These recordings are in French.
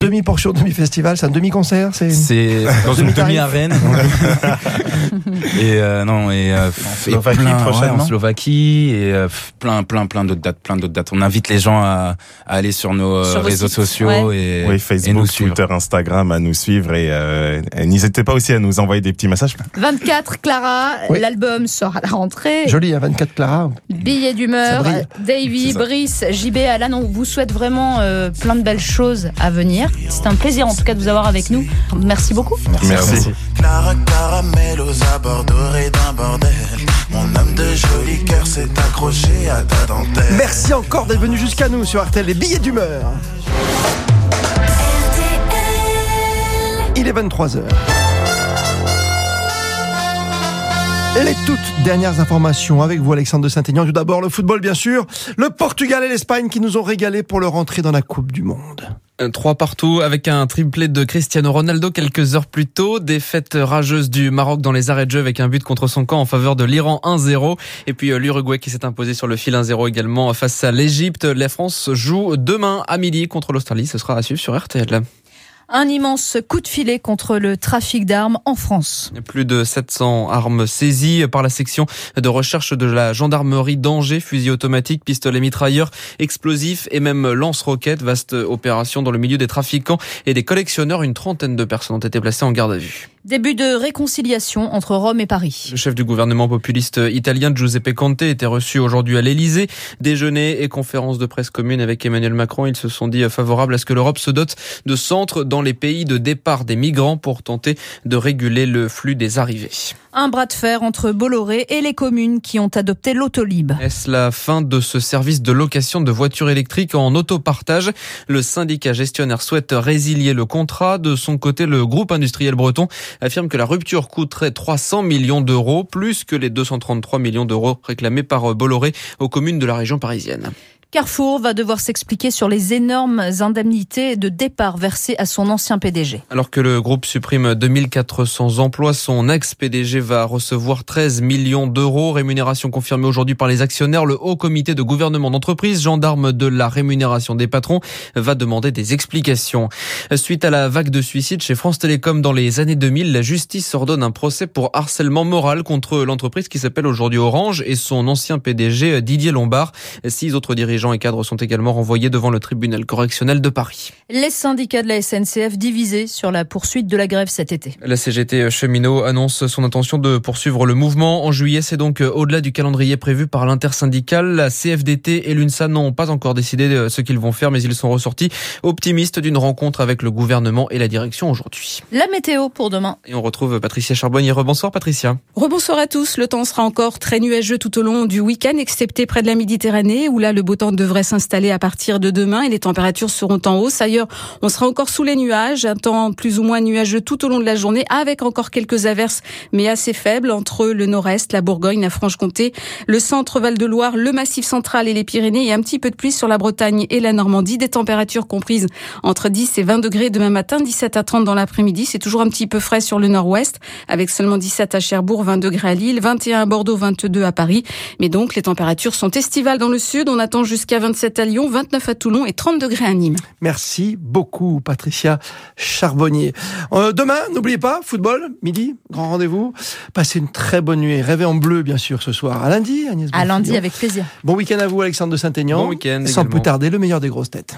demi-portion, demi-festival, c'est un demi-concert, c'est dans une demi-arène. Et Slovaquie prochainement. En Slovaquie et plein d'autres dates. On invite les gens à aller sur nos réseaux sociaux et Facebook, et nous suivre. Twitter, Instagram, à nous suivre et n'hésitez pas aussi à nous envoyer des petits messages. 24 Clara, l'album sort à la rentrée. Joli, 24 Clara. Billet d'humeur, Davy, Brice, JB, Alan, on vous souhaite vraiment plein de belles choses à venir. C'est un plaisir en tout cas de vous avoir avec nous. Merci beaucoup. Merci. Clara caramel aux abords dorés d'un bordel. Mon homme de joli cœur s'est accroché à ta dentelle. Merci encore d'être venu jusqu'à nous sur RTL, les billets d'humeur. Il est 23h. Les toutes dernières informations avec vous, Alexandre de Saint-Aignan. Tout d'abord, le football, bien sûr. Le Portugal et l'Espagne qui nous ont régalé pour leur entrée dans la Coupe du Monde. 3-3 avec un triplé de Cristiano Ronaldo quelques heures plus tôt. Défaite rageuse du Maroc dans les arrêts de jeu avec un but contre son camp en faveur de l'Iran 1-0. Et puis l'Uruguay qui s'est imposé sur le fil 1-0 également face à l'Égypte. La France joue demain à midi contre l'Australie. Ce sera à suivre sur RTL. Un immense coup de filet contre le trafic d'armes en France. Plus de 700 armes saisies par la section de recherche de la gendarmerie d'Angers, fusils automatiques, pistolets mitrailleurs, explosifs et même lance-roquettes. Vaste opération dans le milieu des trafiquants et des collectionneurs. Une trentaine de personnes ont été placées en garde à vue. Début de réconciliation entre Rome et Paris. Le chef du gouvernement populiste italien Giuseppe Conte était reçu aujourd'hui à l'Elysée. Déjeuner et conférence de presse commune avec Emmanuel Macron. Ils se sont dit favorables à ce que l'Europe se dote de centres dans les pays de départ des migrants pour tenter de réguler le flux des arrivées. Un bras de fer entre Bolloré et les communes qui ont adopté l'autolib. Est-ce la fin de ce service de location de voitures électriques en autopartage ? Le syndicat gestionnaire souhaite résilier le contrat. De son côté, le groupe industriel breton affirme que la rupture coûterait 300 millions d'euros, plus que les 233 millions d'euros réclamés par Bolloré aux communes de la région parisienne. Carrefour va devoir s'expliquer sur les énormes indemnités de départ versées à son ancien PDG. Alors que le groupe supprime 2400 emplois, son ex-PDG va recevoir 13 millions d'euros. Rémunération confirmée aujourd'hui par les actionnaires. Le haut comité de gouvernement d'entreprise, gendarme de la rémunération des patrons, va demander des explications. Suite à la vague de suicides chez France Télécom dans les années 2000, la justice ordonne un procès pour harcèlement moral contre l'entreprise qui s'appelle aujourd'hui Orange et son ancien PDG Didier Lombard. 6 autres dirigeants et cadres sont également renvoyés devant le tribunal correctionnel de Paris. Les syndicats de la SNCF divisés sur la poursuite de la grève cet été. La CGT cheminot annonce son intention de poursuivre le mouvement. En juillet, c'est donc au-delà du calendrier prévu par l'intersyndicale. La CFDT et l'UNSA n'ont pas encore décidé ce qu'ils vont faire, mais ils sont ressortis optimistes d'une rencontre avec le gouvernement et la direction aujourd'hui. La météo pour demain. Et on retrouve Patricia Charbonnier. Rebonsoir Patricia. Rebonsoir à tous. Le temps sera encore très nuageux tout au long du week-end, excepté près de la Méditerranée, où là le beau temps devrait s'installer à partir de demain et les températures seront en hausse. Ailleurs, on sera encore sous les nuages, un temps plus ou moins nuageux tout au long de la journée, avec encore quelques averses, mais assez faibles entre le nord-est, la Bourgogne, la Franche-Comté, le centre Val-de-Loire, le Massif central et les Pyrénées, et un petit peu de pluie sur la Bretagne et la Normandie. Des températures comprises entre 10 et 20 degrés demain matin, 17 à 30 dans l'après-midi. C'est toujours un petit peu frais sur le nord-ouest, avec seulement 17 à Cherbourg, 20 degrés à Lille, 21 à Bordeaux, 22 à Paris. Mais donc, les températures sont estivales dans le sud. On attend jusqu'à 27 à Lyon, 29 à Toulon et 30 degrés à Nîmes. Merci beaucoup, Patricia Charbonnier. Demain, n'oubliez pas, football, midi, grand rendez-vous. Passez une très bonne nuit. Rêvez en bleu, bien sûr, ce soir. À lundi, Agnès À lundi, avec plaisir. Bon week-end à vous, Alexandre de Saint-Aignan. Bon week-end Sans également. plus tarder, le meilleur des grosses têtes.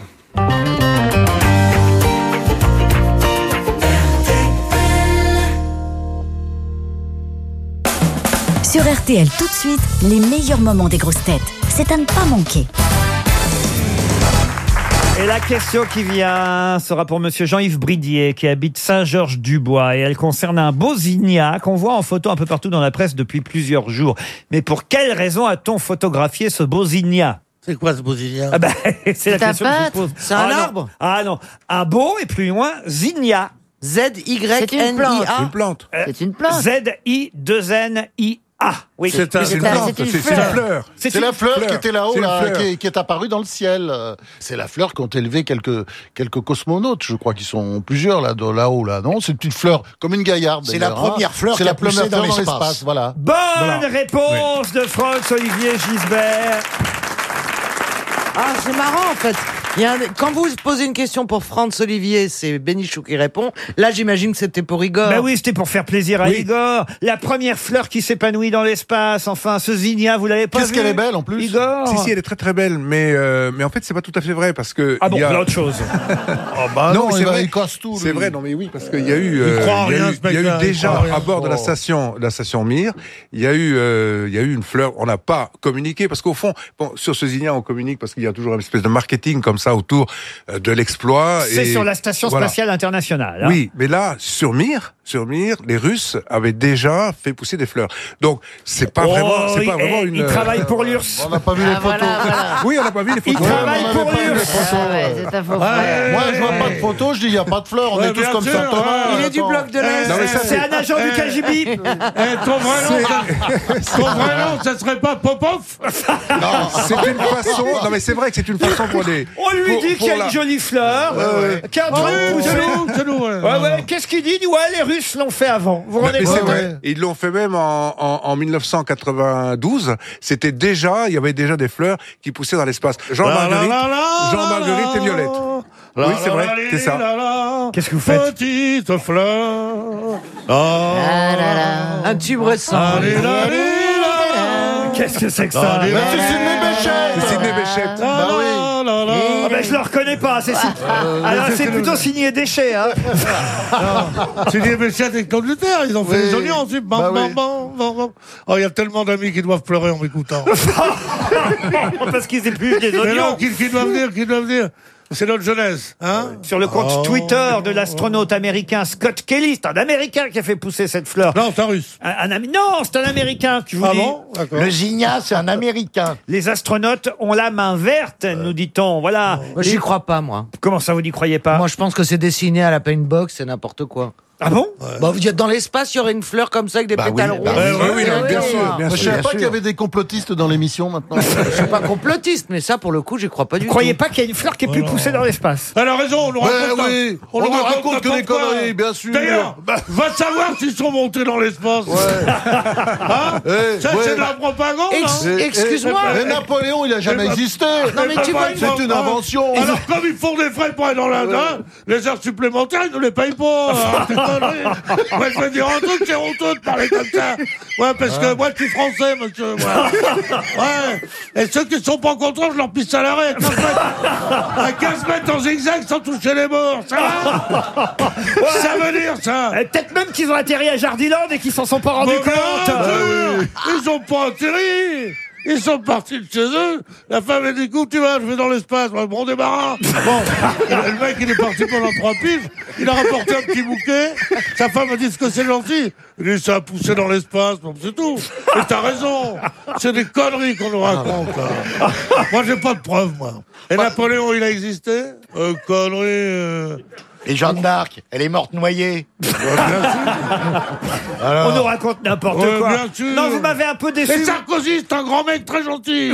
Sur RTL, tout de suite, les meilleurs moments des grosses têtes. C'est à ne pas manquer. Et la question qui vient sera pour monsieur Jean-Yves Bridier, qui habite Saint-Georges-du-Bois. Et elle concerne un beau zinnia qu'on voit en photo un peu partout dans la presse depuis plusieurs jours. Mais pour quelle raison a-t-on photographié ce beau zinnia ? C'est quoi ce beau zinnia ? Ah ben, c'est la question que je vous pose. C'est un arbre ? Ah non, un beau et plus loin, zinnia. Z-Y-N-I-A. C'est une plante. Une plante. C'est une plante. Z-I-2-N-I-A. Oui, C'est une fleur. C'est la fleur qui était là-haut, C'est une là, fleur. qui est apparue dans le ciel. C'est la fleur qu'ont élevé quelques cosmonautes, je crois qu'ils sont plusieurs là-haut, là. Non, c'est une petite fleur, comme une gaillarde. C'est la d'ailleurs, première fleur C'est qui la a poussé première dans fleur l'espace. Voilà. bonne réponse de Franck-Olivier Gisbert. Ah, c'est marrant en fait. Quand vous posez une question pour Franz Olivier, c'est Bénichou qui répond. Là, j'imagine que c'était pour Igor. Ben oui, c'était pour faire plaisir à Igor. La première fleur qui s'épanouit dans l'espace. Enfin, ce zinnia, vous l'avez pas vu? Qu'est-ce qu'elle est belle en plus. Igor. Si, elle est très très belle, mais en fait, c'est pas tout à fait vrai parce que. Ah bon, il y a autre chose. Oh bah non, c'est vrai. Il casse tout. C'est vrai, non mais oui, parce qu'il y a eu, il y a eu déjà à bord de la station Mir, il y a eu une fleur. On n'a pas communiqué parce qu'au fond, bon, sur ce zinnia, on communique parce qu'il y a toujours une espèce de marketing comme ça autour de l'exploit. C'est sur la station spatiale internationale. Hein. Oui, mais là, sur Mir, les Russes avaient déjà fait pousser des fleurs. Donc, c'est pas vraiment une. Ils travaillent pour l'URSS. On n'a pas vu les photos. Voilà. Oui, on n'a pas vu les photos. Ils travaillent pour l'URSS. C'est un faux frère. Moi, je vois pas de photos, je dis il n'y a pas de fleurs, on est tous comme ça. Il est du bloc de l'Est. Non, mais ça, C'est un agent du KGB. Ton vrai nom, ça serait pas Popov? C'est une façon. Non, mais c'est vrai que c'est une façon pour les. On lui dit qu'il y a une jolie fleur, qui est en train de pousser. Ouais. Qu'est-ce qu'il dit? Ouais, les Russes l'ont fait avant. Vous vous rendez compte? Ils l'ont fait même en 1992. Il y avait déjà des fleurs qui poussaient dans l'espace. Jean-Marguerite et Violette. Oui, c'est vrai, c'est ça. Qu'est-ce que vous faites? Petite fleur. Un tube récent. Qu'est-ce que c'est que ça? C'est Sidney Bechet. Bah oui. Ah ben je le reconnais pas. Alors c'est plutôt signé Déchet. Hein. C'est des messieurs avec l'Angleterre, ils ont fait des oignons ensuite. Oh, il y a tellement d'amis qui doivent pleurer en m'écoutant. Parce qu'ils épluchent des oignons. Mais non, qui doivent dire. C'est notre jeunesse, hein? Sur le compte Twitter de l'astronaute américain Scott Kelly, c'est un Américain qui a fait pousser cette fleur. Non, c'est un Russe. Non, c'est un Américain que je vous dis. Bon, le zinnia, c'est un Américain. Les astronautes ont la main verte, nous dit-on. Voilà. Moi, j'y crois pas, moi. Comment ça, vous n'y croyez pas? Moi, je pense que c'est dessiné à la paintbox, c'est n'importe quoi. Ah bon? Bah, vous dites, dans l'espace, il y aurait une fleur comme ça avec des pétales rouges. Oui, bien sûr. Je savais pas qu'il y avait des complotistes dans l'émission maintenant. Je suis pas complotiste, mais ça, pour le coup, j'y crois pas du tout. Vous croyez pas qu'il y a une fleur qui ait pu pousser dans l'espace? Elle a raison, on nous raconte. On nous raconte que des conneries, bien sûr. D'ailleurs, va savoir s'ils sont montés dans l'espace. Ça, c'est de la propagande. Excuse-moi. Mais Napoléon, il a jamais existé. Non, mais tu vois, c'est une invention. Alors, comme ils font des frais pour aller dans l'Inde, les heures supplémentaires, ils ne les payent pas. Moi, je vais dire un truc, c'est honteux de parler comme ça. Ouais, parce que moi, je suis français, monsieur. Ouais. Et ceux qui ne sont pas contents, je leur pisse à l'arrêt. À 15 mètres en zigzag sans toucher les bords. Ça va? Ça veut dire, ça. Peut-être même qu'ils ont atterri à Jardiland et qu'ils s'en sont pas rendus compte. Ils ont pas atterri. Ils sont partis de chez eux. La femme a dit, tu vas, je vais dans l'espace. Bon débarras. Bon, le mec, il est parti pendant 3 piges. Il a rapporté un petit bouquet. Sa femme a dit, ce que c'est gentil. Il dit, ça a poussé dans l'espace. Bon, c'est tout. Et t'as raison. C'est des conneries qu'on nous raconte, là. Moi, j'ai pas de preuves, moi. Et Napoléon, il a existé? Conneries. Et Jeanne d'Arc, elle est morte noyée. On nous raconte n'importe quoi. Bien sûr. Non, vous m'avez un peu déçu. Et Sarkozy, c'est un grand mec très gentil.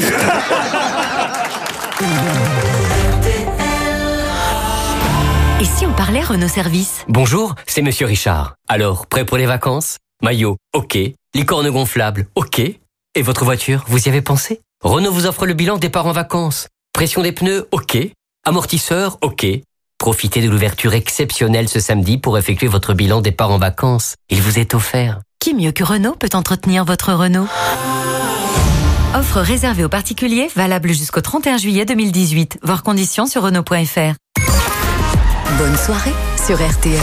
Et si on parlait Renault Service? Bonjour, c'est Monsieur Richard. Alors, prêt pour les vacances? Maillot, ok. Licorne gonflable, ok. Et votre voiture, vous y avez pensé? Renault vous offre le bilan départ en vacances. Pression des pneus, ok. Amortisseur, ok. Profitez de l'ouverture exceptionnelle ce samedi pour effectuer votre bilan départ en vacances. Il vous est offert. Qui mieux que Renault peut entretenir votre Renault? Offre réservée aux particuliers, valable jusqu'au 31 juillet 2018. Voir conditions sur Renault.fr. Bonne soirée sur RTL.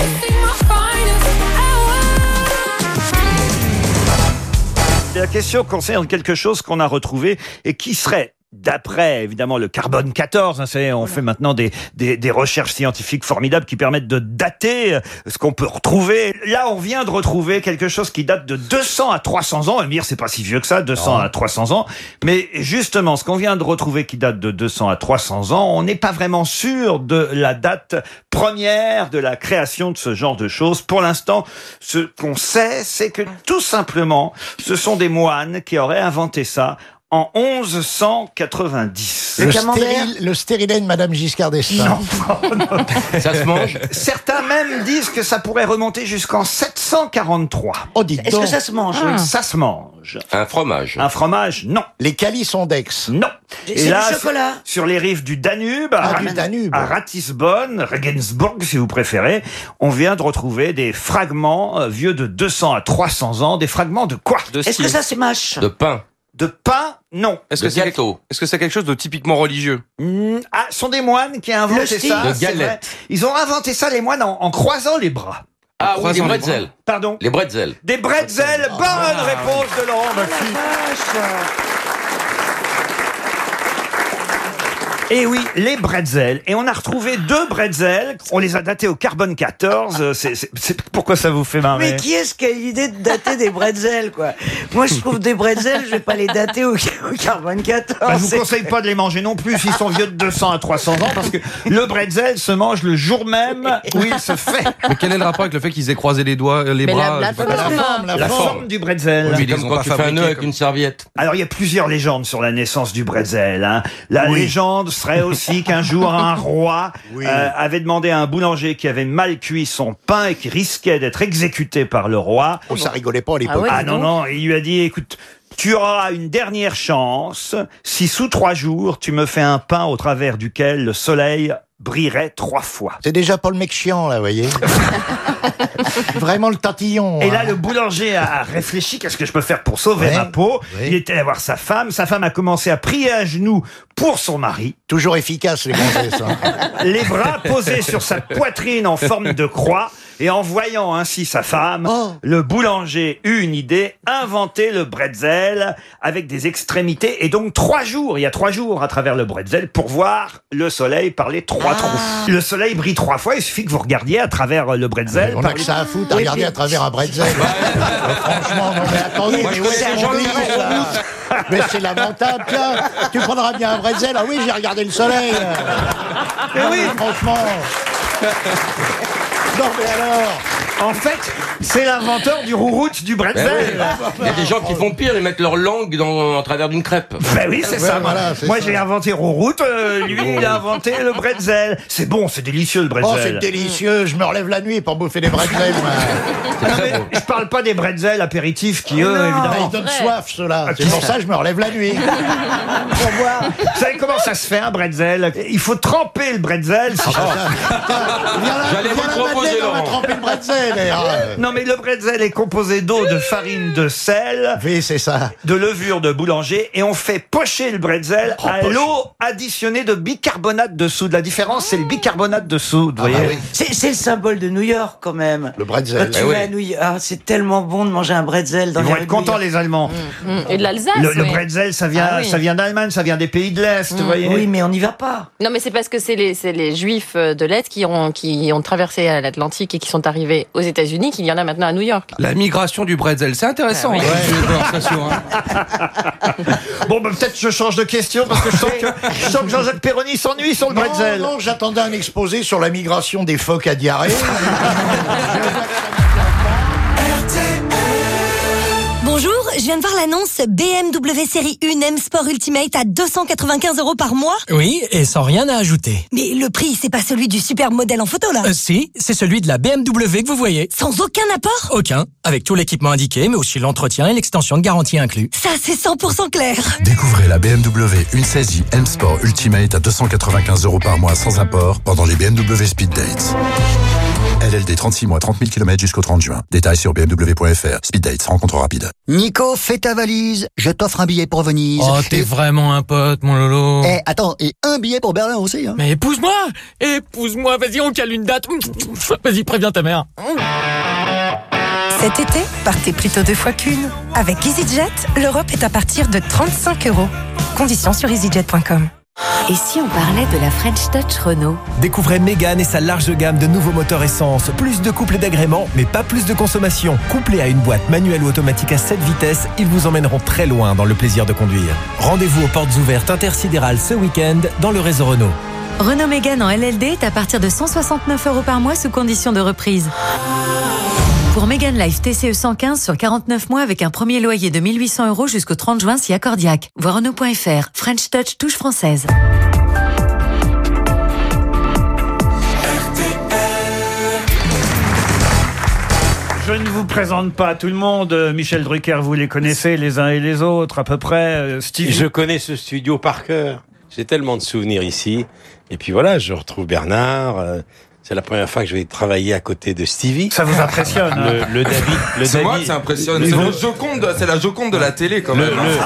La question concerne quelque chose qu'on a retrouvé et qui serait, d'après évidemment le carbone 14, on fait maintenant des recherches scientifiques formidables qui permettent de dater ce qu'on peut retrouver. Là, on vient de retrouver quelque chose qui date de 200 à 300 ans. Dire c'est pas si vieux que ça, 200 à 300 ans. Mais justement, ce qu'on vient de retrouver qui date de 200 à 300 ans, on n'est pas vraiment sûr de la date première de la création de ce genre de choses. Pour l'instant, ce qu'on sait, c'est que tout simplement, ce sont des moines qui auraient inventé ça en 1190. Le stérilet de Madame Giscard d'Estaing. Non. Ça se mange. Certains même disent que ça pourrait remonter jusqu'en 743. Oh, dites Est-ce donc. que ça se mange? Ça se mange. Un fromage. Un fromage, non. Les calissons d'Aix. Non. C'est du chocolat. sur les rives du Danube, du Danube. à Ratisbonne, Regensburg si vous préférez, on vient de retrouver des fragments vieux de 200 à 300 ans. Des fragments de quoi? Est-ce que ça se mâche? De pain. De pain? Non. Est-ce que c'est quelque chose de typiquement religieux? Ah, ce sont des moines qui ont inventé ça. De c'est galette. vrai. Ils ont inventé ça, les moines, en croisant les bras. Ah oui, des bretzels. Pardon? Les bretzels. Des bretzels. Bonne réponse de Laurent Baffy. Et oui, les bretzels. Et on a retrouvé 2 bretzels. On les a datés au carbone 14. Pourquoi ça vous fait marrer? Mais qui est-ce qui a l'idée de dater des bretzels, quoi? Moi, je trouve des bretzels, je vais pas les dater au carbone 14. Je vous conseille pas de les manger non plus s'ils sont vieux de 200 à 300 ans, parce que le bretzel se mange le jour même où il se fait. Mais quel est le rapport avec le fait qu'ils aient croisé les doigts, les bras? La forme du bretzel. Oui, comme quand tu fais un nœud avec une serviette. Alors, il y a plusieurs légendes sur la naissance du bretzel. Hein. La légende serait aussi qu'un jour, un roi avait demandé à un boulanger qui avait mal cuit son pain et qui risquait d'être exécuté par le roi. Oh, ça rigolait pas à l'époque. Ah non, il lui a dit, écoute, tu auras une dernière chance si sous 3 jours, tu me fais un pain au travers duquel le soleil brillerait 3 fois. C'est déjà pas le mec chiant, là, vous voyez. Vraiment le tatillon. Et là, le boulanger a réfléchi, qu'est-ce que je peux faire pour sauver ma peau? Il était allé voir sa femme a commencé à prier à genoux pour son mari. Toujours efficace, les gonzesses. Les bras posés sur sa poitrine en forme de croix. Et en voyant ainsi sa femme, le boulanger eut une idée, inventer le bretzel avec des extrémités. Et donc 3 jours, il y a 3 jours à travers le bretzel pour voir le soleil par les 3 trous. Le soleil brille 3 fois, il suffit que vous regardiez à travers le bretzel. On a que ça à foutre à regarder à travers un bretzel. Franchement, non mais attendez, mais mais c'est lamentable, tiens, tu prendras bien un bretzel. Ah oui, j'ai regardé le soleil. Mais oui, franchement. Non mais alors. En fait, c'est l'inventeur du rouroute du bretzel. Il y a des gens qui font pire, ils mettent leur langue en travers d'une crêpe. Ben oui, c'est ça. Moi, j'ai inventé rouroute, lui, il a inventé le bretzel. C'est bon, c'est délicieux le bretzel. Oh, c'est délicieux. Je me relève la nuit pour bouffer des bretzels. Je parle pas des bretzels apéritifs qui, eux, évidemment... Ils donnent soif, ceux-là. C'est pour ça que je me relève la nuit. Pour voir. Vous savez comment ça se fait, un bretzel? Il faut tremper le bretzel. J'allais vous proposer, Laurent. Tremper le bretzel. Non, mais le bretzel est composé d'eau, de farine, de sel. Oui, c'est ça. De levure de boulanger. Et on fait pocher le bretzel à l'eau additionnée de bicarbonate de soude. La différence, c'est le bicarbonate de soude, vous voyez. C'est le symbole de New York, quand même. Le bretzel. Quand tu vas à New York, c'est tellement bon de manger un bretzel dans Ils vont être contents, les Allemands. Et de l'Alsace. Le bretzel, ça vient d'Allemagne, ça vient des pays de l'Est, vous voyez. Oui, mais on n'y va pas. Non, mais c'est parce que c'est les Juifs de l'Est qui ont traversé l'Atlantique et qui sont arrivés aux États-Unis qu'il y en a maintenant à New York. La migration du bretzel, c'est intéressant. Bon, bah, peut-être je change de question parce que je sens que Jean-Jacques Perroni s'ennuie sur le bretzel. Non, j'attendais un exposé sur la migration des phoques à diarrhée. Bonjour, je viens de voir l'annonce BMW série 1 M Sport Ultimate à 295 € par mois. Oui, et sans rien à ajouter. Mais le prix, c'est pas celui du superbe modèle en photo, là? Si, c'est celui de la BMW que vous voyez. Sans aucun apport? Aucun, avec tout l'équipement indiqué, mais aussi l'entretien et l'extension de garantie inclus. Ça, c'est 100% clair. Découvrez la BMW 1 Saisie M Sport Ultimate à 295 € par mois sans apport pendant les BMW Speed Dates. LLD 36 mois, 30 000 km jusqu'au 30 juin. Détails sur bmw.fr. Speed Dates, rencontre rapide. Nico, fais ta valise. Je t'offre un billet pour Venise. Oh, t'es vraiment un pote, mon Lolo. Eh, attends, et un billet pour Berlin aussi, hein. Mais épouse-moi, vas-y, on cale une date. Vas-y, préviens ta mère. Cet été, partez plutôt 2 fois qu'une. Avec EasyJet, l'Europe est à partir de 35 €. Conditions sur easyjet.com. Et si on parlait de la French Touch Renault? Découvrez Mégane et sa large gamme de nouveaux moteurs essence. Plus de couple et d'agréments, mais pas plus de consommation. Couplés à une boîte manuelle ou automatique à 7 vitesses, ils vous emmèneront très loin dans le plaisir de conduire. Rendez-vous aux portes ouvertes intersidérales ce week-end dans le réseau Renault. Renault Mégane en LLD est à partir de 169 € par mois sous condition de reprise. Pour Mégane Life TCE 115 sur 49 mois avec un premier loyer de 1 800 € jusqu'au 30 juin si accordiaque. Voir Renault.fr. French Touch touche française. Je ne vous présente pas tout le monde. Michel Drucker, vous les connaissez les uns et les autres à peu près. Stevie. Je connais ce studio par cœur. J'ai tellement de souvenirs ici. Et puis voilà, je retrouve Bernard. C'est la première fois que je vais travailler à côté de Stevie. Ça vous impressionne, hein? Le David. C'est moi que ça impressionne. C'est la Joconde de la télé quand même.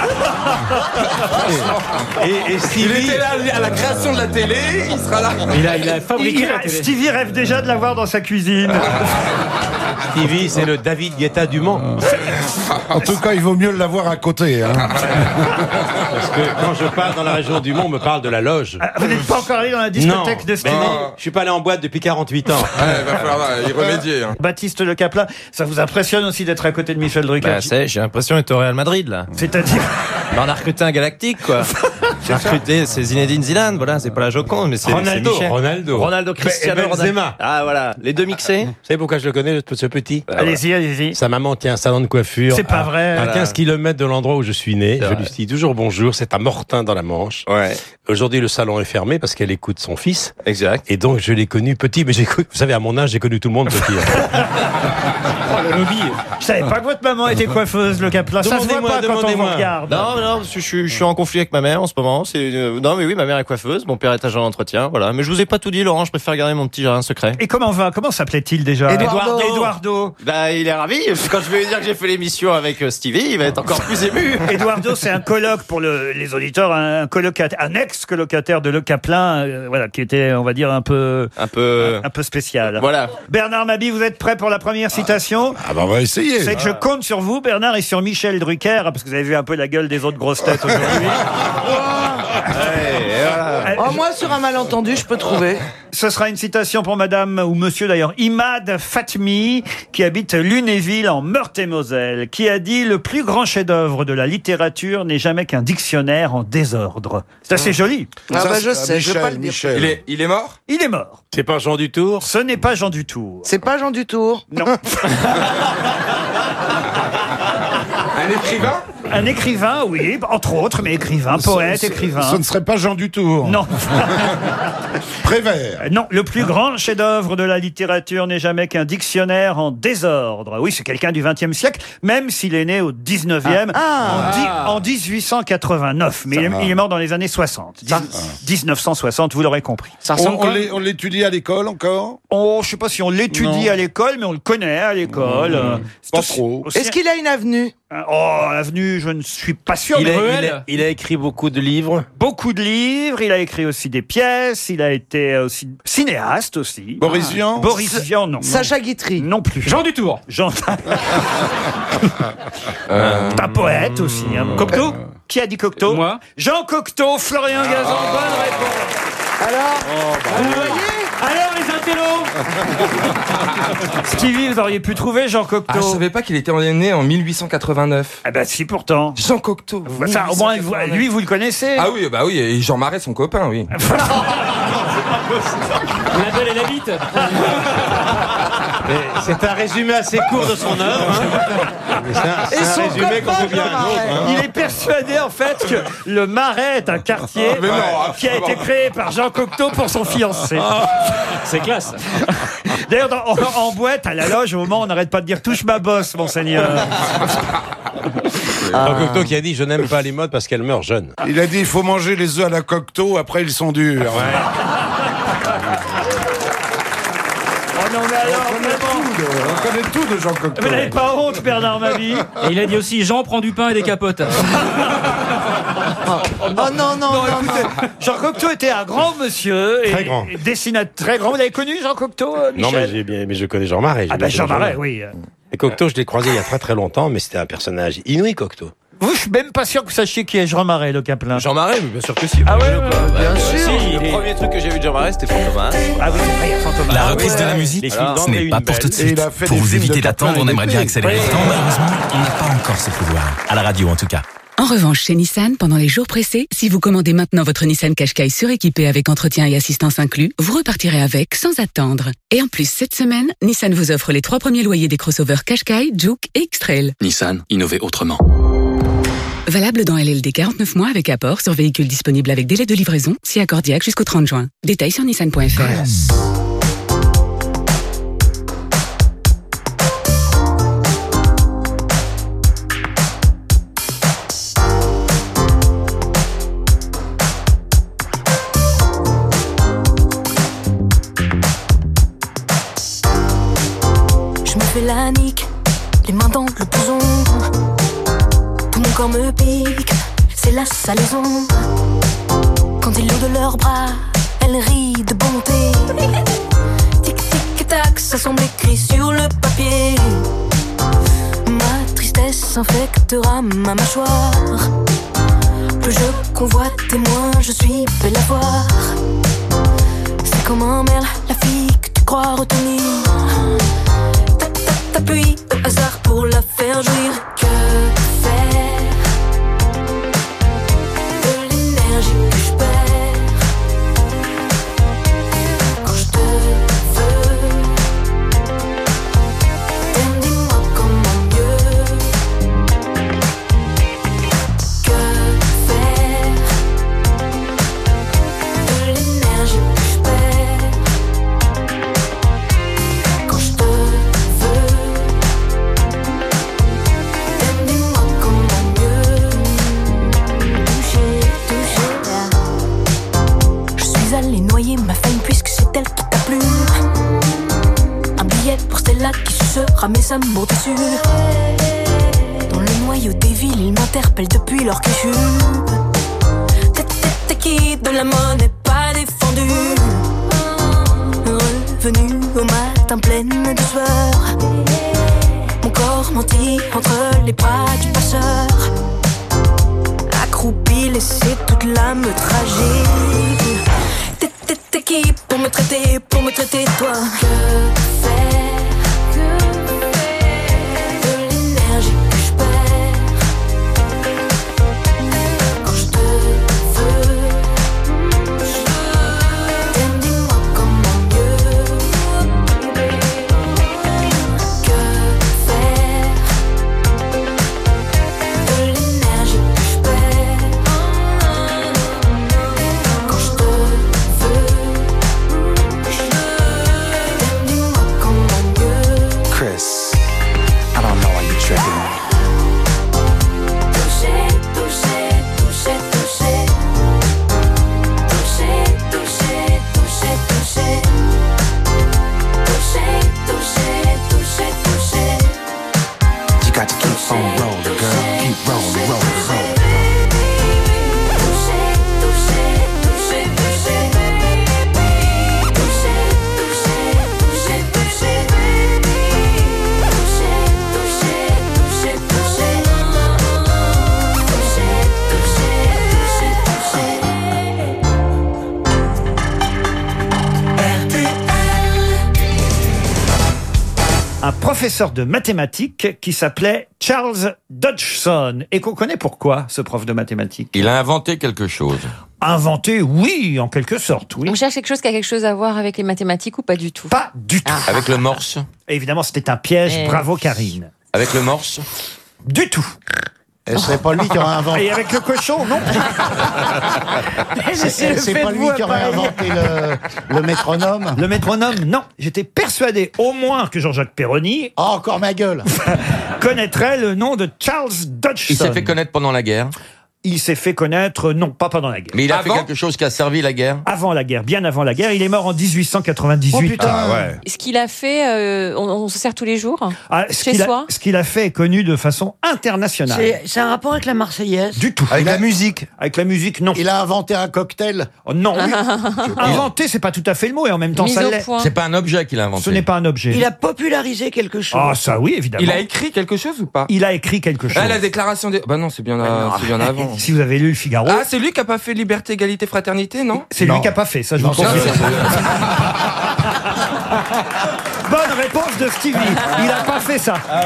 Et Stevie. Il était là à la création de la télé, il sera là. Il a fabriqué la télé. Stevie rêve déjà de l'avoir dans sa cuisine. Stevie, c'est le David Guetta du Mans. En tout cas, il vaut mieux l'avoir à côté. Hein. Parce que quand je parle dans la région du Mans, on me parle de la loge. Vous n'êtes pas encore allé dans la discothèque de Stevie? Je suis pas allé en boîte depuis 48 ans. Il va falloir y remédier. Hein. Baptiste Le Caplin, ça vous impressionne aussi d'être à côté de Michel Drucker? J'ai l'impression d'être au Real Madrid, là. C'est-à-dire? On a recruté un galactique, quoi. J'ai recruté, c'est Zinedine Zidane, voilà, c'est pas la Joconde, mais c'est Michel. Ronaldo, Cristiano Benzema. Ronaldo. Ah, voilà, les deux mixés. Vous savez pourquoi je le connais, ce petit? Allez-y. Sa maman tient un salon de coiffure. C'est pas vrai. À 15 km de l'endroit où je suis né. Je lui dis toujours bonjour, c'est à Mortain dans la Manche. Ouais. Aujourd'hui, le salon est fermé parce qu'elle écoute son fils. Exact. Et donc, je l'ai connu petit, mais j'écoute, vous savez, à mon âge, j'ai connu tout le monde petit. Le lobby. Je savais pas que votre maman était coiffeuse, Le Caplin. Ça se voit pas quand on vous regarde. Non, je suis en conflit avec ma mère en ce moment. Non, mais oui, ma mère est coiffeuse, mon père est agent d'entretien, voilà. Mais je vous ai pas tout dit, Laurent, je préfère garder mon petit jardin secret. Et comment s'appelait-il déjà? Eduardo. Bah, il est ravi. Quand je vais lui dire que j'ai fait l'émission avec Stevie, il va être encore plus ému. Eduardo, c'est un coloc pour les auditeurs, un ex-colocataire de Le Caplin, voilà, qui était, on va dire, un peu spécial. Voilà. Bernard Mabie, vous êtes prêt pour la première citation? Ah bah on va essayer. C'est que je compte sur vous, Bernard, et sur Michel Drucker, parce que vous avez vu un peu la gueule des autres grosses têtes aujourd'hui. Moi, sur un malentendu, je peux trouver. Ce sera une citation pour madame, ou monsieur d'ailleurs, Imad Fatmi, qui habite Lunéville en Meurthe-et-Moselle, qui a dit « Le plus grand chef-d'œuvre de la littérature n'est jamais qu'un dictionnaire en désordre ». C'est assez joli. Je sais, je vais pas le dire. Il est mort? Il est mort. C'est pas Jean Dutour? Ce n'est pas Jean Dutour. C'est pas Jean Dutour? Non. Un écrivain? Un écrivain, oui, entre autres, mais écrivain, poète, écrivain. Ce ne serait pas Jean Dutour? Non. Prévert? Non, le plus grand chef-d'œuvre de la littérature n'est jamais qu'un dictionnaire en désordre. Oui, c'est quelqu'un du XXe siècle, même s'il est né au 19e, en 1889. Mais il est mort dans les années 60. 1960, vous l'aurez compris. On l'étudie à l'école encore? Je sais pas si on l'étudie à l'école, mais on le connaît à l'école. Pas trop. Est-ce qu'il a une avenue? L'avenue, je ne suis pas sûr. Il a écrit beaucoup de livres. Beaucoup de livres. Il a écrit aussi des pièces. Il a été aussi cinéaste aussi. Boris Vian? Boris Vian, non. Sacha Guitry? Non plus. Jean Dutour? Un poète aussi. Cocteau? Qui a dit Cocteau? Moi. Jean Cocteau, Florian Gazan. Bonne réponse. Alors, vous voyez? Alors les intellos. Stevie, vous auriez pu trouver Jean Cocteau. Je savais pas qu'il était né en 1889. Ah bah si, pourtant. Jean Cocteau. Ça, au moins, lui, vous le connaissez. Ah oui, bah oui, et Jean Marais, son copain, oui. La belle et la bite. C'est un résumé assez court de son œuvre. C'est un résumé qu'on peut bien un autre. Il est persuadé en fait que le Marais est un quartier qui a été créé par Jean Cocteau pour son fiancé. C'est classe. D'ailleurs, en boîte, à la loge, au moment, on n'arrête pas de dire « touche ma bosse, monseigneur ». Jean Cocteau qui a dit « je n'aime pas les modes parce qu'elles meurent jeunes ». Il a dit « il faut manger les œufs à la Cocteau, après ils sont durs ». Non, mais alors, on connaît tout de Jean Cocteau. Vous n'avez pas honte, Bernard Mabie? Et il a dit aussi Jean prend du pain et des capotes. Non. Jean Cocteau était un grand monsieur. Très grand. Dessinateur très grand. Vous l'avez connu, Jean Cocteau, Michel? Non, mais je connais Jean Marais. Ah ben Jean Marais, oui. Et Cocteau, je l'ai croisé il y a très très longtemps, mais c'était un personnage inouï, Cocteau. Vous, je suis même pas sûr que vous sachiez qui est Jean Marais, Le Caplin. Jean Marais, mais bien sûr que si. Ah ouais, bien sûr. Le premier truc que j'ai vu de Jean Marais, c'était Fantomas. Ah oui, c'est vrai, Fantomas. La reprise de la musique, ce n'est pas pour tout de suite. Pour vous éviter d'attendre, on aimerait bien accélérer le temps. Malheureusement, on n'a pas encore ce pouvoir. À la radio, en tout cas. En revanche, chez Nissan, pendant les jours pressés, si vous commandez maintenant votre Nissan Qashqai suréquipé avec entretien et assistance inclus, vous repartirez avec sans attendre. Et en plus, cette semaine, Nissan vous offre les 3 premiers loyers des crossovers Qashqai, Juke et X-Trail. Nissan, innover autrement. Valable dans LLD 49 mois avec apport sur véhicule disponible avec délai de livraison, si accordiaque jusqu'au 30 juin. Détails sur nissan.fr. Je me fais la nique, les mains dans le blouson. Tout mon corps me pique, c'est la salaison. Quand ils louent de leurs bras, elle rit de bonté. Tic tic tac, ça semble écrit sur le papier. Ma tristesse infectera ma mâchoire. Plus je convoite et moins je suis belle à voir. C'est comme un merle, la fille que tu crois retenir. T'appuies au hasard pour la faire jouir. Que faire de l'énergie que je perds quand je te veux? Dis-moi comment mieux. Que faire de l'énergie que je perds quand je te veux? Allez noyer ma femme puisque c'est elle qui t'a plu. Un billet pour Stella qui sucera mes amours déçus. Dans le noyau des villes, ils m'interpellent depuis leur que je t'es qui de la monnaie pas défendue. Revenu au matin pleine de sueur. Mon corps menti entre les bras du passeur. Accroupi, laissé toute l'âme tragique. T'es qui pour me traiter toi? Que faire de l'énergie que je perds quand je te veux? Dis-moi comment mieux. Que faire de l'énergie que je perds quand je te veux? Chris, I don't know why you're tricking me. Touché, touché, touché, touché. Touché, touché, touché, touché. Touché, touché, touché, touché. You got to keep on rolling, girl. Keep rolling, rolling, rolling. Un professeur de mathématiques qui s'appelait Charles Dodgson et qu'on connaît pourquoi, ce prof de mathématiques. Il a inventé quelque chose. Inventé, oui, en quelque sorte, oui. On cherche quelque chose qui a quelque chose à voir avec les mathématiques ou pas du tout? Pas du tout. Avec le morse? Évidemment, c'était un piège. Bravo, Karine. Avec le morse? Du tout. Et c'est pas lui qui aurait inventé. Et avec le cochon, non. C'est pas lui qui aurait inventé le métronome. Le métronome, non. J'étais persuadé au moins que Jean-Jacques Perroni, encore ma gueule, connaîtrait le nom de Charles Dodgson. Il s'est fait connaître pendant la guerre? Il s'est fait connaître, non, pas pendant la guerre. Mais il a fait quelque chose qui a servi la guerre? Avant la guerre, bien avant la guerre. Il est mort en 1898. Oh putain. Ah, ouais. Ce qu'il a fait, on se sert tous les jours chez soi. Ce qu'il a fait est connu de façon internationale. C'est un rapport avec la Marseillaise? Du tout. Avec la musique? Avec la musique, non. Il a inventé un cocktail? Oh, non. Inventé, c'est pas tout à fait le mot, et en même temps, ça l'est. C'est pas un objet qu'il a inventé. Ce n'est pas un objet. Il a popularisé quelque chose. Ah, ça oui, évidemment. Il a écrit quelque chose ou pas? Il a écrit quelque chose. Ah, la déclaration des... Bah non, c'est bien avant. Si vous avez lu le Figaro. Ah, c'est lui qui a pas fait liberté, égalité, fraternité, non? C'est lui qui a pas fait, ça je vous confirme. bonne réponse de Stevie. Il n'a pas fait ça. Ah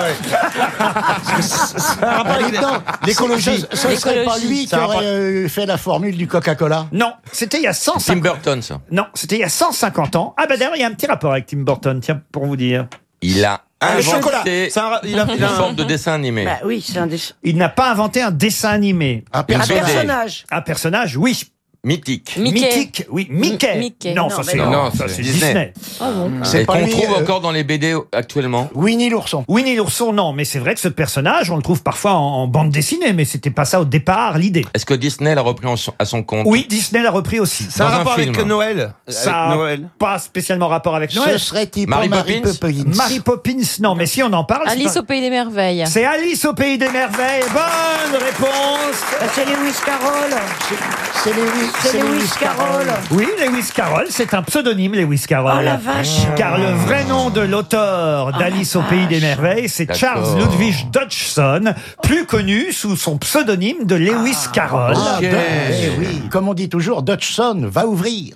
ouais. L'écologie. Ce serait pas lui qui aurait fait la formule du Coca-Cola? Non, c'était il y a 150 Tim Burton, ça. Non, c'était il y a 150 ans. Ah bah d'ailleurs, il y a un petit rapport avec Tim Burton, tiens, pour vous dire. Il a le chocolat. inventé une forme de dessin animé. Bah oui, c'est un dessin. Il n'a pas inventé un dessin animé. Un personnage. Un personnage, oui. Mythique. Mythique, oui. Mickey. Non, ça c'est Disney. Ah bon. C'est Et pas qu'on lui, trouve encore dans les BD actuellement. Winnie l'ourson. Winnie l'ourson, non, mais c'est vrai que ce personnage, on le trouve parfois en bande dessinée, mais c'était pas ça au départ l'idée. Est-ce que Disney l'a repris à son compte? Oui, Disney l'a repris aussi. Ça a un rapport avec Noël. Ça n'a pas spécialement rapport avec Ce Noël. serait type Mary Mary Poppins. Poppins. Mary Poppins, non, mais si on en parle. Alice au Pays des Merveilles. C'est Alice au Pays des Merveilles. Bonne réponse. C'est Lewis Carroll. C'est Lewis Carroll. Oui, Lewis Carroll, c'est un pseudonyme, Lewis Carroll. Oh la vache. Car le vrai nom de l'auteur d'Alice au Pays des Merveilles, c'est Charles Ludwig Dodgson, plus connu sous son pseudonyme de Lewis Carroll. Oui, comme on dit toujours, Dodgson va ouvrir.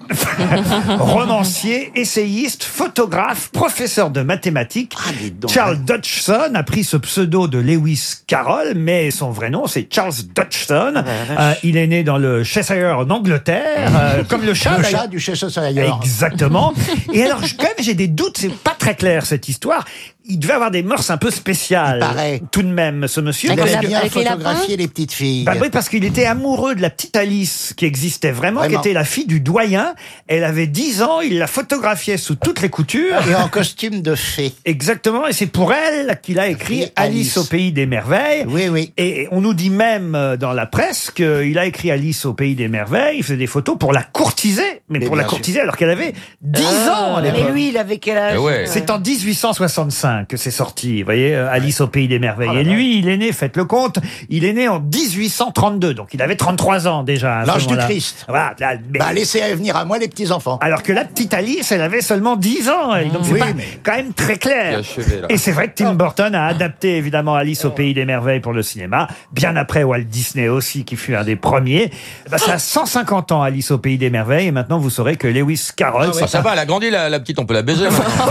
Romancier, essayiste, photographe, professeur de mathématiques. Charles Dodgson a pris ce pseudo de Lewis Carroll, mais son vrai nom, c'est Charles Dodgson. Il est né dans le Cheshire en Angleterre, comme le chat. Le d'ailleurs. chat du Cheshire. Exactement. Et alors, quand même, j'ai des doutes, c'est pas très clair cette histoire. Il devait avoir des mœurs un peu spéciales. Il paraît. Tout de même, ce monsieur. Il Parce aimait que- bien avec les photographier les petites filles. Bah oui, parce qu'il était amoureux de la petite Alice, qui existait vraiment, qui était la fille du doyen. Elle avait 10 ans, il la photographiait sous toutes les coutures. Et en costume de fée. Exactement, et c'est pour elle qu'il a écrit Oui, Alice au Pays des Merveilles. Oui, oui. Et on nous dit même dans la presse qu'il a écrit Alice au Pays des Merveilles, il faisait des photos pour la courtiser, mais pour la bien sûr. courtiser alors qu'elle avait 10 ans à Et l'époque. lui, il avait quel âge? C'est en 1865 que c'est sorti, vous voyez, Alice au Pays des Merveilles. Et lui, il est né, faites le compte, il est né en 1832, donc il avait 33 ans déjà. à ce L'âge du moment-là. Christ. Voilà, là, mais- Bah, laissez venir à moi les petits-enfants. alors que la petite Alice, elle avait seulement 10 ans. Et donc c'est Oui, pas mais- quand même très clair. Qui a achevé, là. Et c'est vrai que Tim Burton a adapté évidemment Alice au Pays des Merveilles pour le cinéma. Bien après Walt Disney aussi, qui fut un des premiers. Bah, ça a 150 ans Alice au Pays des Merveilles. Et maintenant vous saurez que Lewis Carroll... Ah, ça va, elle a grandi la petite, on peut la baiser maintenant.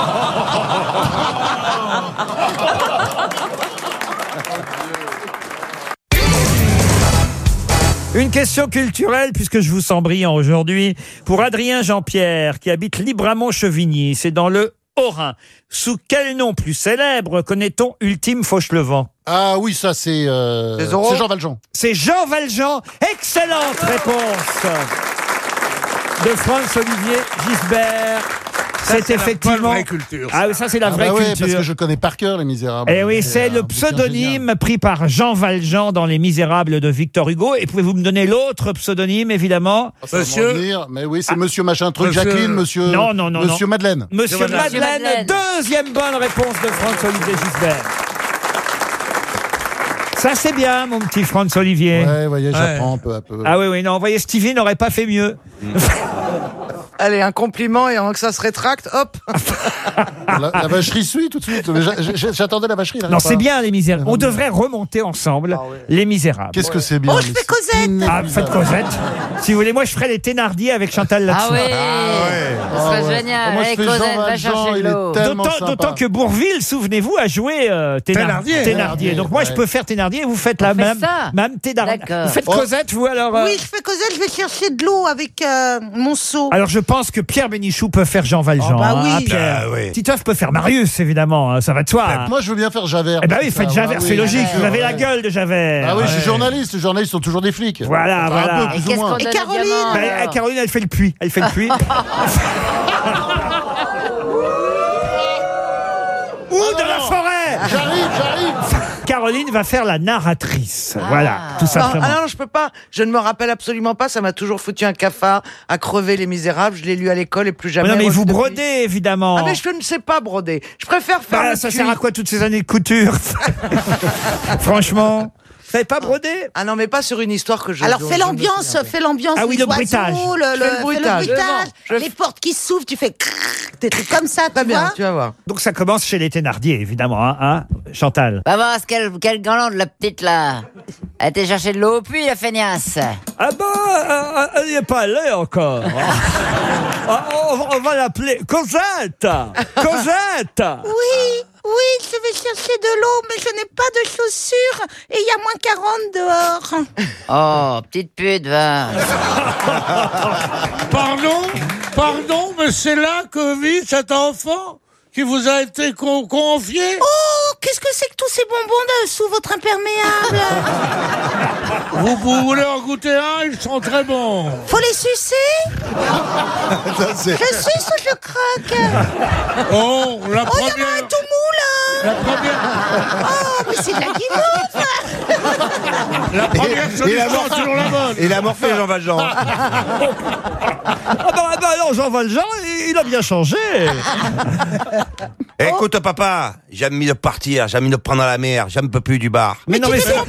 Une question culturelle, puisque je vous sens brillant aujourd'hui, pour Adrien Jean-Pierre, qui habite Libramont-Chevigny. C'est dans le Haut-Rhin. Sous quel nom plus célèbre connaît-on Ultime Fauchelevent? Ah oui, ça c'est Jean Valjean. C'est Jean Valjean. Excellente réponse de François-Olivier Gisbert. C'est effectivement... vraie culture. Ah oui, ça c'est la vraie ouais, culture. parce que je connais par cœur Les Misérables. Eh oui, c'est le un bouquin pseudonyme pris par Jean Valjean dans Les Misérables de Victor Hugo. Et pouvez-vous me donner l'autre pseudonyme, évidemment? Monsieur. Mais oui, c'est Monsieur machin truc, Jacqueline, Monsieur. Non, Monsieur Madeleine. Monsieur Madeleine, deuxième bonne réponse de François-Olivier Gisbert. Ça c'est bien, mon petit François-Olivier. Ouais, voyez, j'apprends peu à peu. Ah oui, oui, non, vous voyez, Stevie n'aurait pas fait mieux. Allez, un compliment et avant que ça se rétracte, hop. La vacherie suit tout de suite. Mais j'attendais la vacherie. Là, Non, pas. c'est bien, Les Misérables. On devrait remonter ensemble Les Misérables. Qu'est-ce que c'est bien. Oh, je fais Cosette. Ah, faites Cosette. Si vous voulez, moi, je ferais les Thénardier avec Chantal là-dessous. Ah oui, ce serait génial. Moi, je Allez, fais Cosette, Jean va Valjean, chercher il de est l'eau. tellement sympa. D'autant que Bourville, souvenez-vous, a joué Thénardier. Donc moi, je peux faire Thénardier et vous faites la même. Même Thénardier. D'accord. Vous faites Cosette, vous, alors Oui, je fais Cosette, je vais chercher de l'eau avec mon seau. Alors, je pense que Pierre Bénichou peut faire Jean Valjean. Oh, bah oui. hein, Pierre. Ah, oui. Titoff peut faire Marius, évidemment. hein, ça va de soi. hein. Moi, je veux bien faire Javert. Eh ben oui, Ça, faites Javert, oui, c'est logique. Javert, Vous avez la ouais. gueule de Javert. Ah oui, je suis Ouais. journaliste. Les journalistes sont toujours des flics. Voilà, Enfin, voilà. Un peu, Et plus ou qu'est-ce moins. qu'on donne au Caroline diamant, Ben, alors Caroline, elle fait le puits. Elle fait le puits. Ou de la forêt. J'arrive. Caroline va faire la narratrice. Voilà, tout Non, simplement. ah non, je peux pas. Je ne me rappelle absolument pas. Ça m'a toujours foutu un cafard à crever Les Misérables. Je l'ai lu à l'école et plus jamais. non, mais revu vous depuis. brodez, évidemment. Ah mais je ne sais pas broder. Je préfère faire Bah, le ça puits. sert à quoi toutes ces années de couture? Franchement. Vous savez pas broder? Ah non, mais pas sur une histoire que je... Alors fais l'ambiance. Ah oui, les le bruitage. oiseaux, Je fais le bruitage. les portes qui s'ouvrent, tu fais des trucs comme ça, Très tu bien, vois. tu vas voir. Donc ça commence chez les Thénardier, évidemment, hein, Chantal. Bah voir, quelle galante, la petite, là. Elle était chercher de l'eau au puits, la feignasse. Ah bah, elle n'y est pas allée encore. On va l'appeler Cosette. Cosette. Oui, je vais chercher de l'eau, mais je n'ai pas de chaussures et il y a moins 40 dehors. Oh, petite pute, va. Pardon, mais c'est là que vit cet enfant qui vous a été confié? Oh, qu'est-ce que c'est que tous ces bonbons sous votre imperméable? Vous voulez en goûter un? Ils sont très bons. Faut les sucer? Je suce ou je craque? Oh, la première... Oh, il y en a un tout mou, là. La première... Oh, mais c'est de la guimauve. La première solution, c'est toujours la bonne. Il a morflé Jean Valjean. Ah bah non, Jean Valjean, il a bien changé. Écoute, papa, j'ai envie de partir, j'ai envie de prendre la mer, j'en peux plus du bar. Mais non, mais c'est...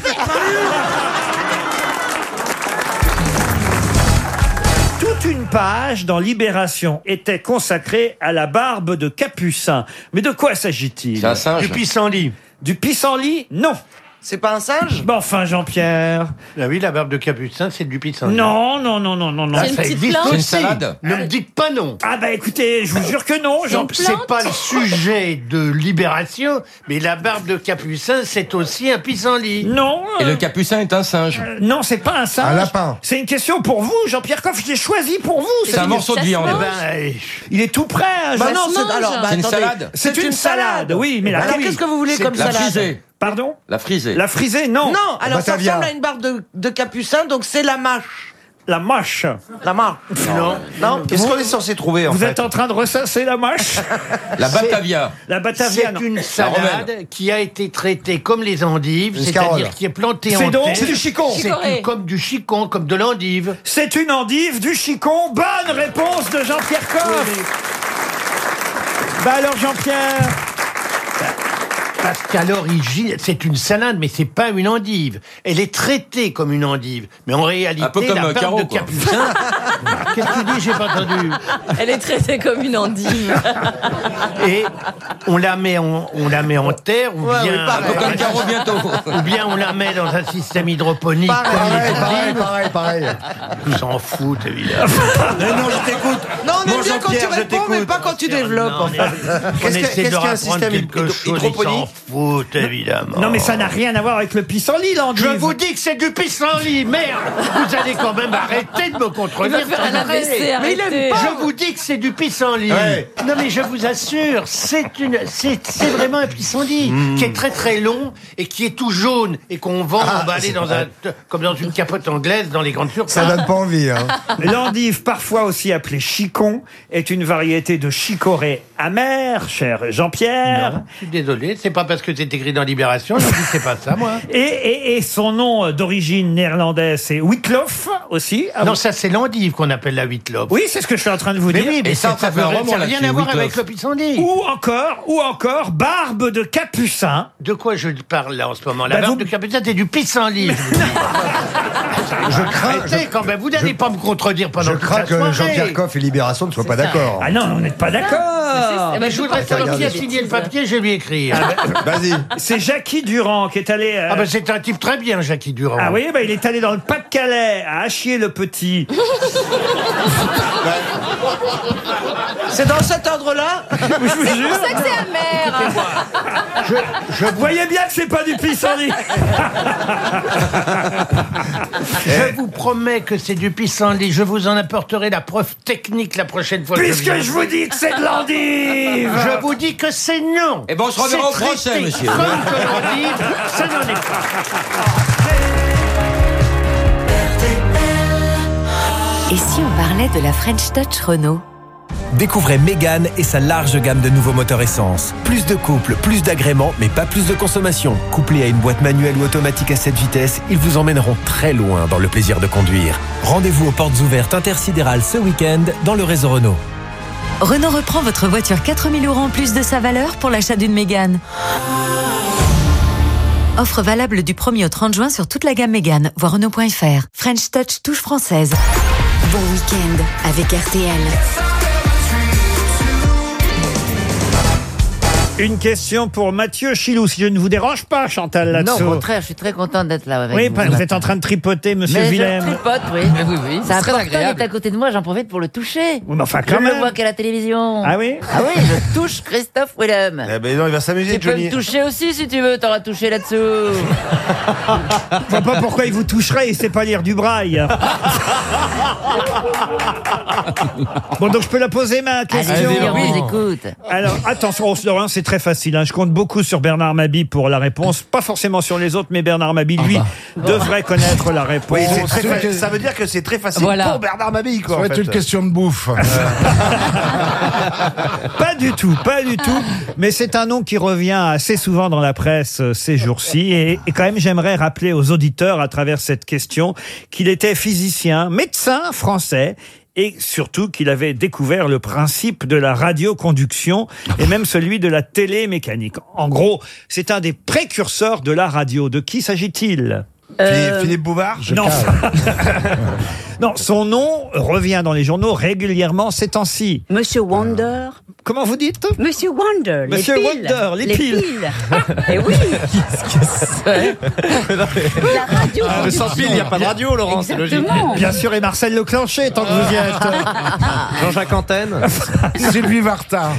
Toute une page dans Libération était consacrée à la barbe de Capucin. Mais de quoi s'agit-il? C'est un singe. Du pissenlit. Du pissenlit? Non. C'est pas un singe? Bon, enfin, Jean-Pierre. Ah oui, la barbe de Capucin, c'est du pissenlit. Non. Ah, C'est une ça petite existe plante. aussi. C'est une salade. Ne me dites pas non. Ah bah écoutez, je vous jure que non. C'est pas le sujet de Libération, mais la barbe de Capucin, c'est aussi un pissenlit. Non. Et le capucin est un singe. Non, c'est pas un singe. Un lapin. C'est une question pour vous, Jean-Pierre Coff. Je l'ai choisi pour vous. C'est un morceau de viande. Il est tout prêt. Hein, Bah non, se mange. C'est une salade. c'est une salade. Oui, mais Alors qu'est-ce que vous voulez comme La salade? frisée. Pardon? La frisée. La frisée, non. Non, alors ça Batavia. ressemble à une barbe de Capucin, donc c'est la mâche. La mâche. La mâche. Non. Qu'est-ce qu'on est censé trouver en Vous fait? êtes en train de ressasser la mâche? La Batavia. La Batavia, non. C'est une salade qui a été traitée comme les endives, Une c'est-à-dire scarole. qui est plantée C'est en donc- terre. c'est du chicon. C'est comme du chicon, comme de l'endive. C'est une endive du chicon. Bonne réponse de Jean-Pierre Coff. Bah alors, Jean-Pierre. Parce qu'à l'origine, c'est une salade, mais c'est pas une endive. Elle est traitée comme une endive. Mais en réalité, Un peu comme la barbe Caro, de quoi. Capucin... Qu'est-ce que tu dis? J'ai pas entendu. Elle est traitée comme une endive. Et on la met en terre, ou bien... oui, pareil. Un peu comme Caro bientôt. Ou bien on la met dans un système hydroponique. comme les endives. Pareil. Ils s'en foutent, évidemment. Mais non, je t'écoute. Non, on aime Bon, bien quand tu Jean-Pierre, je réponds, mais t'écoute. pas quand tu développes. Non, en fait. on Qu'est-ce essaie de qu'un rapprendre système quelque chose, ils hydroponique? s'en foutent, évidemment. Non, mais ça n'a rien à voir avec le pissenlit, l'endive. Je vous dis que c'est du pissenlit, merde. Vous allez quand même arrêter de me contredire. Il va faire un AVC, Mais il arrêtez. aime pas. Je vous dis que c'est du pissenlit. Ouais. Non, mais je vous assure, c'est vraiment un pissenlit qui est très très long et qui est tout jaune et qu'on vend emballé dans comme dans une capote anglaise dans les grandes surfaces. Ça donne pas envie, hein. L'endive, parfois aussi appelée chicon, est une variété de chicorée amère, cher Jean-Pierre. Non, je suis désolé, c'est pas parce que c'est écrit dans Libération, je dis que c'est pas ça, moi. Et son nom d'origine néerlandaise, c'est Wittlof aussi. Ah, Non, vous- ça c'est l'endive qu'on appelle la Wittlof. Oui, c'est ce que je suis en train de vous Mais dire. oui, mais Et ça fait un roman, n'a là-dessus, rien à voir Wittlof. avec le pissenlit. Ou encore, barbe de Capucin. De quoi je parle là en ce moment? La Bah, barbe vous- de Capucin, c'est du pissenlit. Je crains. Arrêtez quand même, vous n'allez pas me contredire pendant Je toute crains la que soirée. Jean-Pierre Coff et Libération ne soient pas d'accord. Ah non, on n'est pas d'accord. Mais je voudrais savoir qui a signé le papier, je vais lui écrire. Vas-y. C'est Jackie Durand qui est allé. Ah ben c'est un type très bien, Jackie Durand. Ah oui, bah, il est allé dans le Pas-de-Calais à Achier-le-Petit. C'est dans cet ordre-là? Je vous C'est jure. pour ça que c'est amer. Je voyais bien que c'est pas du pissenlit. Je vous promets que c'est du pissenlit. Je vous en apporterai la preuve technique la prochaine fois. Puisque viens. je vous dis que c'est de l'endive. Je vous dis que c'est non. Eh ben, on se reverra au C'est procès, traité monsieur. Comme de l'endive, ça n'en est pas. Et si on parlait de la French Touch Renault? Découvrez Mégane et sa large gamme de nouveaux moteurs essence. Plus de couple, plus d'agréments, mais pas plus de consommation. Couplés à une boîte manuelle ou automatique à 7 vitesses, ils vous emmèneront très loin dans le plaisir de conduire. Rendez-vous aux portes ouvertes intersidérales ce week-end dans le réseau Renault. Renault reprend votre voiture 4 000 € en plus de sa valeur pour l'achat d'une Mégane. Offre valable du 1er au 30 juin sur toute la gamme Mégane. Voir Renault.fr. French Touch touche française. Bon week-end avec RTL. Une question pour Mathieu Chilou, si je ne vous dérange pas, Chantal, là-dessous. Non, au contraire, je suis très contente d'être là avec Oui, vous. vous êtes en train de tripoter, monsieur Mais Willem. je tripote, oui. Oui, C'est important d'être à côté de moi, j'en profite pour le toucher. Oui, mais enfin, Je quand ne même. le vois qu'à la télévision. Ah oui Ah oui, je touche Christophe Willem. Eh ben non, il va s'amuser, Tu peux Johnny. me toucher aussi si tu veux, t'auras touché là-dessous. Je vois pas pourquoi il vous toucherait, il sait pas lire du braille. Bon, donc je peux la poser, ma question. Allez, on vous écoute. Alors, attention, c'est très facile. Je compte beaucoup sur Bernard Mabille pour la réponse. Pas forcément sur les autres, mais Bernard Mabille, lui, devrait connaître la réponse. Oui, ça veut dire que c'est très facile pour Bernard Mabille, quoi. Ça va être une question de bouffe. Pas du tout, pas du tout. Mais c'est un nom qui revient assez souvent dans la presse ces jours-ci. Et quand même, j'aimerais rappeler aux auditeurs, à travers cette question, qu'il était physicien, médecin français, et surtout qu'il avait découvert le principe de la radioconduction et même celui de la télémécanique. En gros, c'est un des précurseurs de la radio. De qui s'agit-il ? Philippe Bouvard? Non. Non, son nom revient dans les journaux régulièrement ces temps-ci. Monsieur Wonder. Comment vous dites? Monsieur Wonder. Monsieur les piles. Wonder, les piles. Et oui. Qu'est-ce que c'est? La radio. Mais sans pile, il n'y a pas de radio, Laurent, c'est logique. Bien sûr, et Marcel Leclanché, tant que vous y êtes. Jean-Jacques Antenne. Sylvie Vartan.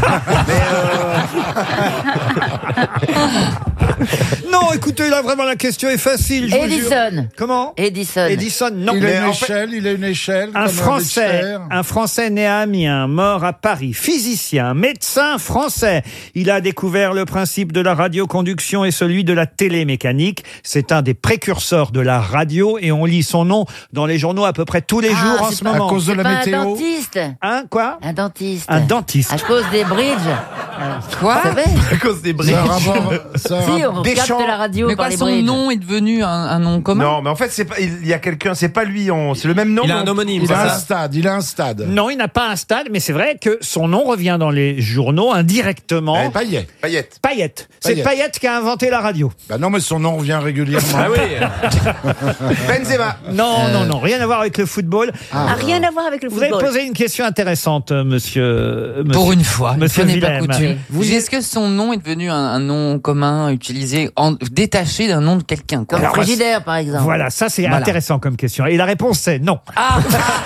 Non, écoutez, là, vraiment, la question est facile. Je vous jure. Edison. Comment? Edison. Edison, non. Il Mais a une en fait, échelle, il a une échelle. un comme Français, Richter. un Français né à Amiens, mort à Paris, physicien, médecin français. Il a découvert le principe de la radioconduction et celui de la télémécanique. C'est un des précurseurs de la radio et on lit son nom dans les journaux à peu près tous les jours en ce moment. À cause de la Pas météo. un dentiste. Hein, quoi? Un dentiste. Un dentiste. À cause des bridges. Quoi? Vous savez? À cause des C'est bridges. un rapport. Si, on capte la radio Mais par quoi, les son bridges. nom est devenu un nom commun? Non, mais en fait, c'est pas, il y a quelqu'un, c'est pas lui, c'est le même nom. Il a un homonyme, Il c'est a un ça? stade, il a un stade. Non, il n'a pas un stade, mais c'est vrai que son nom revient dans les journaux indirectement. Payet. Payette. Payette. C'est Payette. Payette qui a inventé la radio. Bah non, mais son nom revient régulièrement. Ah oui. Benzema. Non, rien à voir avec le football. A rien à voir avec le Vous avez football. posé une question intéressante, monsieur. Pour une fois, monsieur ce n'est pas Willem. coutume. Vous Est-ce que son nom est devenu un nom commun utilisé, détaché d'un nom de quelqu'un, quoi? Comme Alors, Frigidaire, par exemple. Voilà, ça c'est Voilà. intéressant comme question. Et la réponse c'est non. Ah,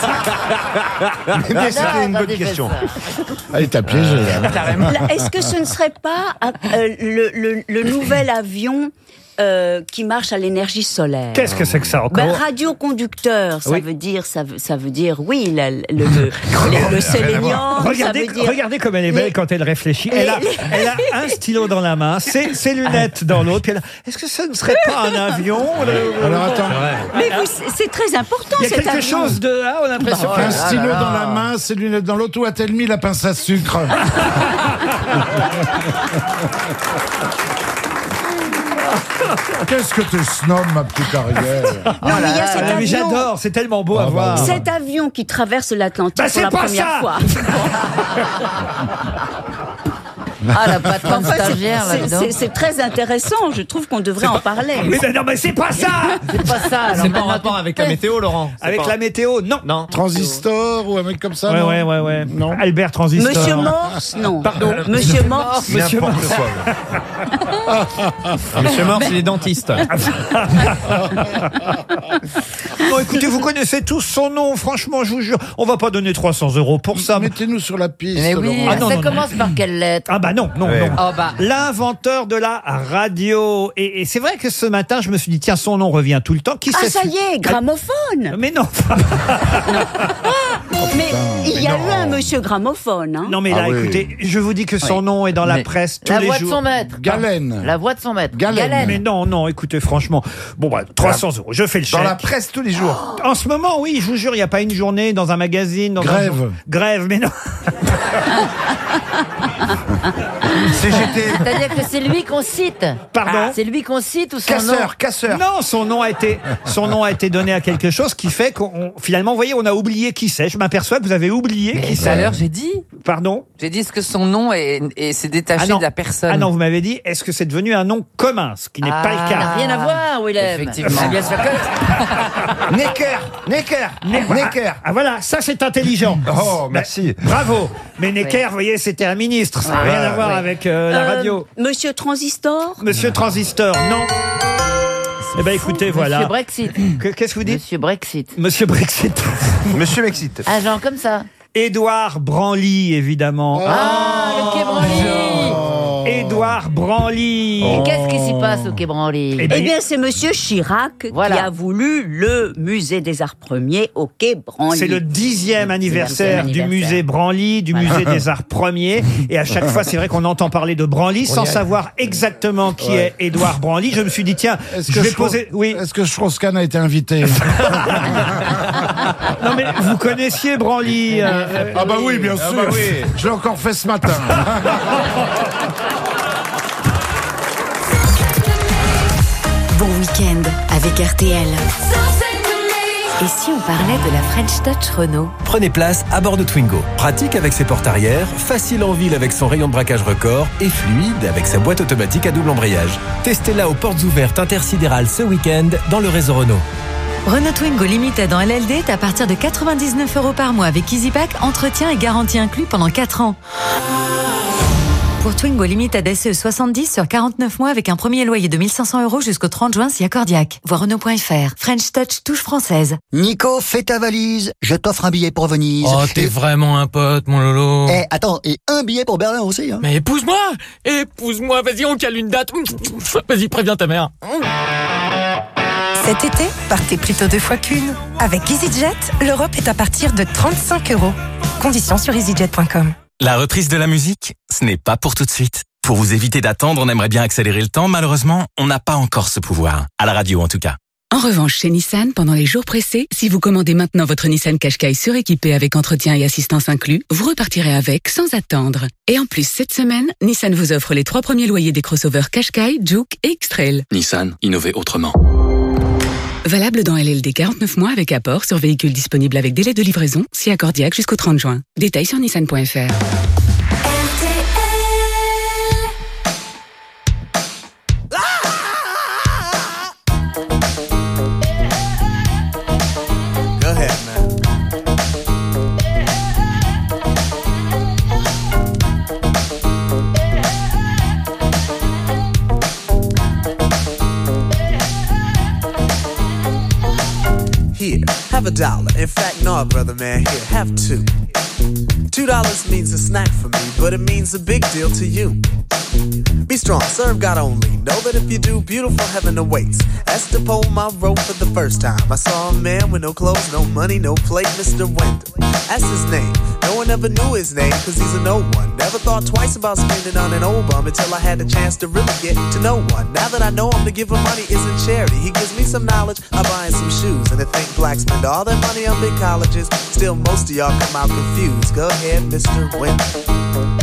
Mais c'était une bonne attendez, question. faites ça. Ah, il t'a piégé, là. Là, est-ce que ce ne serait pas le nouvel avion qui marche à l'énergie solaire? Qu'est-ce que c'est que ça encore? Ben, radioconducteur, ça Oui. veut dire, oui, le sélénium, ça Regardez, veut dire. regardez comme elle est belle quand elle réfléchit. Elle a un stylo dans la main, ses lunettes dans l'autre. puis elle a- Est-ce que ça ne serait pas un avion? Alors attends, Mais c'est très important. Il y a cet quelque avion. chose de... Ah, on a l'impression Oh que... là un stylo là dans là. la main, ses lunettes dans l'autre, où a-t-elle mis la pince à sucre? Qu'est-ce que tu snob, ma petite Ariel? Non, mais il y a cet Ah, mais avion. j'adore, c'est tellement beau à Ah, bah, voir. Cet avion qui traverse l'Atlantique Bah, pour c'est la pas première ça. fois. Ah, la patronne Enfin, stagiaire, là-dedans. c'est très intéressant. Je trouve qu'on devrait en parler. Mais non, mais c'est pas ça. C'est pas ça. alors C'est pas en maintenant, rapport tu avec te la tais. météo, Laurent? C'est Avec pas- la météo, non. Non. Transistor ou un mec comme ça? non Ouais. Non. Albert Transistor. Monsieur Morse, non. Pardon. Monsieur Morse. Monsieur N'importe Morse. quoi. Monsieur Morse, il est dentiste. Bon, écoutez, vous connaissez tous son nom. Franchement, je vous jure, on va pas donner 300 € pour ça. Mettez-nous sur la piste. Mais oui, Laurent. Ah, non, ça non, commence par quelle lettre? Ah bah non. Ouais. Oh bah. L'inventeur de la radio. Et c'est vrai que ce matin, je me suis dit, tiens, son nom revient tout le temps. Qui Ah, c'est ça y est, gramophone. Mais non. Mais il y a eu un monsieur gramophone. Hein. Non, mais là, Ah oui. écoutez, je vous dis que son nom est dans la Mais presse tous La les voix de jours. son maître. Galen. La voix de son maître. Galen. Mais non, écoutez, franchement. Bon, bah, 300 €. Je fais le chèque. Dans la presse tous les jours. En ce moment, oui, je vous jure, il n'y a pas une journée dans un magazine. Dans Grève. Grève, mais non. C'est-à-dire que c'est lui qu'on cite. Pardon. C'est lui qu'on cite ou son nom? Casseur. Non, son nom a été donné à quelque chose qui fait qu'on finalement, vous voyez, on a oublié qui c'est. Je m'aperçois que vous avez oublié qui c'est. Tout à l'heure, j'ai dit. Pardon? J'ai dit ce que son nom est s'est détaché de la personne. Ah non, vous m'avez dit, est-ce que c'est devenu un nom commun, ce qui n'est pas le Ça cas. n'a rien à voir, Willem. Effectivement. Bien sûr que... Necker. Ah voilà, ça c'est intelligent. Oh, merci. Bravo. Mais Necker, vous voyez, c'était un ministre. Ça n'a rien à voir avec la radio. Monsieur Transistor? Monsieur Transistor, non. Eh ben écoutez, voilà. Monsieur Brexit. Qu'est-ce que vous dites? Monsieur Brexit. Monsieur Brexit. Monsieur Mexite. Un genre comme ça. Édouard Branly, évidemment. Ah, le Quai Branly. Édouard Branly. Et qu'est-ce qui s'y passe au Quai Branly? Eh bien, c'est Monsieur Chirac qui a voulu le musée des Arts Premiers au Quai Branly. C'est le 10e anniversaire du musée Branly, du musée des Arts Premiers. Et à chaque fois, c'est vrai qu'on entend parler de Branly sans savoir exactement qui est Édouard Branly. Je me suis dit, tiens, je vais poser... Oui. Est-ce que Strauss-Kahn a été invité? Non mais vous connaissiez Branly Ah bah oui, bien sûr. bah oui. Je l'ai encore fait ce matin. Bon week-end avec RTL. Et si on parlait de la French Touch Renault? Prenez place à bord de Twingo. Pratique avec ses portes arrière, facile en ville avec son rayon de braquage record et fluide avec sa boîte automatique à double embrayage. Testez-la aux portes ouvertes intersidérales ce week-end dans le réseau Renault. Renault Twingo Limited en LLD est à partir de 99 € par mois avec EasyPack, entretien et garantie inclus pendant 4 ans. Pour Twingo Limited SE 70 sur 49 mois avec un premier loyer de 1 500 € jusqu'au 30 juin si accordiaque. Voir Renault.fr. French Touch touche française. Nico, fais ta valise. Je t'offre un billet pour Venise. Oh, t'es vraiment un pote, mon Lolo. Eh, attends, et un billet pour Berlin aussi, hein. Mais épouse-moi, vas-y, on cale une date. Vas-y, préviens ta mère. Cet été, partez plutôt 2 fois qu'une. Avec EasyJet, l'Europe est à partir de 35 €. Conditions sur easyjet.com. La reprise de la musique, ce n'est pas pour tout de suite. Pour vous éviter d'attendre, on aimerait bien accélérer le temps. Malheureusement, on n'a pas encore ce pouvoir. À la radio, en tout cas. En revanche, chez Nissan, pendant les jours pressés, si vous commandez maintenant votre Nissan Qashqai suréquipé avec entretien et assistance inclus, vous repartirez avec sans attendre. Et en plus, cette semaine, Nissan vous offre les 3 premiers loyers des crossovers Qashqai, Juke et X-Trail. Nissan, innover autrement. Valable dans LLD 49 mois avec apport sur véhicule disponible avec délai de livraison, si accordiaque jusqu'au 30 juin. Détails sur nissan.fr. Go ahead, man. Here, have a $1. In fact, no, brother, man. Here, have $2. $2 means a snack for me, but it means a big deal to you. Be strong, serve God only. Know that if you do, beautiful heaven awaits. That's the poem I wrote for the first time. I saw a man with no clothes, no money, no plate, Mr. Wendell. That's his name. No one ever knew his name, cause he's a no one. Never thought twice about spending on an old bum until I had the chance to really get to know one. Now that I know him, to give him money isn't charity. He gives me some knowledge, I buy him some shoes. And to think blacks spend all their money on big colleges, still most of y'all come out confused. Go ahead, Mr. Wendell.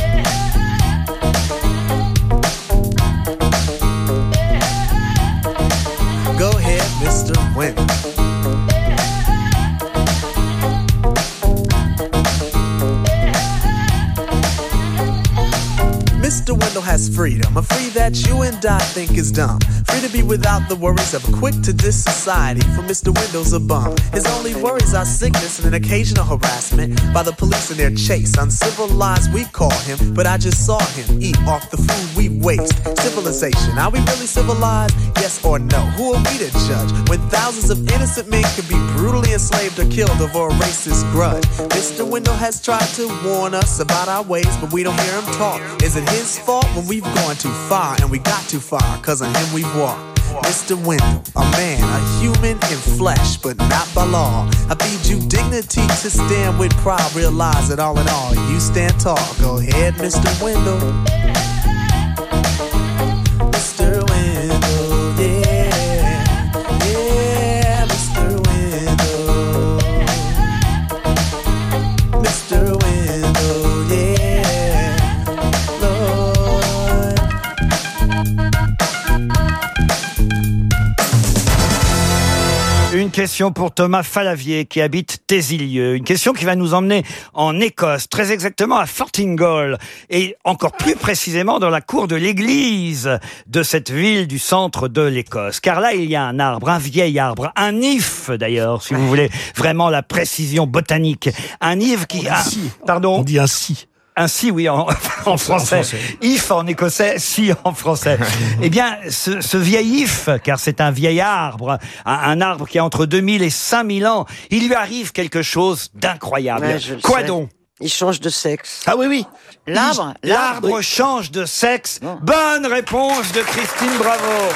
Go ahead, Mr. Wendell. Mr. Wendell has freedom, a free that you and I think is dumb. Free to be without the worries of a quick-to-diss society, for Mr. Wendell's a bum. His only worries are sickness and an occasional harassment by the police in their chase. Uncivilized, we call him, but I just saw him eat off the food we waste. Civilization, are we really civilized? Yes or no? Who are we to judge when thousands of innocent men can be brutally enslaved or killed over a racist grudge? Mr. Wendell has tried to warn us about our ways, but we don't hear him talk. Is it his fault when we've gone too far and we got too far? Cause of him we've walked. Mr. Wendell, a man, a human in flesh, but not by law. I feed you dignity to stand with pride. Realize that all in all, you stand tall. Go ahead, Mr. Wendell. Mr. Wendell, yeah. Yeah, Mr. Wendell. Mr. Wendell, yeah. Lord. question pour Thomas Falavier qui habite Tézilieu. Une question qui va nous emmener en Écosse, très exactement à Fortingall, et encore plus précisément dans la cour de l'église de cette ville du centre de l'Écosse. Car là, il y a un arbre, un vieil arbre, un if d'ailleurs, si vous voulez vraiment la précision botanique. Un if qui... Pardon ? On dit un si. Un si, oui, en français. If en écossais, si en français. Eh bien, ce vieil if, car c'est un vieil arbre, un arbre qui a entre 2000 et 5000 ans, il lui arrive quelque chose d'incroyable. Ouais, Quoi donc ? Il change de sexe. Ah oui, oui. L'arbre change de sexe. Non. Bonne réponse de Christine Bravo.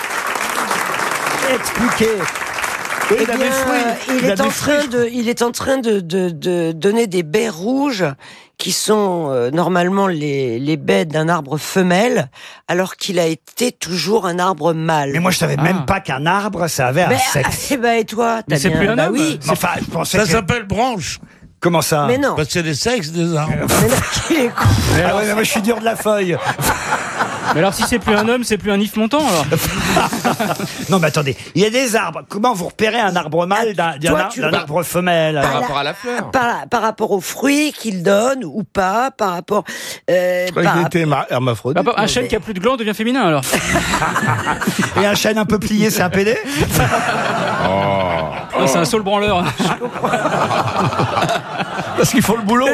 Expliquez. Eh bien, il est en train de donner des baies rouges qui sont normalement les baies d'un arbre femelle, alors qu'il a été toujours un arbre mâle. Mais moi, je savais même pas qu'un arbre, ça avait un sexe. Eh ben, et toi, Mais c'est plus un homme. Oui. Mais enfin, je pensais Ça que... s'appelle branche. Comment ça ? Mais non. Parce que c'est les sexes des arbres. Il est con. Ah ouais, mais moi, je suis dur de la feuille. Mais alors, si c'est plus un homme, c'est plus un if montant, alors. Non, mais attendez, il y a des arbres. Comment vous repérez un arbre mâle d'un arbre femelle ? Par rapport à la fleur. Par rapport aux fruits qu'il donne ou pas, par rapport... Je croyais qu'il était hermaphrodite. Un chêne qui a plus de glands devient féminin, alors. Et un chêne un peu plié, c'est un PD ? Oh, c'est un saule branleur. Parce qu'il faut le boulot.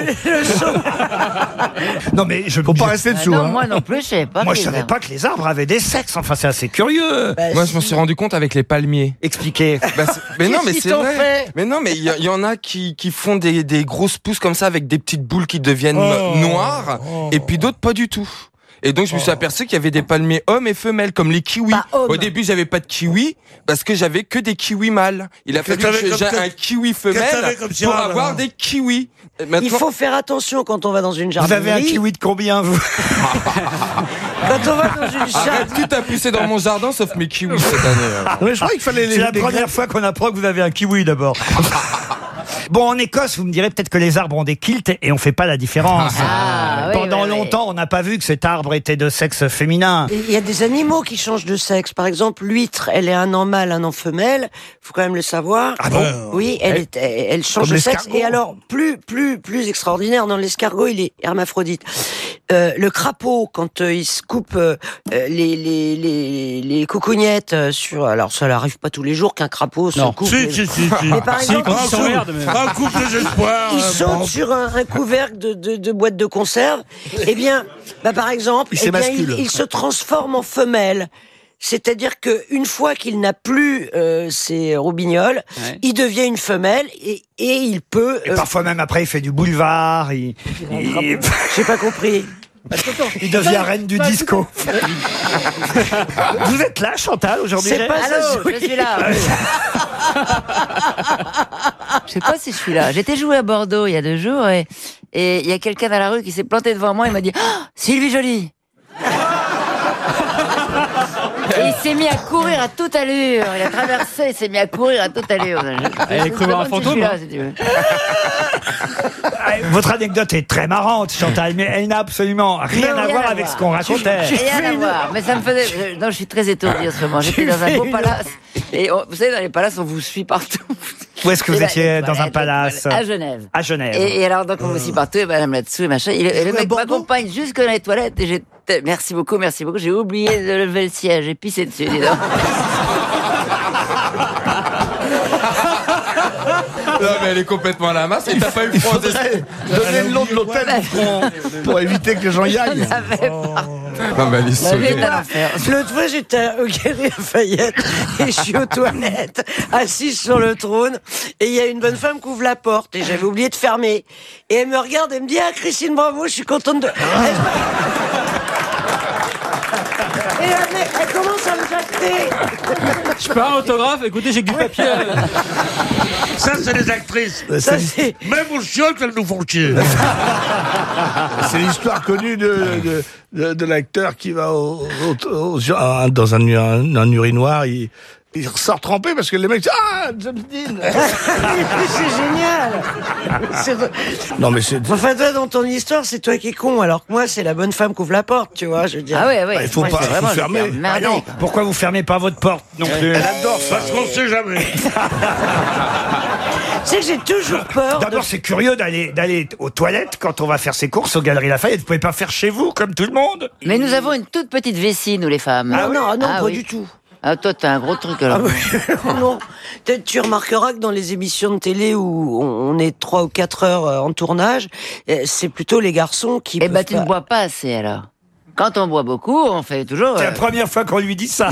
Non, mais je faut pas rester dessous. Non, hein. moi non plus, je savais pas. Moi, je savais pas que les arbres avaient des sexes. Enfin, c'est assez curieux. Moi, je m'en suis rendu compte avec les palmiers. Expliquez. Mais non, mais Qu'est-ce c'est qu'ils t'ont vrai. fait Mais non, mais il y en a qui font des grosses pousses comme ça avec des petites boules qui deviennent noires, et puis d'autres pas du tout. Et donc je me suis aperçu qu'il y avait des palmiers hommes et femelles comme les kiwis. Au début j'avais pas de kiwis parce que j'avais que des kiwis mâles. Il a fallu que j'ai un kiwi femelle pour avoir des kiwis. Maintenant... Il faut faire attention quand on va dans une jardinerie. Vous avez un kiwi de combien, vous? Quand on va dans une Arrête, tout a poussé dans mon jardin sauf mes kiwis cette année. Mais je crois qu'il fallait. C'est la première fois qu'on apprend que vous avez un kiwi d'abord. Bon, en Écosse, vous me direz peut-être que les arbres ont des kilts et on fait pas la différence. Pendant longtemps, on n'a pas vu que cet arbre était de sexe féminin. Il y a des animaux qui changent de sexe. Par exemple, l'huître, elle est un an mâle, un an femelle. Faut quand même le savoir. Ah bon? Oui, elle change de sexe. Et alors, plus extraordinaire, dans l'escargot, il est hermaphrodite. Le crapaud, quand il se coupe les coucougnettes sur... Alors, ça n'arrive pas tous les jours qu'un crapaud se coupe. Si. Mais par exemple, un couple des espoirs. il saute sur un couvercle de boîte de conserve. Eh bien, par exemple, il se transforme en femelle. C'est-à-dire que une fois qu'il n'a plus ses roubignoles, il devient une femelle et il peut. Et parfois même après, il fait du boulevard. J'ai pas compris. Il devient reine du disco. Vous êtes là, Chantal, aujourd'hui? Allô, je suis là. Je sais pas si je suis là. J'étais joué à Bordeaux il y a 2 jours et il y a quelqu'un dans la rue qui s'est planté devant moi et m'a dit Sylvie Joly. Et il s'est mis à courir à toute allure. Il a traversé, il s'est mis à courir à toute allure. Elle a cru voir un fantôme. Là, si tu veux. Votre anecdote est très marrante, Chantal, mais elle n'a absolument rien à voir avec ce qu'on racontait. Rien à voir. Mais ça me faisait. Non, je suis très étourdie en ce moment. J'étais dans un beau palace. Et vous savez, dans les palaces, on vous suit partout. Où est-ce que vous étiez dans un palace? À Genève. À Genève. Et alors, donc, on vous suit partout, et madame là-dessous, et machin. Et le mec m'accompagne jusque dans les toilettes, et j'ai. Merci beaucoup. J'ai oublié de lever le siège, j'ai pissé dessus, dis donc. Non mais elle est complètement à la masse et t'as pas eu froid. Donnez le nom de l'hôtel pour éviter que les gens y aillent. Non mais elle est solide. L'autre fois, j'étais au Galeries Lafayette et je suis aux toilettes, assise sur le trône, et il y a une bonne femme qui ouvre la porte et j'avais oublié de fermer. Et elle me regarde et me dit Christine Bravo, je suis contente de... Et elle commence à me jacter. Je peux un autographe? Écoutez, j'ai que du papier. Ça, c'est les actrices. Même aux chiottes, elles nous font chier. C'est l'histoire connue de l'acteur qui va dans un urinoir. Il ressort trempé parce que les mecs disent ah, James Dean. C'est génial. Non mais c'est. Enfin, toi, dans ton histoire, c'est toi qui es con, alors que moi, c'est la bonne femme qui ouvre la porte, tu vois, je veux dire. Ah ouais, ouais. Il faut pas faut fermer. Ah non, pourquoi vous fermez pas votre porte non plus? Elle adore ça. Parce qu'on sait jamais. Tu sais que j'ai toujours peur. D'abord, c'est curieux d'aller aux toilettes quand on va faire ses courses aux Galeries Lafayette. Vous pouvez pas faire chez vous comme tout le monde. Mais nous avons une toute petite vessie, nous les femmes. Non, pas oui. du tout. Ah, toi, t'as un gros truc alors. Non, peut-être tu remarqueras que dans les émissions de télé où on est 3 ou 4 heures en tournage, c'est plutôt les garçons qui. Eh ben, tu ne bois pas assez alors. Quand on boit beaucoup, on fait toujours. C'est la première fois qu'on lui dit ça.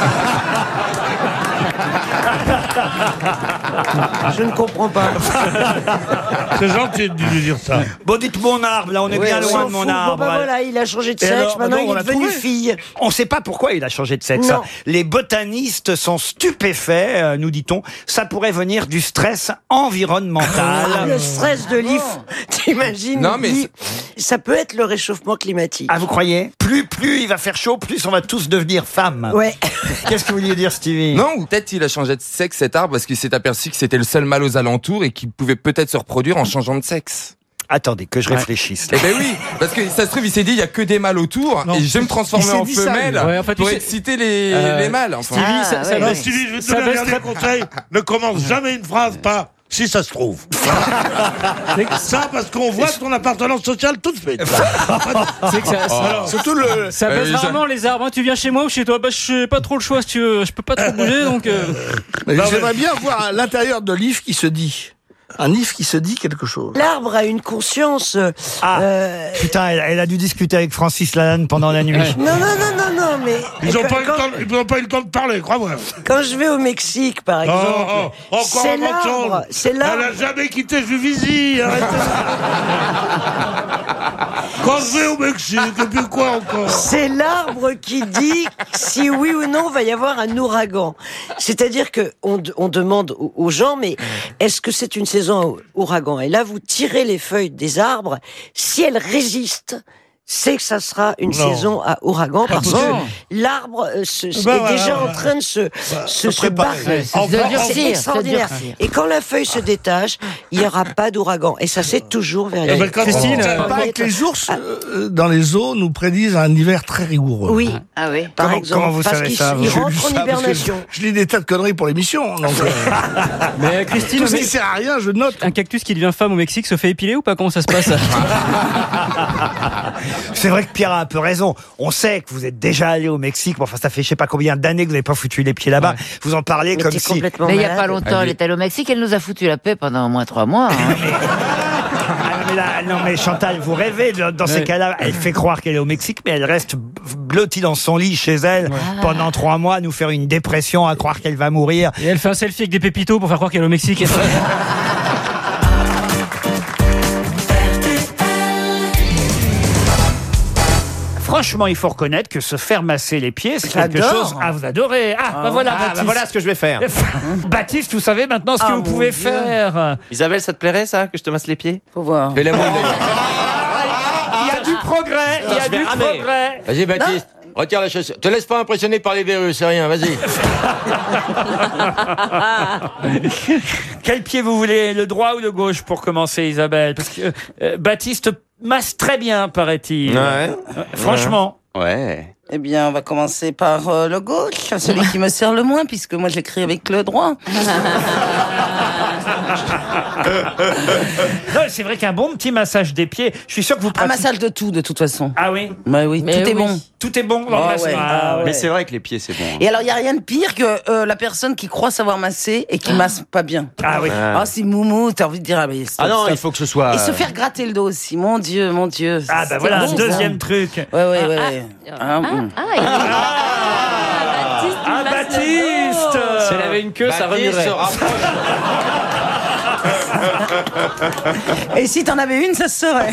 Je ne comprends pas. C'est gentil de lui dire ça. Bon, dites mon arbre, là, on est bien loin de mon arbre. Bon, bah voilà, il a changé de sexe, maintenant il est devenu fille. On ne sait pas pourquoi il a changé de sexe. Non. Les botanistes sont stupéfaits, nous dit-on. Ça pourrait venir du stress environnemental. Le stress de l'IF, t'imagines? Non, mais ça peut être le réchauffement climatique. Ah, vous croyez? Plus il va faire chaud, plus on va tous devenir femmes. Ouais. Qu'est-ce que vous vouliez dire, Stevie? non, ou peut-être il a changé de sexe cet arbre parce qu'il s'est aperçu que c'était le seul mâle aux alentours et qu'il pouvait peut-être se reproduire en changeant de sexe. Attendez, que je réfléchisse. Eh ben oui, parce que ça se trouve, il s'est dit, il y a que des mâles autour, et je vais me transformer en femelle pour exciter les mâles. Enfin. Stevie, Stevie, je vais te donner un dernier conseil. Ne commence jamais une phrase par « si ça se trouve ». Ça, parce qu'on voit ton appartenance sociale tout de suite. C'est que Surtout ça baisse rarement les arbres. Hein. Tu viens chez moi ou chez toi? Bah, je n'ai pas trop le choix si tu veux. Je peux pas trop bouger donc. J'aimerais bien voir à l'intérieur de l'IF qui se dit. Un IF qui se dit quelque chose. L'arbre a une conscience. Putain, elle a dû discuter avec Francis Lalanne pendant la nuit. Non, mais. Ils n'ont pas eu le temps de parler, crois-moi. Quand je vais au Mexique, par exemple. Encore c'est un mensonge. l'arbre. C'est l'arbre. Elle n'a jamais quitté Juvisy. Arrêtez. Quand je vais au Mexique, et puis quoi encore? C'est l'arbre qui dit si oui ou non va y avoir un ouragan. C'est-à-dire que on demande aux gens, mais est-ce que c'est une saison ouragan? Et là, vous tirez les feuilles des arbres. Si elles résistent, c'est que ça sera une saison à ouragan, parce que l'arbre est déjà en train de se barrer. C'est extraordinaire. Et quand la feuille se détache, il n'y aura pas d'ouragan. Et ça, c'est toujours vérifié. Christine, pas que les ours dans les zoos nous prédisent un hiver très rigoureux. Oui. Ah oui. Par exemple, comment vous parce savez qu'ils ça, rentrent en hibernation. Je lis des tas de conneries pour l'émission. Mais Christine, tout ce qui sert à rien, je note. Un cactus qui devient femme au Mexique se fait épiler ou pas? Comment ça se passe? C'est vrai que Pierre a un peu raison. On sait que vous êtes déjà allé au Mexique. Bon, enfin, ça fait je sais pas combien d'années que vous n'avez pas foutu les pieds là-bas. Vous en parlez comme si. Mais il n'y a pas longtemps, elle est allée au Mexique, elle nous a foutu la paix pendant au moins 3 mois. Non mais Chantal, vous rêvez dans ces cas-là. Elle fait croire qu'elle est au Mexique, mais elle reste blottie dans son lit chez elle pendant 3 mois, à nous faire une dépression, à croire qu'elle va mourir. Et elle fait un selfie avec des pépitos pour faire croire qu'elle est au Mexique. Franchement, il faut reconnaître que se faire masser les pieds, c'est quelque chose à vous adorer. Voilà, Baptiste. Voilà ce que je vais faire. Baptiste, vous savez maintenant ce que vous pouvez faire. Isabelle, ça te plairait ça, que je te masse les pieds? Faut voir. Fais-la moi. Il y a du progrès, il y a du progrès. Vas-y, Baptiste. Retire la chaussure. Te laisse pas impressionner par les verrues, c'est rien, vas-y. Quel pied vous voulez, le droit ou le gauche pour commencer, Isabelle? Parce que Baptiste masse très bien, paraît-il. Ouais. Franchement. Ouais. Eh bien, on va commencer par le gauche, celui qui me sert le moins, puisque moi j'écris avec le droit. Non, c'est vrai qu'un bon petit massage des pieds, je suis sûr que vous Un massage de tout, de toute façon. Ah oui? Bah oui, tout est bon. Tout est bon dans le massage. Ouais. Mais c'est vrai que les pieds, c'est bon. Et alors, il n'y a rien de pire que la personne qui croit savoir masser et qui masse pas bien. Ah oui. Ah, c'est moumou, t'as envie de dire, ah, mais Ah non, il faut que ce soit... Et se faire gratter le dos aussi, mon Dieu, mon Dieu. Ah bah voilà, un deuxième truc. Ouais. Baptiste. Si elle avait une queue, ça remuerait. Et si t'en avais une, ça se serait.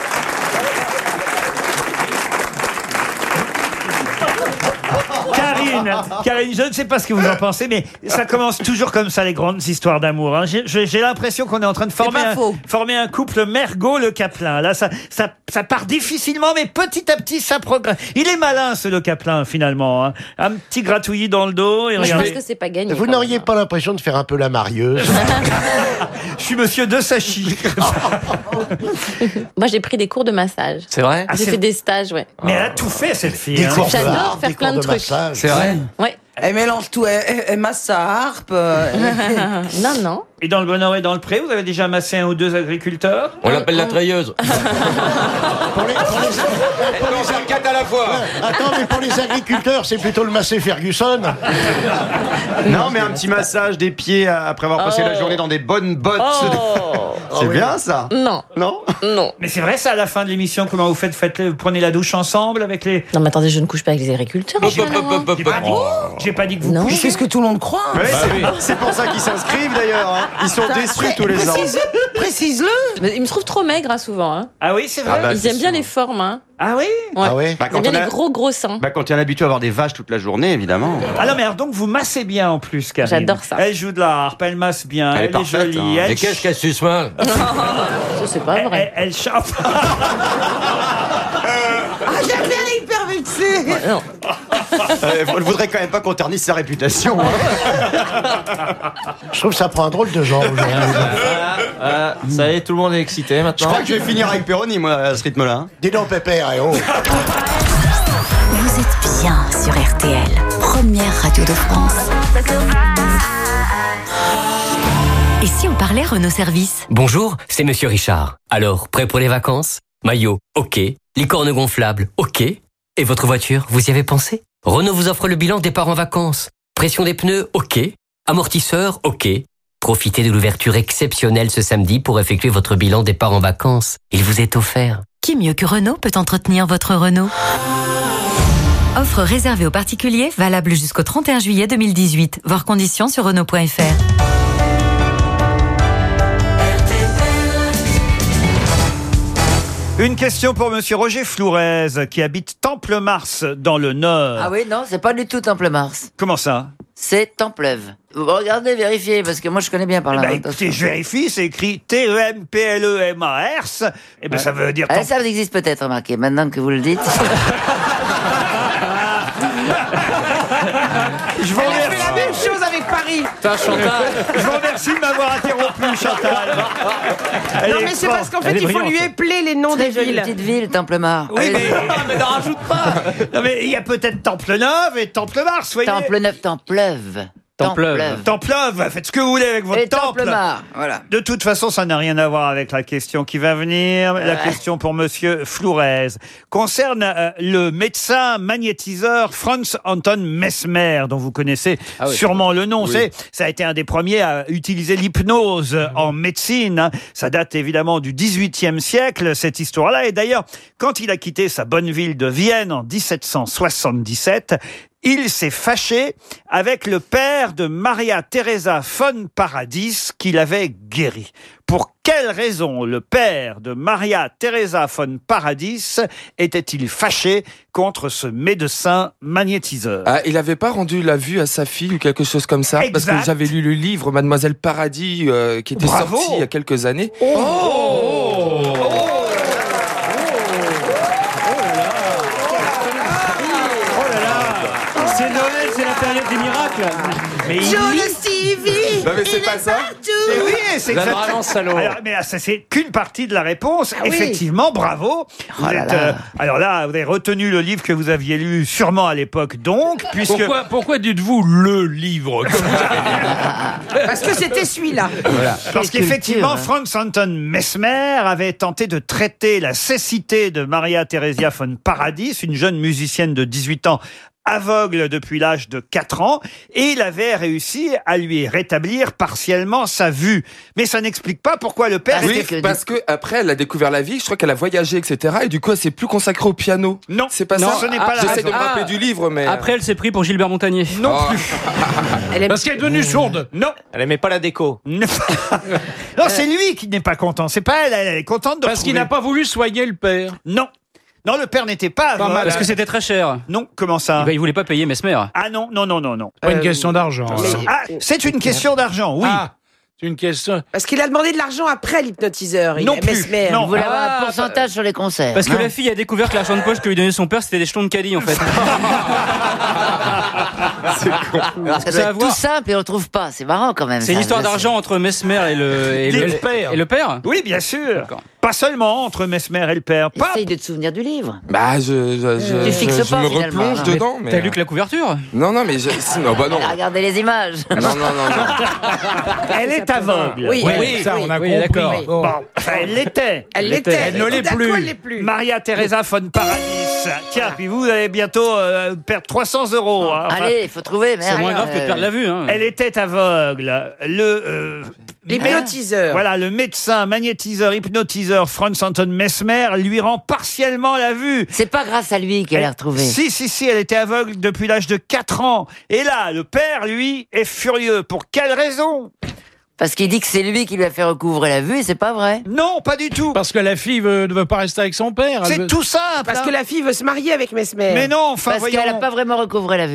Karine Karine, je ne sais pas ce que vous en pensez, mais ça commence toujours comme ça, les grandes histoires d'amour. Hein. J'ai l'impression qu'on est en train de former un couple Mergo-Le Caplin. Là, ça part difficilement, mais petit à petit, ça progresse. Il est malin, ce Le Caplin, finalement. Hein. Un petit gratouillis dans le dos. Et je pense que c'est pas gagné. Vous n'auriez pas l'impression de faire un peu la marieuse? Je suis monsieur De Sachi. Moi, j'ai pris des cours de massage. C'est vrai? J'ai fait des stages, ouais. Mais elle a tout fait, cette fille. Hein. J'adore faire plein de trucs. C'est vrai? Ouais. Elle mélange tout, elle masse sa harpe. Non, non. Et dans le Bonheur et dans le Pré, vous avez déjà massé 1 ou 2 agriculteurs? On l'appelle la treilleuse. Pour les quatre à la fois. Attends, mais pour les agriculteurs, c'est plutôt le massé Ferguson. Non, mais un petit massage des pieds après avoir passé la journée dans des bonnes bottes. C'est bien ça? Non. Non? Non. Mais c'est vrai ça, à la fin de l'émission, comment vous faites? Vous prenez la douche ensemble avec les... Non, mais attendez, je ne couche pas avec les agriculteurs. J'ai pas dit que vous couchiez. C'est ce que tout le monde croit. Ouais, c'est pour ça qu'ils s'inscrivent d'ailleurs. Hein. Ils sont déçus tous les ans. Précise-le. Ils me trouvent trop maigre, hein, souvent. Hein. Ah oui, c'est vrai. Ils aiment bien les formes. Hein. Ah oui? Ouais. Ah oui. Ils aiment bien les gros seins. Quand on est habitué à avoir des vaches toute la journée, évidemment. Ah non, mais alors, donc vous massez bien en plus, Karine. J'adore ça. Elle joue de la harpe, elle masse bien, elle est parfaite, jolie. hein. Mais qu'est-ce qu'elle suce mal? Ça, c'est pas vrai. Elle chante. J'aime bien les hyper vexés. Non. On ne voudrait quand même pas qu'on ternisse sa réputation. Je trouve que ça prend un drôle de genre aujourd'hui. Ça y est, tout le monde est excité Je maintenant. crois que je vais finir avec Péroni, moi, à ce rythme-là. Hein. Dis donc, Pépère, et oh. Vous êtes bien sur RTL, première radio de France. Et si on parlait Renault Service? Bonjour, c'est Monsieur Richard. Alors, prêt pour les vacances? Maillot, ok. Licorne gonflable, ok. Et votre voiture, vous y avez pensé? Renault vous offre le bilan départ en vacances. Pression des pneus, ok. Amortisseur, ok. Profitez de l'ouverture exceptionnelle ce samedi pour effectuer votre bilan départ en vacances. Il vous est offert. Qui mieux que Renault peut entretenir votre Renault? Offre réservée aux particuliers, valable jusqu'au 31 juillet 2018. Voir conditions sur Renault.fr. Une question pour monsieur Roger Flourez, qui habite Temple-Mars, dans le Nord. Ah oui, non, c'est pas du tout Temple-Mars. Comment ça? C'est Templeuve. Regardez, vérifiez, parce que moi je connais bien par là. Écoutez, je vérifie, c'est écrit T-E-M-P-L-E-M-A-R-S. Eh bien, ça veut dire... Ça existe peut-être, remarquez, maintenant que vous le dites. Je vous remercie. Elle fait la même chose avec Paris. Je vous remercie de m'avoir interrompu, Chantal. Non, mais c'est parce qu'en fait, il faut lui épeler les noms des villes. Petite ville, Temple-Mars. Oui, mais n'en rajoute pas. Non, mais il y a peut-être Temple-Neuve et Temple-Mars, voyez. Temple-Neuve, Templeuve. Templeuve, faites ce que vous voulez avec votre temple. Voilà. De toute façon, ça n'a rien à voir avec la question qui va venir. La question pour monsieur Flourez concerne le médecin magnétiseur Franz Anton Mesmer, dont vous connaissez sûrement le nom. Oui. Ça a été un des premiers à utiliser l'hypnose en médecine. Ça date évidemment du XVIIIe siècle, cette histoire-là. Et d'ailleurs, quand il a quitté sa bonne ville de Vienne en 1777, il s'est fâché avec le père de Maria Theresa von Paradis qu'il avait guéri. Pour quelle raison le père de Maria Theresa von Paradis était-il fâché contre ce médecin magnétiseur? Ah, il n'avait pas rendu la vue à sa fille ou quelque chose comme ça? Exact. Parce que j'avais lu le livre Mademoiselle Paradis qui était sorti il y a quelques années. C'est Noël, c'est la période des miracles. Mais Stevie. Non mais c'est pas ça. Mais oui, c'est Vous êtes vraiment salaud. Alors, mais ça, c'est qu'une partie de la réponse. oui. Effectivement, bravo. Vous êtes, alors là, vous avez retenu le livre que vous aviez lu sûrement à l'époque, donc, puisque... Pourquoi dites-vous le livre Parce que c'était celui-là. Voilà. Parce qu'effectivement, culture, Franz Anton Mesmer avait tenté de traiter la cécité de Maria Theresia von Paradis, une jeune musicienne de 18 ans, aveugle depuis l'âge de 4 ans, et il avait réussi à lui rétablir partiellement sa vue. Mais ça n'explique pas pourquoi le père Oui, était... parce que après elle a découvert la vie, je crois qu'elle a voyagé, etc. Et du coup, elle s'est plus consacrée au piano. Non, c'est pas non, ça. ce n'est pas la J'essaie raison. de me rappeler du livre, mais Après, elle s'est pris pour Gilbert Montagnier. Non plus. Parce qu'elle est devenue sourde. Non. Elle aimait pas la déco. Non, c'est lui qui n'est pas content. C'est pas elle. Elle est contente de Parce qu'il n'a pas voulu soigner le père. Non. Non, le père n'était pas aveugle. Parce que c'était très cher. Non, comment ça? Il voulait pas payer Mesmer. Ah non. Pas une question d'argent. Ah, c'est une question d'argent, oui. Ah, c'est une question. Parce qu'il a demandé de l'argent après l'hypnotiseur. Non plus. Mesmer. Non. Vous voulez avoir un pourcentage sur les concerts. Parce que la fille a découvert que l'argent de poche que lui donnait son père, c'était des jetons de caddie, en fait. C'est con. Ça doit être tout simple et on le trouve pas. C'est marrant quand même. C'est une histoire d'argent entre Mesmer et le père. Et le père? Oui, bien sûr. Pas seulement entre Mesmer et le père. Essaye de te souvenir du livre. Bah, je me replonge dedans. T'as lu que la couverture? Non, mais non, bah non. Regardez les images. Non. Elle est aveugle. Oui, Ça, on a compris. d'accord. Bon, enfin, elle l'était. Elle l'était. Elle ne l'est Tout d'un plus. coup, elle l'est plus. Maria Teresa von Paradis. Tiens, puis vous allez bientôt perdre 300 €. Hein. Enfin, Allez, il faut trouver. C'est moins grave que de perdre la vue. Hein. elle était aveugle. L'hypnotiseur. Voilà, le médecin, magnétiseur, hypnotiseur Franz Anton Mesmer lui rend partiellement la vue. C'est pas grâce à lui qu'elle est retrouvée. Si, elle était aveugle depuis l'âge de 4 ans. Et là, le père, lui, est furieux. Pour quelle raison? Parce qu'il dit que c'est lui qui lui a fait recouvrer la vue et c'est pas vrai. Non, pas du tout. Parce que la fille ne veut pas rester avec son père. C'est tout simple. Parce que la fille veut se marier avec Mesmer. Mais non, enfin, Parce voyons. qu'elle a pas vraiment recouvré la vue.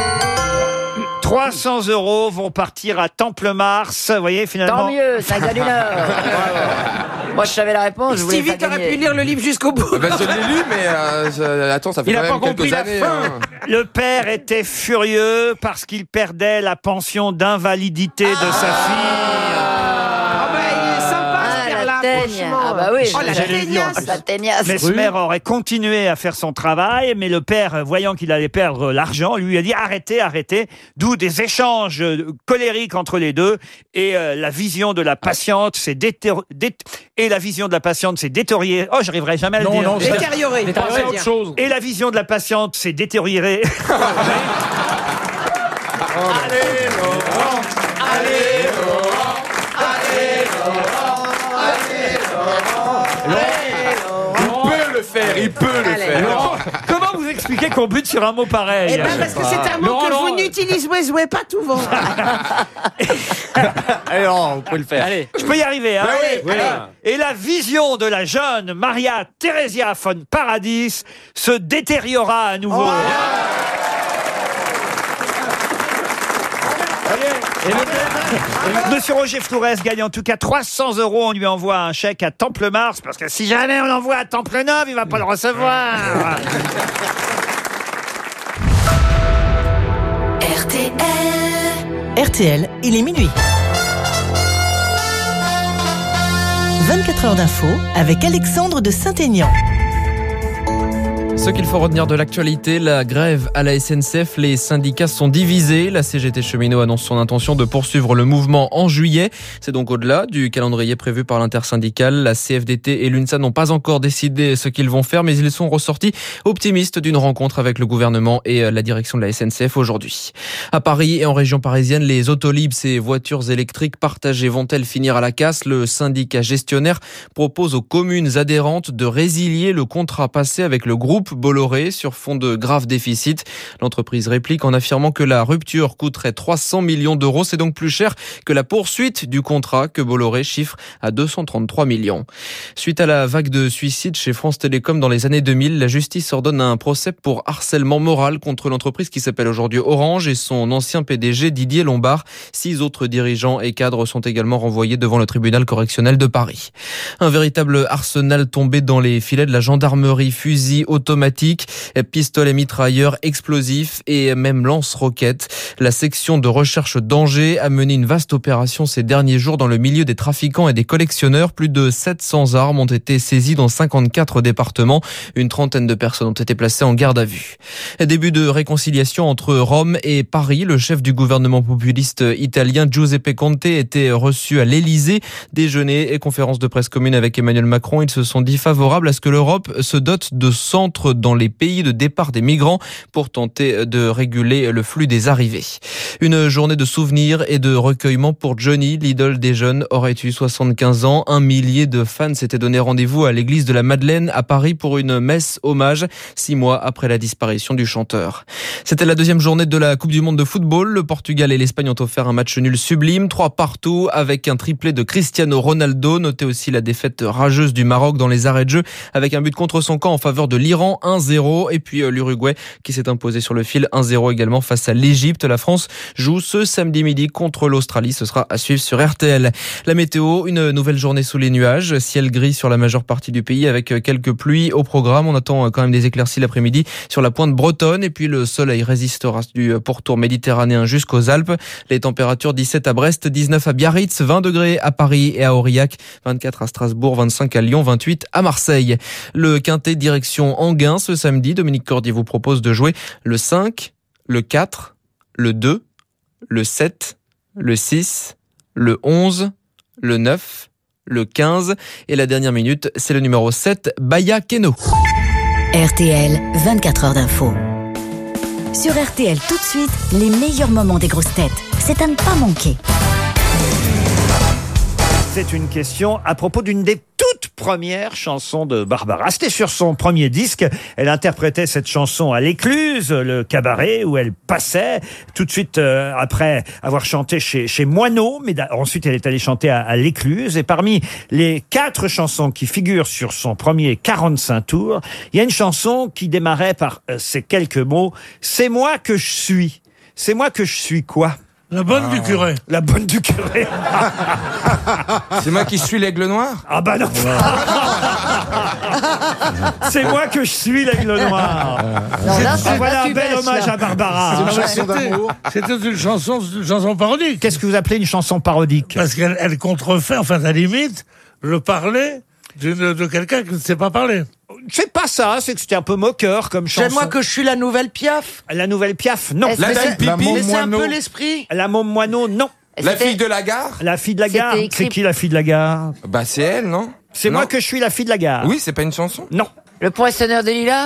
300 € vont partir à Temple-Mars. Vous voyez, finalement. Tant mieux, ça gagne une heure. Moi, je savais la réponse. Je voulais Stevie, pas t'aurais gagner. pu lire le livre jusqu'au bout. Bah, je l'ai lu, mais attends, ça fait Il quand a même pas compris quelques la années. fin. Hein. Le père était furieux parce qu'il perdait la pension d'invalidité de sa fille. Ah bah, il est sympa ce père-là, franchement. Ah bah oui, Oh, la teignasse. la teignasse. Mesmer aurait continué à faire son travail, mais le père, voyant qu'il allait perdre l'argent, lui a dit arrêtez. D'où des échanges colériques entre les deux, et la vision de la patiente s'est détériorée. Oh, j'arriverai jamais à le dire. Détérioré. C'est autre chose. Et la vision de la patiente s'est détériorée. Allez, Laurent. Allez, Laurent. Allez, Laurent. Allez, Laurent. Il peut le faire. Laurent, comment vous expliquez qu'on bute sur un mot pareil? Eh ben parce que c'est un mot que vous n'utilisez pas souvent. Allez, Laurent, vous pouvez le faire. Allez. Je peux y arriver, hein? Oui. Et la vision de la jeune Maria Theresia von Paradis se détériora à nouveau. Monsieur Roger Flourès gagne en tout cas 300 €. On lui envoie un chèque à Temple-Mars, parce que si jamais on l'envoie à Temple-Neuve, il va pas le recevoir. RTL, il est minuit. 24 heures d'info avec Alexandre de Saint-Aignan. Ce qu'il faut retenir de l'actualité, la grève à la SNCF, les syndicats sont divisés. La CGT Cheminot annonce son intention de poursuivre le mouvement en juillet. C'est donc au-delà du calendrier prévu par l'intersyndicale. La CFDT et l'UNSA n'ont pas encore décidé ce qu'ils vont faire, mais ils sont ressortis optimistes d'une rencontre avec le gouvernement et la direction de la SNCF aujourd'hui. À Paris et en région parisienne, les autolibes, ces voitures électriques partagées, vont-elles finir à la casse? Le syndicat gestionnaire propose aux communes adhérentes de résilier le contrat passé avec le groupe Bolloré sur fond de graves déficits. L'entreprise réplique en affirmant que la rupture coûterait 300 millions d'euros. C'est donc plus cher que la poursuite du contrat que Bolloré chiffre à 233 millions. Suite à la vague de suicides chez France Télécom dans les années 2000, la justice ordonne un procès pour harcèlement moral contre l'entreprise qui s'appelle aujourd'hui Orange et son ancien PDG Didier Lombard. 6 autres dirigeants et cadres sont également renvoyés devant le tribunal correctionnel de Paris. Un véritable arsenal tombé dans les filets de la gendarmerie, fusils automatiques, pistolets mitrailleurs, explosifs et même lance-roquettes. La section de recherche danger a mené une vaste opération ces derniers jours dans le milieu des trafiquants et des collectionneurs. Plus de 700 armes ont été saisies dans 54 départements. Une trentaine de personnes ont été placées en garde à vue. Début de réconciliation entre Rome et Paris. Le chef du gouvernement populiste italien Giuseppe Conte était reçu à l'Élysée. Déjeuner et conférence de presse commune avec Emmanuel Macron. Ils se sont dit favorables à ce que l'Europe se dote de centres entre dans les pays de départ des migrants pour tenter de réguler le flux des arrivées. Une journée de souvenirs et de recueillement pour Johnny, l'idole des jeunes, aurait eu 75 ans. 1 millier de fans s'étaient donné rendez-vous à l'église de la Madeleine à Paris pour une messe hommage, 6 mois après la disparition du chanteur. C'était la deuxième journée de la Coupe du Monde de football. Le Portugal et l'Espagne ont offert un match nul sublime, 3-3 avec un triplé de Cristiano Ronaldo. Notez aussi la défaite rageuse du Maroc dans les arrêts de jeu avec un but contre son camp en faveur de l'Iran, 1-0. Et puis l'Uruguay qui s'est imposé sur le fil, 1-0 également face à l'Égypte. La France joue ce samedi midi contre l'Australie. Ce sera à suivre sur RTL. La météo, une nouvelle journée sous les nuages. Ciel gris sur la majeure partie du pays avec quelques pluies au programme. On attend quand même des éclaircies l'après-midi sur la pointe bretonne. Et puis le soleil résistera du pourtour méditerranéen jusqu'aux Alpes. Les températures 17 à Brest, 19 à Biarritz, 20 degrés à Paris et à Aurillac, 24 à Strasbourg, 25 à Lyon, 28 à Marseille. Le quintet direction Enghien ce samedi. Dominique Cordier vous propose de jouer le 5, le 4, le 2, le 7, le 6, le 11, le 9, le 15 et la dernière minute, c'est le numéro 7, Baya Keno. RTL, 24 heures d'info. Sur RTL, tout de suite, les meilleurs moments des grosses têtes. C'est à ne pas manquer. C'est une question à propos d'une des toutes premières chansons de Barbara. C'était sur son premier disque. Elle interprétait cette chanson à l'Écluse, le cabaret où elle passait. Tout de suite après avoir chanté chez Moineau, mais ensuite elle est allée chanter à l'Écluse. Et parmi les 4 chansons qui figurent sur son premier 45 tours, il y a une chanson qui démarrait par ces quelques mots. C'est moi que je suis. C'est moi que je suis quoi ? La bonne du curé. La bonne du curé. C'est moi qui suis l'aigle noir? Ah bah non. C'est moi que je suis l'aigle noir. Voilà un bel hommage à Barbara. C'est une chanson d'amour. C'était une chanson parodique. Qu'est-ce que vous appelez une chanson parodique? Parce qu'elle contrefait, enfin, à la limite, le parler de quelqu'un qui ne sait pas parler. C'est pas ça, c'est que c'était un peu moqueur comme chanson. C'est moi que je suis la nouvelle Piaf. La nouvelle Piaf, non. La dame pipi. Mais c'est un peu l'esprit. La môme moineau, non. La fille de la gare? La fille de la gare. C'est qui la fille de la gare? Bah c'est elle, non? C'est moi que je suis la fille de la gare. Oui, c'est pas une chanson? Non. Le poinçonneur de lilas?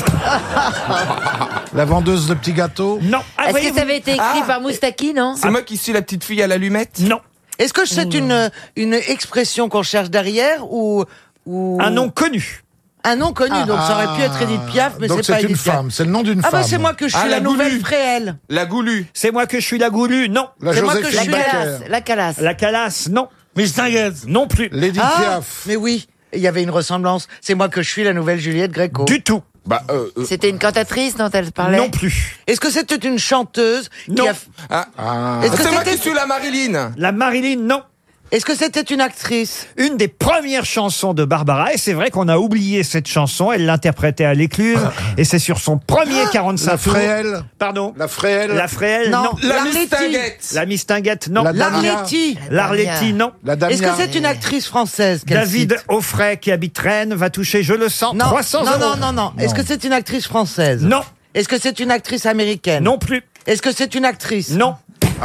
La vendeuse de petits gâteaux? Non. Est-ce que ça avait été écrit par Moustaki, non? C'est moi qui suis la petite fille à l'allumette? Non. Est-ce que c'est une expression qu'on cherche derrière ou... Un nom connu. Un nom connu, donc ça aurait pu être Edith Piaf, mais c'est pas Edith Piaf. Donc c'est une femme, c'est le nom d'une femme. Ah bah c'est moi que je suis la nouvelle Fréhel. La Goulue. C'est moi que je suis la Goulue, non. C'est moi que je suis La Calas. La Calas, non. Miss Tinguette. Non plus. Lady Piaf. Mais oui, il y avait une ressemblance. C'est moi que je suis la nouvelle Juliette Gréco. Du tout. Bah, C'était une cantatrice dont elle parlait? Non plus. Est-ce que c'était une chanteuse? Non. Est-ce que C'est moi qui c'était suis la Marilyn. La Marilyn, non. Est-ce que c'était une actrice? Une des premières chansons de Barbara, et c'est vrai qu'on a oublié cette chanson, elle l'interprétait à l'Écluse, et c'est sur son premier 45 La tours. Fréhel. Pardon? La Fréhel. La Fréhel, non. La Miss Tinguette. La Miss Tinguette, non. La Damia. L'Arletty. L'Arletty, non. La Damia. Est-ce que c'est une actrice française qu'elle David cite? Offray, qui habite Rennes, va toucher, je le sens, 300 euros. Non. Est-ce que c'est une actrice française? Non. Est-ce que c'est une actrice américaine? Non plus. Est-ce que c'est une actrice? Non.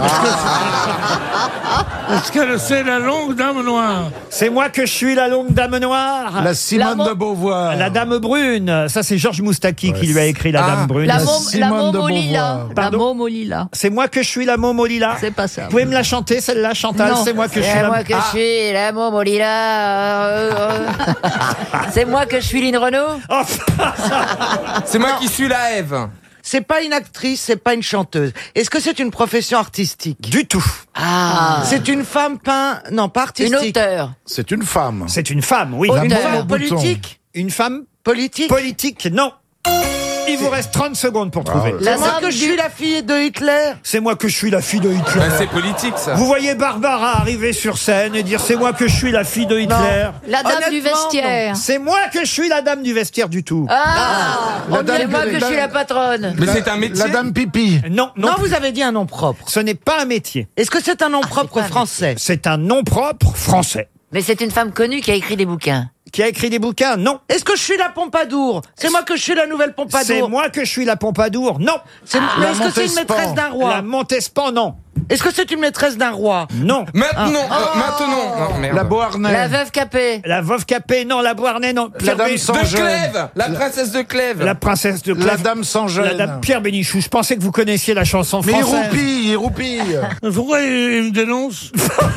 Est-ce que c'est la longue dame noire? C'est moi que je suis la longue dame noire. La Simone de Beauvoir. La dame brune. Ça, c'est Georges Moustaki qui lui a écrit la dame brune. La Simone môme de au lilas. Beauvoir. La Pardon? môme au lilas. C'est moi que je suis la môme au lilas. C'est pas ça. Vous pouvez me la chanter, celle-là, Chantal? Non. C'est moi que je suis C'est la moi que je suis la môme au lilas. C'est moi que je suis Lynn Renaud? Oh, C'est moi qui suis la Ève. C'est pas une actrice, c'est pas une chanteuse. Est-ce que c'est une profession artistique? du tout. C'est une femme non, pas Une artistique. auteure. C'est une femme. C'est une femme, oui. Une Auteur. femme politique? Une femme Politique? politique, non. Il vous reste 30 secondes pour trouver. C'est moi que je suis la fille de Hitler? C'est moi que je suis la fille de Hitler. Bah, c'est politique ça. Vous voyez Barbara arriver sur scène et dire c'est moi que je suis la fille de Hitler. La dame du Honnêtement, vestiaire. C'est moi que je suis la dame du vestiaire du tout. On dirait moi que je suis la patronne. Mais c'est un métier. La dame pipi. Non, non. Non, vous avez dit un nom propre. Ce n'est pas un métier. Est-ce que c'est un nom propre pas un français? C'est un nom propre français. Mais c'est une femme connue qui a écrit des bouquins. Qui a écrit des bouquins? Non. Est-ce que je suis la Pompadour? C'est moi que je suis la nouvelle Pompadour? C'est moi que je suis la Pompadour? Non. Mais est-ce que c'est une maîtresse d'un roi? La Montespan, non. Est-ce que c'est une maîtresse d'un roi? Non. Maintenant. Non, merde. La Beauharnais. La veuve Capet. La veuve Capet, non. La Beauharnais, non. La dame sans De jeune. Clèves. La princesse de Clèves. La princesse de Clèves. La dame sans jeune. La dame Pierre Bénichou. Je pensais que vous connaissiez la chanson Mais française. il roupille. Pourquoi il me dénonce?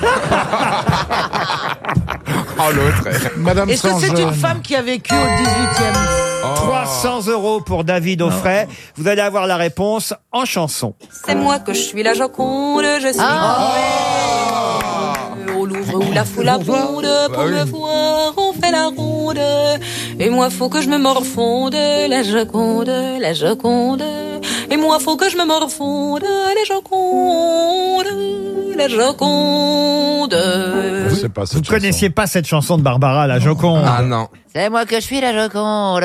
Oh, l'autre. Madame Est-ce que sans c'est jeune. une femme qui a vécu au 18e? 300 € pour David Offray. Vous allez avoir la réponse en chanson. C'est moi que je suis la Joconde, je suis au Louvre où la foule abonde, pour me voir on fait la ronde, et moi faut que je me morfonde, la Joconde, la Joconde, et moi faut que je me morfonde, la Joconde, la Joconde. C'est pas cette Vous chanson. connaissiez pas cette chanson de Barbara, la Joconde? Ah non. C'est moi que je suis la Joconde.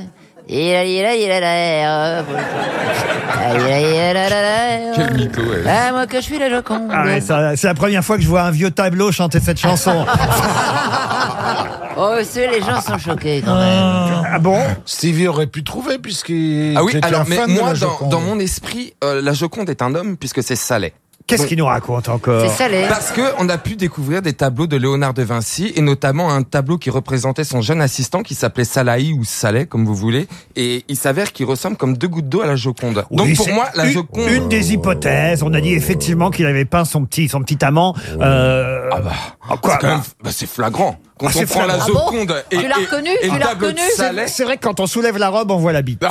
Quel mytho, ouais. C'est moi que je suis la Joconde. Ah ouais, c'est la première fois que je vois un vieux tableau chanter cette chanson. Oh, les gens sont choqués quand même. Ah bon? Stevie aurait pu trouver puisqu'il Ah oui, était alors, un mais fan de moi, la Joconde. dans mon esprit, la Joconde est un homme puisque c'est Saleh. Qu'est-ce qu'il nous raconte encore? C'est salé. Parce que on a pu découvrir des tableaux de Léonard de Vinci et notamment un tableau qui représentait son jeune assistant qui s'appelait Salahi ou Saleh comme vous voulez, et il s'avère qu'il ressemble comme deux gouttes d'eau à la Joconde. Oui, Donc pour c'est moi la Joconde une des hypothèses. On a dit effectivement qu'il avait peint son petit amant. Quoi? c'est quand même c'est flagrant. Quand Ah, on c'est prend la flagrant. Joconde et, Tu l'as reconnu? et Tu le l'as tableau de reconnu? Saleh. C'est vrai que quand on soulève la robe, on voit la bite.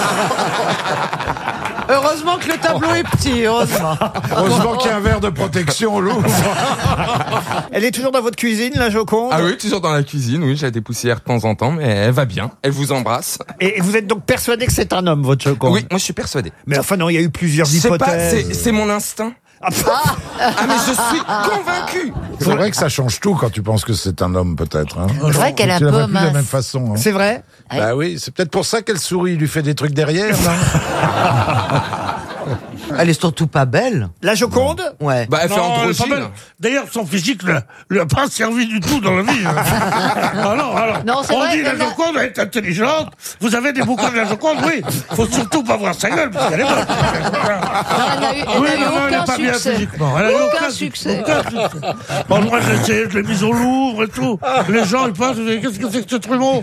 Heureusement que le tableau est petit, heureusement. Heureusement qu'il y a un verre de protection au Louvre. Elle est toujours dans votre cuisine, la Joconde? Ah oui, toujours dans la cuisine, oui, j'ai des poussières de temps en temps, mais elle va bien, elle vous embrasse. Et vous êtes donc persuadé que c'est un homme, votre Joconde? Oui, moi je suis persuadé. Mais enfin non, il y a eu plusieurs C'est pas, hypothèses. c'est mon instinct. Ah mais je suis convaincu. C'est vrai que ça change tout quand tu penses que c'est un homme, peut-être. Hein. C'est vrai qu'elle est un Tu la peu vois plus de la mince. même façon. Hein. C'est vrai? Bah oui, c'est peut-être pour ça qu'elle sourit. Il lui fait des trucs derrière, non? Elle est surtout pas belle. La Joconde? Ouais. Bah elle fait Non, elle est pas androgyne. belle. D'ailleurs, son physique ne lui a pas servi du tout dans la vie. Alors, Non, c'est on vrai, dit la elle a- Joconde est intelligente. Vous avez des bouquins de la Joconde, oui. Faut surtout pas voir sa gueule, parce qu'elle est bonne. Elle n'a eu Oui, non, elle aucun n'est pas bien succès. physiquement. Elle a eu Aucun succès. Aucun succès. Bon, moi, j'ai essayé, je l'ai mise au Louvre et tout. Les gens, ils passent, ils disent, qu'est-ce que c'est que ce trumeau?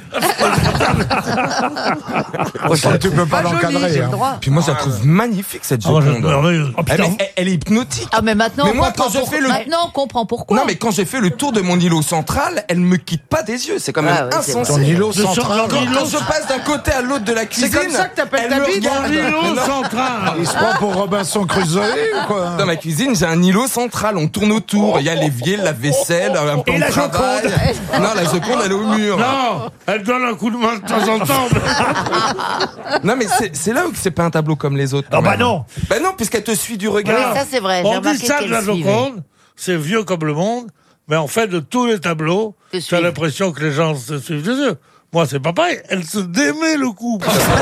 Tu peux pas Pas joli, l'encadrer. j'ai le Hein. droit. Puis moi je la trouve magnifique cette Ah, moi, je Joconde. trouve merveilleuse. Oh, putain, Elle est hypnotique. Ah, mais maintenant, Mais on moi, comprend quand je fais le- Maintenant, on comprend pourquoi. Non mais quand j'ai fait le tour de mon îlot central, elle me quitte pas des yeux, c'est quand même Ah ouais, c'est insensé. Ton îlot De son- central. Quand je passe d'un côté à l'autre de la cuisine, comme ça que t'appelles elle ta me bite, regarde. L'îlot Non. central. Il se prend pour Robinson Crusoe ou quoi? Dans ma cuisine, j'ai un îlot central, on tourne autour, il y a l'évier, la vaisselle, un plan Et de la travail. Non, la Joconde, elle est au mur. Non, elle donne un coup de main de temps en temps. Non, mais c'est là où c'est pas un tableau comme les autres. quand Oh bah même. non. Bah non, puisqu'elle te suit du Oui, regard. ça c'est vrai. J'ai On dit remarqué ça de qu'elle la suivait. Joconde, c'est vieux comme le monde, mais en fait, de tous les tableaux, Te tu as suivent. l'impression que les gens se suivent des yeux. Moi, c'est pas pareil, elle se démet le coup.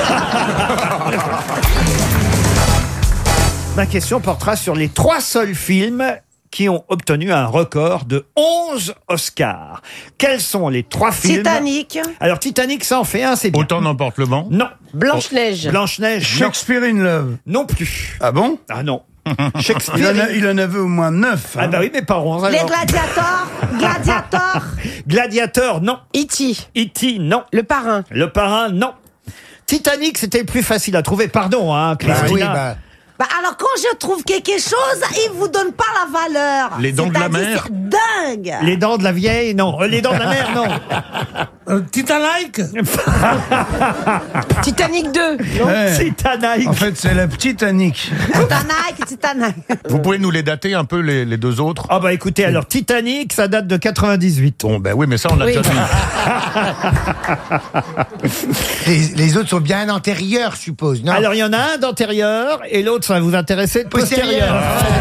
Ma question portera sur les 3 seuls films qui ont obtenu un record de 11 Oscars. Quels sont les 3 films? Titanic. Alors Titanic, ça en fait un, c'est bien. Autant n'emporte le vent. Non. Blanche-Neige. Blanche-Neige, non. Shakespeare in Love. Non plus. Ah bon? Ah non. Shakespeare. Il en avait au moins 9. Ah bah oui, mais pas 11 Les alors. gladiateurs. Gladiator. Gladiateur, non. E.T. E.T., non. Le parrain. Le parrain, non. Titanic, c'était le plus facile à trouver. Pardon, hein, Christina. Bah alors quand je trouve quelque chose, il vous donne pas la valeur. Les dents de la C'est-à-dire, mer. c'est dingue. Les dents de la vieille, non. Les dents de la mer, non. Titanic. Titanic 2. Titanic. En fait, c'est la petite Annick. Titanic. Vous pouvez nous les dater un peu, les deux autres? Ah bah écoutez, alors Titanic, ça date de 98. Bon, ben oui, mais ça, on l'a Oui. déjà dit. Les autres sont bien antérieurs, je suppose, non? Alors il y en a un d'antérieur et l'autre, ça va vous intéresser, de postérieur.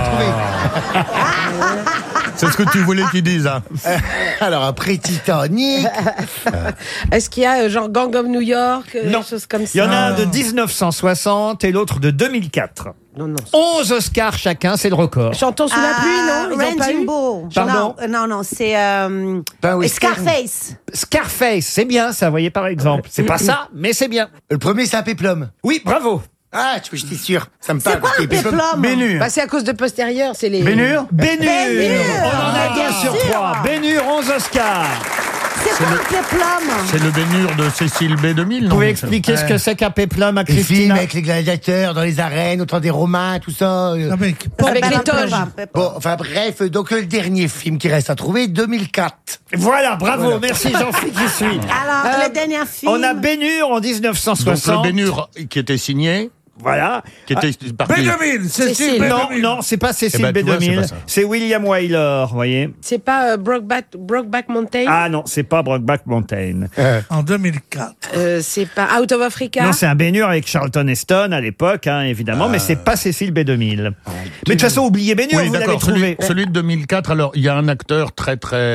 C'est ce que tu voulais qu'ils disent, hein. Alors après Titanic. Est-ce qu'il y a genre Gang of New York, Non. des choses comme ça? Il y en a un de 1960 et l'autre de 2004. Non, non. 11 Oscars chacun, c'est le record. Chantons sous la pluie, non? Ils ont pas eu Raging Bull. Pardon? Non, c'est Scarface. Scarface, c'est bien ça, vous voyez par exemple. C'est pas ça, mais c'est bien. Le premier, c'est un péplum. Oui, bravo. Ah, j'étais sûr. Ça me parle. C'est quoi un péplum? Bénur. Bah, c'est à cause de postérieur, c'est les... Bénur. Bénur. On en a bien 2 sur sûr. 3. Bénur, 11 Oscars. C'est quoi un péplum? C'est le Bénur de Cécile B2000, non? Vous pouvez expliquer ce que c'est qu'un péplum à Les films Christina? avec les gladiateurs dans les arènes, au temps des Romains, tout ça. Avec les toges. Bon, enfin bref, donc le dernier film qui reste à trouver, 2004. Voilà, bravo, merci Jean-Philippe qui suit. Alors, le dernier film. On a Bénur en Donc 1960. le Bénur qui était signé, Voilà. qui était parti. B2000, Cécile Non, B2000. non, c'est pas Cécile Eh ben, tu vois, c'est B2000, pas ça. c'est William Wyler, vous voyez. C'est pas Brokeback Mountain. Ah non, c'est pas Brokeback Mountain. En 2004. C'est pas Out of Africa. Non, c'est un Bénur avec Charlton Heston à l'époque, hein, évidemment, mais c'est pas Cécile B2000. Mais de toute façon, oubliez Bénur, Oui, vous l'avez d'accord. trouvé. Celui de 2004, alors, il y a un acteur très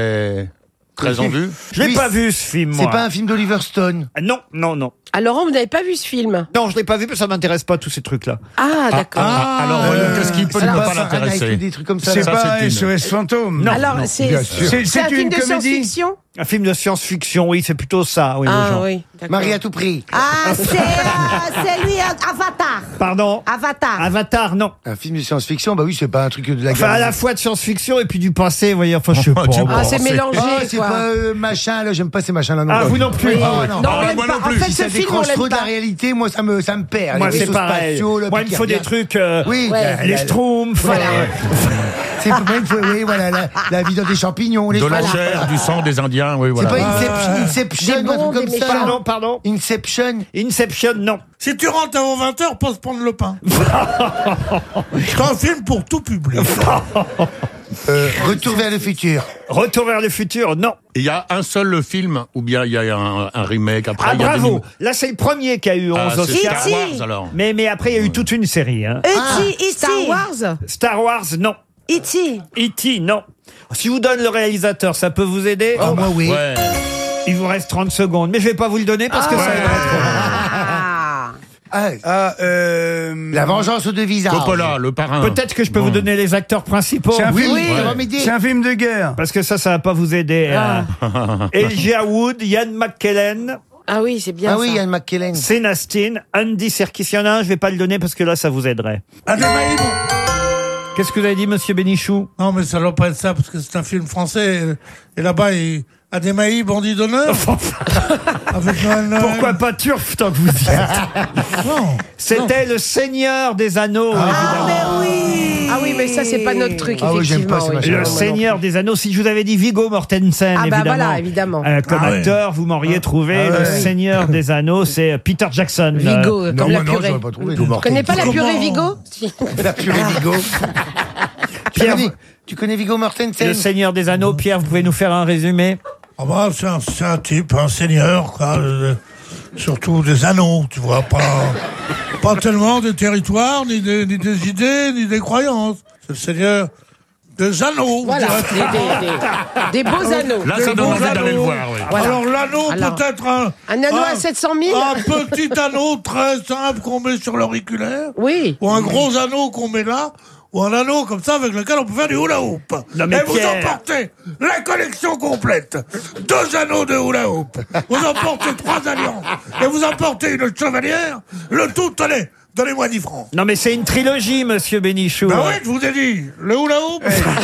en vue. Je l'ai pas vu ce film, moi. C'est pas un film d'Oliver Stone. Non, non, non. Alors, Laurent, vous n'avez pas vu ce film? Non, je l'ai pas vu, parce que ça m'intéresse pas, tous ces trucs-là. Ah, d'accord. Alors, qu'est-ce qui peut ne pas l'intéresser? Des trucs comme ça. C'est là. pas c'est un SOS fantôme. Non. Alors, bien c'est sûr. c'est un film une de comédie. science-fiction? Un film de science-fiction, oui, c'est plutôt ça, oui, les Ah gens. oui, d'accord. Marie à tout prix. Ah, c'est lui, Avatar. Pardon? Avatar. Avatar, non. Un film de science-fiction, bah oui, c'est pas un truc de la Enfin, à guerre. la fois de science-fiction et puis du passé, vous voyez, enfin, je sais pas. Ah, c'est mélangé, Ah, c'est quoi. pas machin, là, j'aime pas ces machins-là. Ah, vous non plus? Ah, non. Non, on bah, l'aime moi pas. non plus. En fait, Si ce ça film, on décroche trop l'aime de la pas. réalité, moi, ça me perd. Moi, Les c'est vaisseaux pareil. spatiaux, le Moi, il me faut des Picardien. trucs, Oui, les Schtroumpfs. Voilà. C'est pas il faut, oui, voilà, la vie dans des champignons, les De la voilà. chair, du sang des Indiens, oui, C'est voilà. pas Inception, Des un bons, truc comme des ça. méchants. Pardon? Inception. Inception, non. Si tu rentres avant 20h, pose prendre le pain. C'est un film pour tout public. Retour vers le futur. Retour vers le futur, non. Il y a un seul film, ou bien il y a un remake après. Ah, il y a des bravo. nouveaux. Là, c'est le premier qui a eu 11 Ah, c'est Oscars. Star Wars, alors. Mais après, il y a eu toute une série. Hein. E.T. Star Wars? Star Wars, non. E.T. E.T., non. Si je vous donne le réalisateur, ça peut vous aider? Oh, moi, oui. Ouais. Il vous reste 30 secondes. Mais je vais pas vous le donner parce que ça aiderait trop. La vengeance de visage. Coppola, le parrain. Peut-être que je peux vous donner les acteurs principaux. C'est un film, Oui, ça va m'aider. c'est un film de guerre. Parce que ça va pas vous aider. Elijah Wood, Ian McKellen, Ah oui, c'est bien Ah ça. oui, Ian McKellen. Sean Astin, Andy Serkis. Il y en a un, je vais pas le donner parce que là, ça vous aiderait. Adémaï, Qu'est-ce que vous avez dit, monsieur Bénichou? non, mais ça doit pas être ça, parce que c'est un film français. Et là-bas, Adémaï, bandit d'honneur. Avec Noël. Pourquoi pas Turf, tant que vous y êtes? Non. C'était le Seigneur des Anneaux, évidemment. Ah oui, mais ça, c'est pas notre truc, Ah oui, j'aime effectivement. pas ces oui. machins. Le Seigneur des Anneaux. Si je vous avais dit Viggo Mortensen, Ah bah évidemment. voilà, évidemment. Comme Ah ouais. acteur, vous m'auriez trouvé Ah le ouais. Seigneur des Anneaux, c'est Peter Jackson. Viggo, Non, comme la moi, non, purée. j'aurais pas trouvé. Tu connais pas la Comment purée Vigo? La purée Vigo. Pierre, Tu connais Viggo Mortensen? le Seigneur des Anneaux. Pierre, vous pouvez nous faire un résumé? Ah bah, c'est un type, un seigneur, quoi. Surtout des anneaux, tu vois. Pas tellement des territoires, ni des idées, ni des croyances. C'est le seigneur des anneaux. Voilà, des beaux anneaux. Là, Des ça donne beaux envie d'aller le anneaux. voir, oui. Voilà. Alors l'anneau, Alors, peut-être Un anneau à 700 000? un petit anneau très simple qu'on met sur l'auriculaire. Oui. Ou un gros anneau qu'on met là. Ou un anneau comme ça avec lequel on peut faire du hula hoop. Non, mais Et vous Pierre. emportez la collection complète. 2 anneaux de hula hoop. Vous emportez 3 alliances. Et vous emportez une chevalière. Le tout, tenez, donnez-moi 10 francs. Non, mais c'est une trilogie, monsieur Bénichou. Ben oui, je vous ai dit, le hula hoop.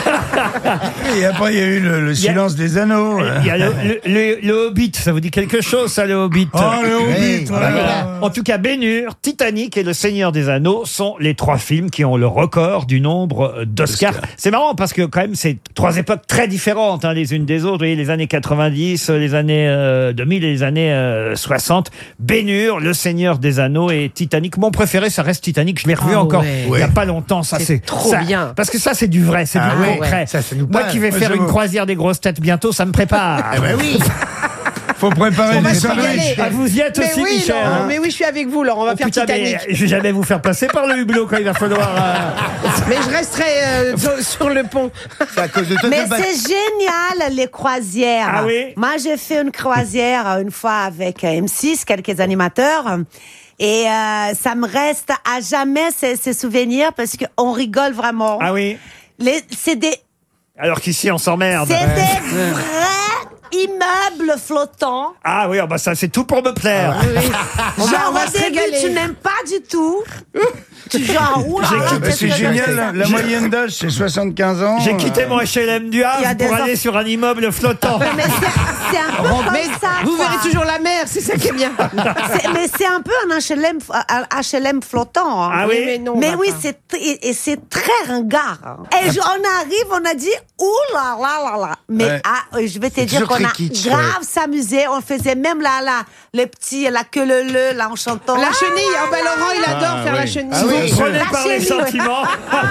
Et après, il y a eu le silence des anneaux. Il y a le Hobbit, ça vous dit quelque chose, ça, le Hobbit? Ah, le Hobbit, Oui, voilà. Voilà. En tout cas, Ben-Hur, Titanic et Le Seigneur des Anneaux sont les 3 films qui ont le record du nombre d'Oscars. C'est marrant parce que quand même, c'est 3 époques très différentes, hein, les unes des autres. Vous voyez, les années 90, les années 2000 et les années 60. Ben-Hur, Le Seigneur des Anneaux et Titanic. Mon préféré, ça reste Titanic. Je l'ai revu Ah encore ouais. il y a pas longtemps. Ça, c'est trop ça- bien. Parce que ça, c'est du vrai, c'est Ah du ouais, concret. ça nous Moi parle. qui vais faire j'avoue. une croisière des grosses têtes bientôt, ça me prépare. Ah bah oui. Faut préparer On va des se régaler. sandwichs. Ah, vous y êtes Mais aussi, oui, Michel. Laurent, hein. mais oui, je suis avec vous, Laurent. On va Oh, faire putain, mais Titanic. je vais jamais vous faire passer par le hublot quand il va falloir. Mais je resterai sur le pont. C'est à cause de toi. Mais c'est génial, les croisières. Ah oui? Moi, j'ai fait une croisière une fois avec M6, quelques animateurs. Et ça me reste à jamais ces souvenirs parce qu'on rigole vraiment. Ah oui. C'est des Alors qu'ici, on s'emmerde. C'est des vrais immeuble flottant. Ah oui, bah ça c'est tout pour me plaire. Genre au début, tu n'aimes pas du tout. Tu genre, c'est génial, la moyenne d'âge c'est 75 ans. J'ai quitté mon HLM du Havre pour aller sur un immeuble flottant. Mais c'est un peu comme ça. Vous verrez toujours la mer, c'est ça qui est bien. Mais c'est un peu un HLM flottant. Hein. Ah oui, mais oui, c'est très ringard. Et on arrive, on a dit ouh là là là là. Mais je vais te dire qu'on a grave s'amusé. On faisait même les petits, la queue le là en chantant. La chenille. Oh ben Laurent, il adore faire la chenille. Vous prenez par les sentiments.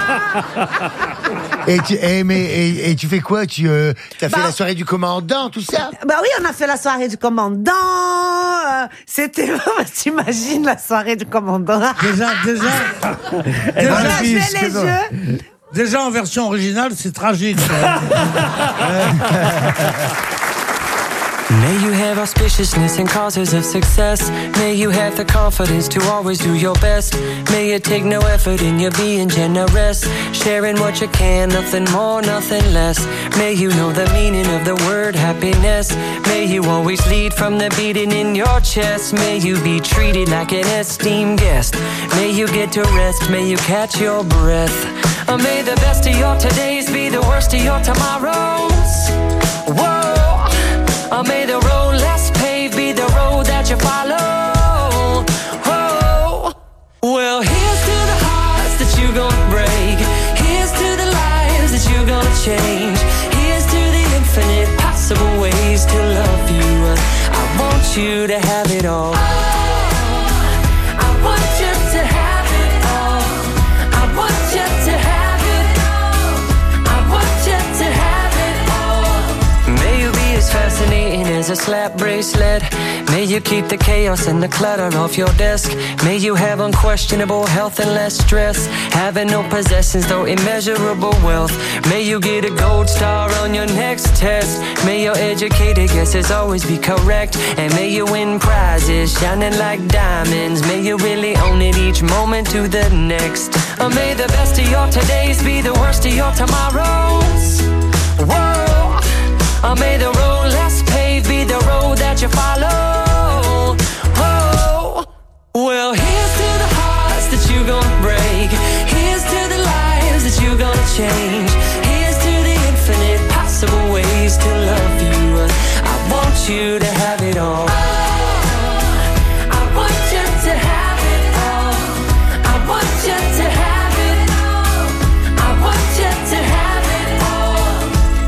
Et tu fais quoi? Tu as fait la soirée du commandant, tout ça? Bah oui, on a fait la soirée du commandant. C'était, t'imagines la soirée du commandant? Déjà en version originale, c'est tragique. May you have auspiciousness and causes of success. May you have the confidence to always do your best. May you take no effort in your being generous. Sharing what you can, nothing more, nothing less. May you know the meaning of the word happiness. May you always lead from the beating in your chest. May you be treated like an esteemed guest. May you get to rest, may you catch your breath. May the best of your todays be the worst of your tomorrows. Whoa. May the road less paved be the road that you follow. Oh. Well, here's to the hearts that you're gonna break. Here's to the lives that you're gonna change. Here's to the infinite possible ways to love you. I want you to have it all. I want you to have it all. I want you to have it all. I want you to have it all. May you be as fascinating as a slap bracelet. May you keep the chaos and the clutter off your desk. May you have unquestionable health and less stress. Having no possessions though immeasurable wealth. May you get a gold star on your next test. May your educated guesses always be correct. And may you win prizes shining like diamonds. May you really own it each moment to the next. May the best of your todays be the worst of your tomorrows. Whoa. May the road less paved be the road that you follow. Oh. Well, here's to the hearts that you're gonna break. Here's to the lives that you're gonna change. Here's to the infinite possible ways to love you. I want you to have it all. I want you to have it all. I want you to have it all. I want you to have it all.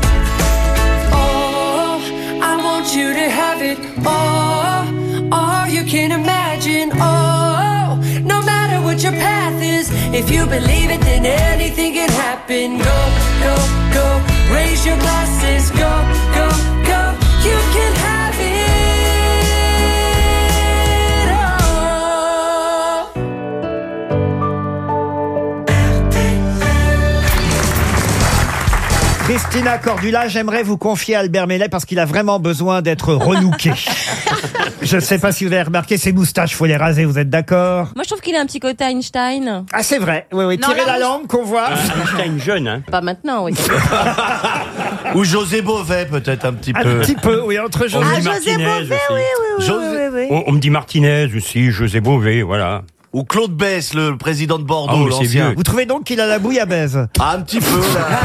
Oh, I want you to have it all. All you can imagine. Oh, no matter what your path is, if you believe it, then anything can happen. Go, go, go. Raise your glasses. Go, go, go. You can have it all. Christina Cordula, j'aimerais vous confier Albert Mellet parce qu'il a vraiment besoin d'être relooké. Je ne sais pas si vous avez remarqué ses moustaches, faut les raser, vous êtes d'accord? Moi, je trouve qu'il a un petit côté Einstein. Ah, c'est vrai. Oui, oui. Non, Tirez là, la langue qu'on voit. Einstein jeune, hein. Pas maintenant, oui. Ou José Bové, peut-être un petit peu. Un petit peu, oui, entre José On dit José Martinez Bové, aussi. oui. On me dit Martinez aussi, José Bové, voilà. Ou Claude Bess, le président de Bordeaux, l'ancien. Vous trouvez donc qu'il a la bouille à baise? Ah, un petit peu,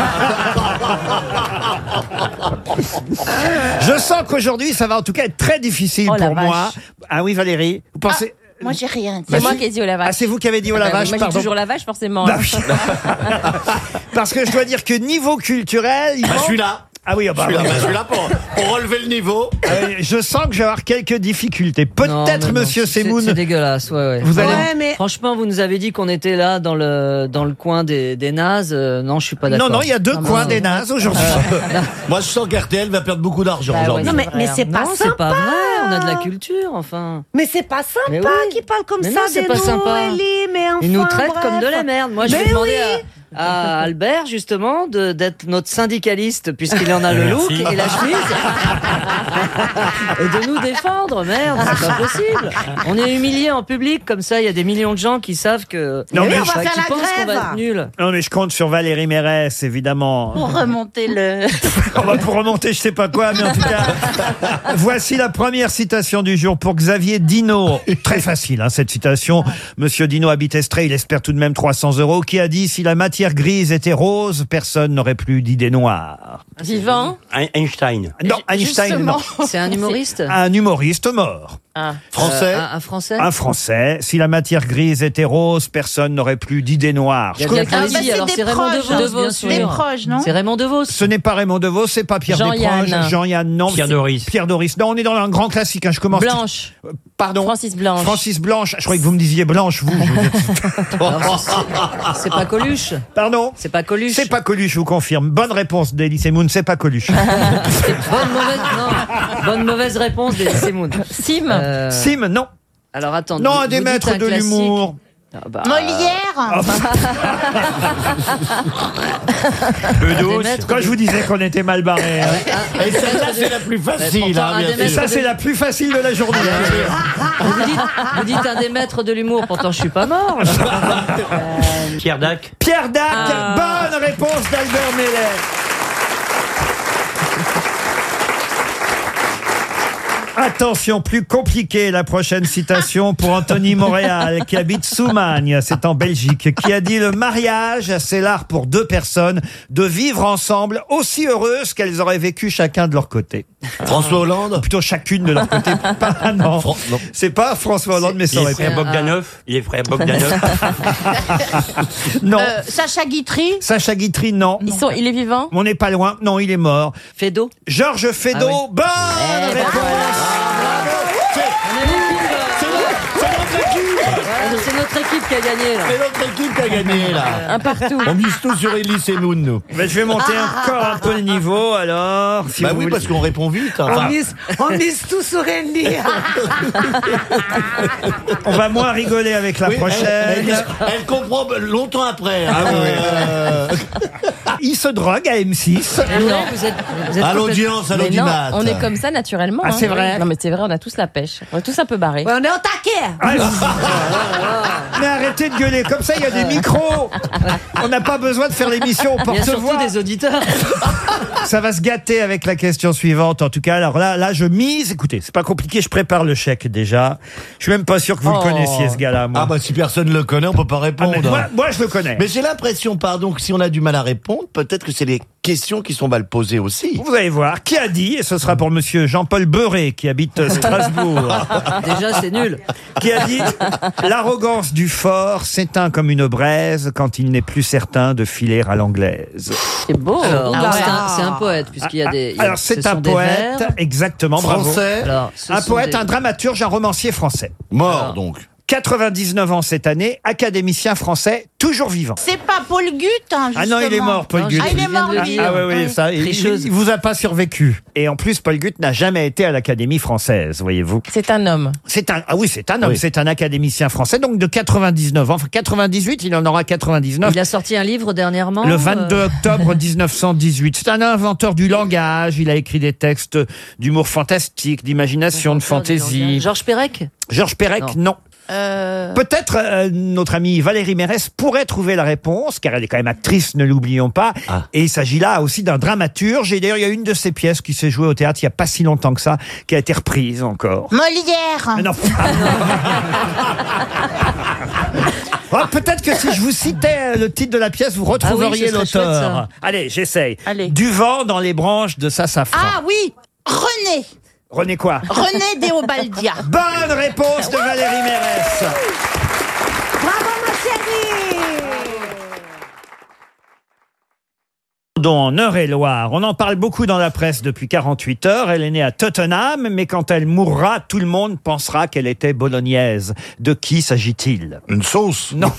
Je sens qu'aujourd'hui, ça va en tout cas être très difficile pour moi. Ah oui, Valérie, vous pensez... Moi, j'ai rien. C'est moi qui ai dit oh la vache. Ah, c'est vous qui avez dit oh la vache, moi, pardon. Moi, j'ai toujours la vache, forcément. Bah, oui. Parce que je dois dire que niveau culturel... Je suis là. Ah oui, bah, je suis là pour relever le niveau. Je sens que je vais avoir quelques difficultés. Peut-être, monsieur Semoun. C'est dégueulasse, ouais. Vous allez... mais... Franchement, vous nous avez dit qu'on était là dans le coin des nazes. Non, je suis pas d'accord. Non, il y a deux coins des nazes aujourd'hui. Moi, je sens qu'RTL va perdre beaucoup d'argent aujourd'hui. Non, mais c'est pas sympa. C'est pas vrai. On a de la culture, enfin. Mais c'est pas sympa qu'ils parlent comme ça c'est des pas sympa. mais enfin, Ils nous traitent comme de la merde. Moi, je vais demander à Albert, justement, d'être notre syndicaliste, puisqu'il en a le look et la chemise. Et de nous défendre, merde, c'est pas possible. On est humiliés en public, comme ça, il y a des millions de gens qui savent que... Non, mais qui pensent qu'on va être nuls. Non, mais je compte sur Valérie Mérès, évidemment. Pour remonter le... Pour remonter je sais pas quoi, mais en tout cas, voici la première citation du jour pour Xavier Dino. Très facile, hein, cette citation. Monsieur Dino habite Estrée, il espère tout de même 300 €, qui a dit « Si la matière grise était rose, personne n'aurait plus d'idées noires. » Vivant. Einstein. Non, Einstein, non. C'est un humoriste. Un humoriste mort. Français. Un Français. Un Français. Si la matière grise était rose, personne n'aurait plus d'idées noires. Il y a bien Crazy, alors c'est Raymond Devos, bien sûr. Des proches, non? C'est Raymond Devos. Ce n'est pas Raymond Devos, c'est pas Pierre Jean-Yann. Desproges. Jean-Yann, non. Pierre Doris. Pierre Doris. Non, on est dans un grand classique. Hein. Je commence. Blanche. Pardon. Francis Blanche. Francis Blanche. Je croyais que vous me disiez Blanche, vous. C'est pas Coluche. Pardon. C'est pas Coluche. C'est pas Coluche, je vous confirme. Bonne réponse d'Elysée Moon, c'est pas Coluche. Bonne mauvaise réponse d'Elysée Moon. Sim. Sim, non. Alors attends. Non, un des maîtres de l'humour. Molière. Quand je vous disais qu'on était mal barrés. Et celle-là, c'est la plus facile. Et ça, c'est la plus facile de la journée. Vous dites un des maîtres de l'humour, pourtant je suis pas mort. Pierre Dac. Pierre Dac, bonne réponse d'Albert Meller. Attention, plus compliqué, la prochaine citation pour Anthony Montréal, qui habite Soumagne, c'est en Belgique, qui a dit « Le mariage, c'est l'art pour deux personnes de vivre ensemble aussi heureuses qu'elles auraient vécu chacun de leur côté. » François Hollande. Ou plutôt chacune de leur côté. Pas, non. C'est pas François Hollande, mais ça aurait pu. Il est frère Bogdanov. Non. Sacha Guitry. Sacha Guitry, non. Il est vivant. On n'est pas loin. Non, il est mort. Fédot. Georges Fédot. Bonne réponse. C'est notre équipe qui a gagné là. C'est notre équipe qui a gagné là. Un partout. On mise tout sur Elysée Moon, nous. Mais je vais monter encore un peu le niveau alors. Si bah oui, parce qu'on répond vite. Hein. On mise tout sur Ellie. On va moins rigoler avec la prochaine. Elle comprend longtemps après. Hein. Il se drogue à M6. Non, vous êtes à l'audience, à l'audimat. On est comme ça naturellement. Ah, c'est vrai. Non, mais c'est vrai, on a tous la pêche. On est tous un peu barrés. Ouais, on est au taquet. Mais arrêtez de gueuler, comme ça il y a des micros. On n'a pas besoin de faire l'émission au Il y a surtout porte-voix. des auditeurs. Ça va se gâter avec la question suivante. En tout cas, alors là, je mise. Écoutez, c'est pas compliqué. Je prépare le chèque déjà. Je suis même pas sûr que vous le connaissiez, ce gars-là. Moi. Ah bah si personne le connaît, on peut pas répondre. Moi, je le connais. Mais j'ai l'impression, pardon, que si on a du mal à répondre, peut-être que c'est les questions qui sont mal posées aussi. Vous allez voir. Qui a dit, et ce sera pour monsieur Jean-Paul Beuret, qui habite Strasbourg. Déjà, c'est nul. Qui a dit « L'arrogance du fort s'éteint comme une braise quand il n'est plus certain de filer à l'anglaise. » C'est beau. Alors, c'est un poète, puisqu'il y a des... Alors, c'est un poète, exactement, Français. bravo. Un poète, un dramaturge, un romancier français. Mort, donc. 99 ans cette année, académicien français, toujours vivant. C'est pas Paul Gut, hein, justement. Ah non, il est mort, Paul Gut. Ah, il est mort, lui. Ah oui, ça, il vous a pas survécu. Et en plus, Paul Gut n'a jamais été à l'Académie française, voyez-vous. C'est un homme. C'est un homme, c'est un académicien français, donc de 99 ans. Enfin, 98, il en aura 99. Il a sorti un livre dernièrement. Le 22 octobre 1918. C'est un inventeur du langage. Il a écrit des textes d'humour fantastique, d'imagination, de fantaisie. Georges Perec. Georges Perec, non. Peut-être notre amie Valérie Mérès pourrait trouver la réponse, car elle est quand même actrice, ne l'oublions pas. Et il s'agit là aussi d'un dramaturge. Et d'ailleurs, il y a une de ses pièces qui s'est jouée au théâtre il n'y a pas si longtemps que ça, qui a été reprise encore. Molière. Mais non. Oh, peut-être que si je vous citais le titre de la pièce, vous retrouveriez l'auteur. Allez, j'essaye. Du vent dans les branches de sa safran. Ah oui, René. René quoi? René Déobaldia. Bonne réponse de Valérie Mérès. Bravo, ma chérie. En Eure-et-Loire. On en parle beaucoup dans la presse depuis 48 heures. Elle est née à Tottenham, mais quand elle mourra, tout le monde pensera qu'elle était bolognaise. De qui s'agit-il? Une sauce? Non.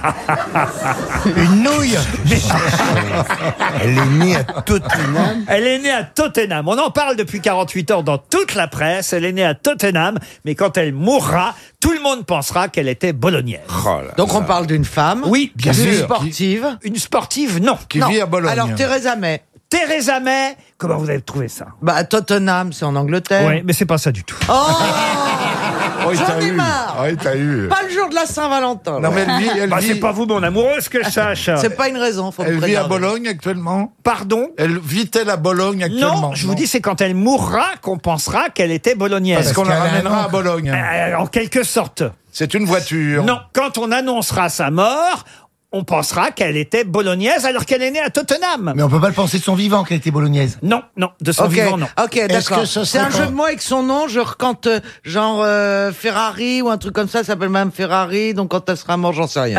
Une nouille. Elle est née à Tottenham. Elle est née à Tottenham. On en parle depuis 48 heures dans toute la presse. Elle est née à Tottenham, mais quand elle mourra, tout le monde pensera qu'elle était bolognaise. Donc on parle d'une femme? Oui, bien Une sûr. sportive? Une sportive, non. Qui vit à Bologne. Alors Theresa May. Theresa May, comment vous avez trouvé ça? Bah Tottenham, c'est en Angleterre. Oui, mais c'est pas ça du tout. Oh, il j'en t'a ai eu. marre. Ah, il t'a eu. Pas le jour de la Saint-Valentin. Non, mais elle vit. C'est pas vous, mon amoureuse, que je sache. C'est pas une raison, faut me Elle vit à préserver. Bologne actuellement. Pardon? Elle vit-elle à Bologne actuellement? Non, je vous dis, c'est quand elle mourra qu'on pensera qu'elle était bolognaise. Parce qu'on la ramènera à Bologne. En quelque sorte. C'est une voiture. Non, quand on annoncera sa mort, on pensera qu'elle était bolognaise alors qu'elle est née à Tottenham. Mais on peut pas le penser de son vivant qu'elle était bolognaise. Non, de son Ok, vivant, non. ok, d'accord. C'est un jeu de mots avec son nom, genre quand Ferrari ou un truc comme ça s'appelle Mme Ferrari, donc quand elle sera morte, j'en sais rien.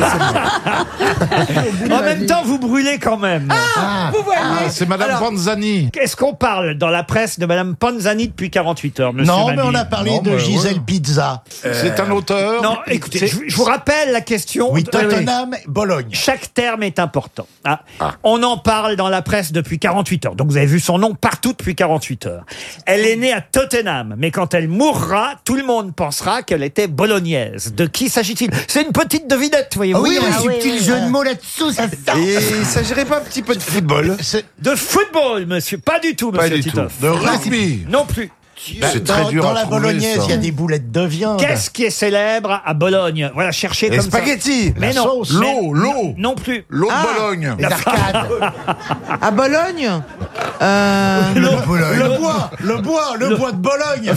En même temps, vous brûlez quand même. Vous voyez. C'est Madame Alors, Panzani. Est-ce qu'on parle dans la presse de Madame Panzani depuis 48 heures, monsieur Non, Mabille? mais on a parlé de Gisèle Pizza. C'est un auteur. Non, écoutez, je vous rappelle la question. Oui, Tottenham, Bologne. Chaque terme est important. Hein. On en parle dans la presse depuis 48 heures. Donc vous avez vu son nom partout depuis 48 heures. Elle est née à Tottenham, mais quand elle mourra, tout le monde pensera qu'elle était bolognaise. De qui s'agit-il? C'est une petite devinette, voyez-vous. Oui, un subtil jeu de mots là-dessous, ça sort. Et il s'agirait pas un petit peu de football? De football, monsieur. Pas du tout, monsieur Pas du Titoff. tout. De rugby? Non plus. C'est très dur Dans à la trouver, bolognaise, ça. il y a des boulettes de viande. Qu'est-ce qui est célèbre à Bologne? Voilà, cherchez Les comme spaghettis. ça. Mais La non. sauce. L'eau. Non plus. L'eau de Bologne. Les arcades. À Bologne Le bois de Bologne.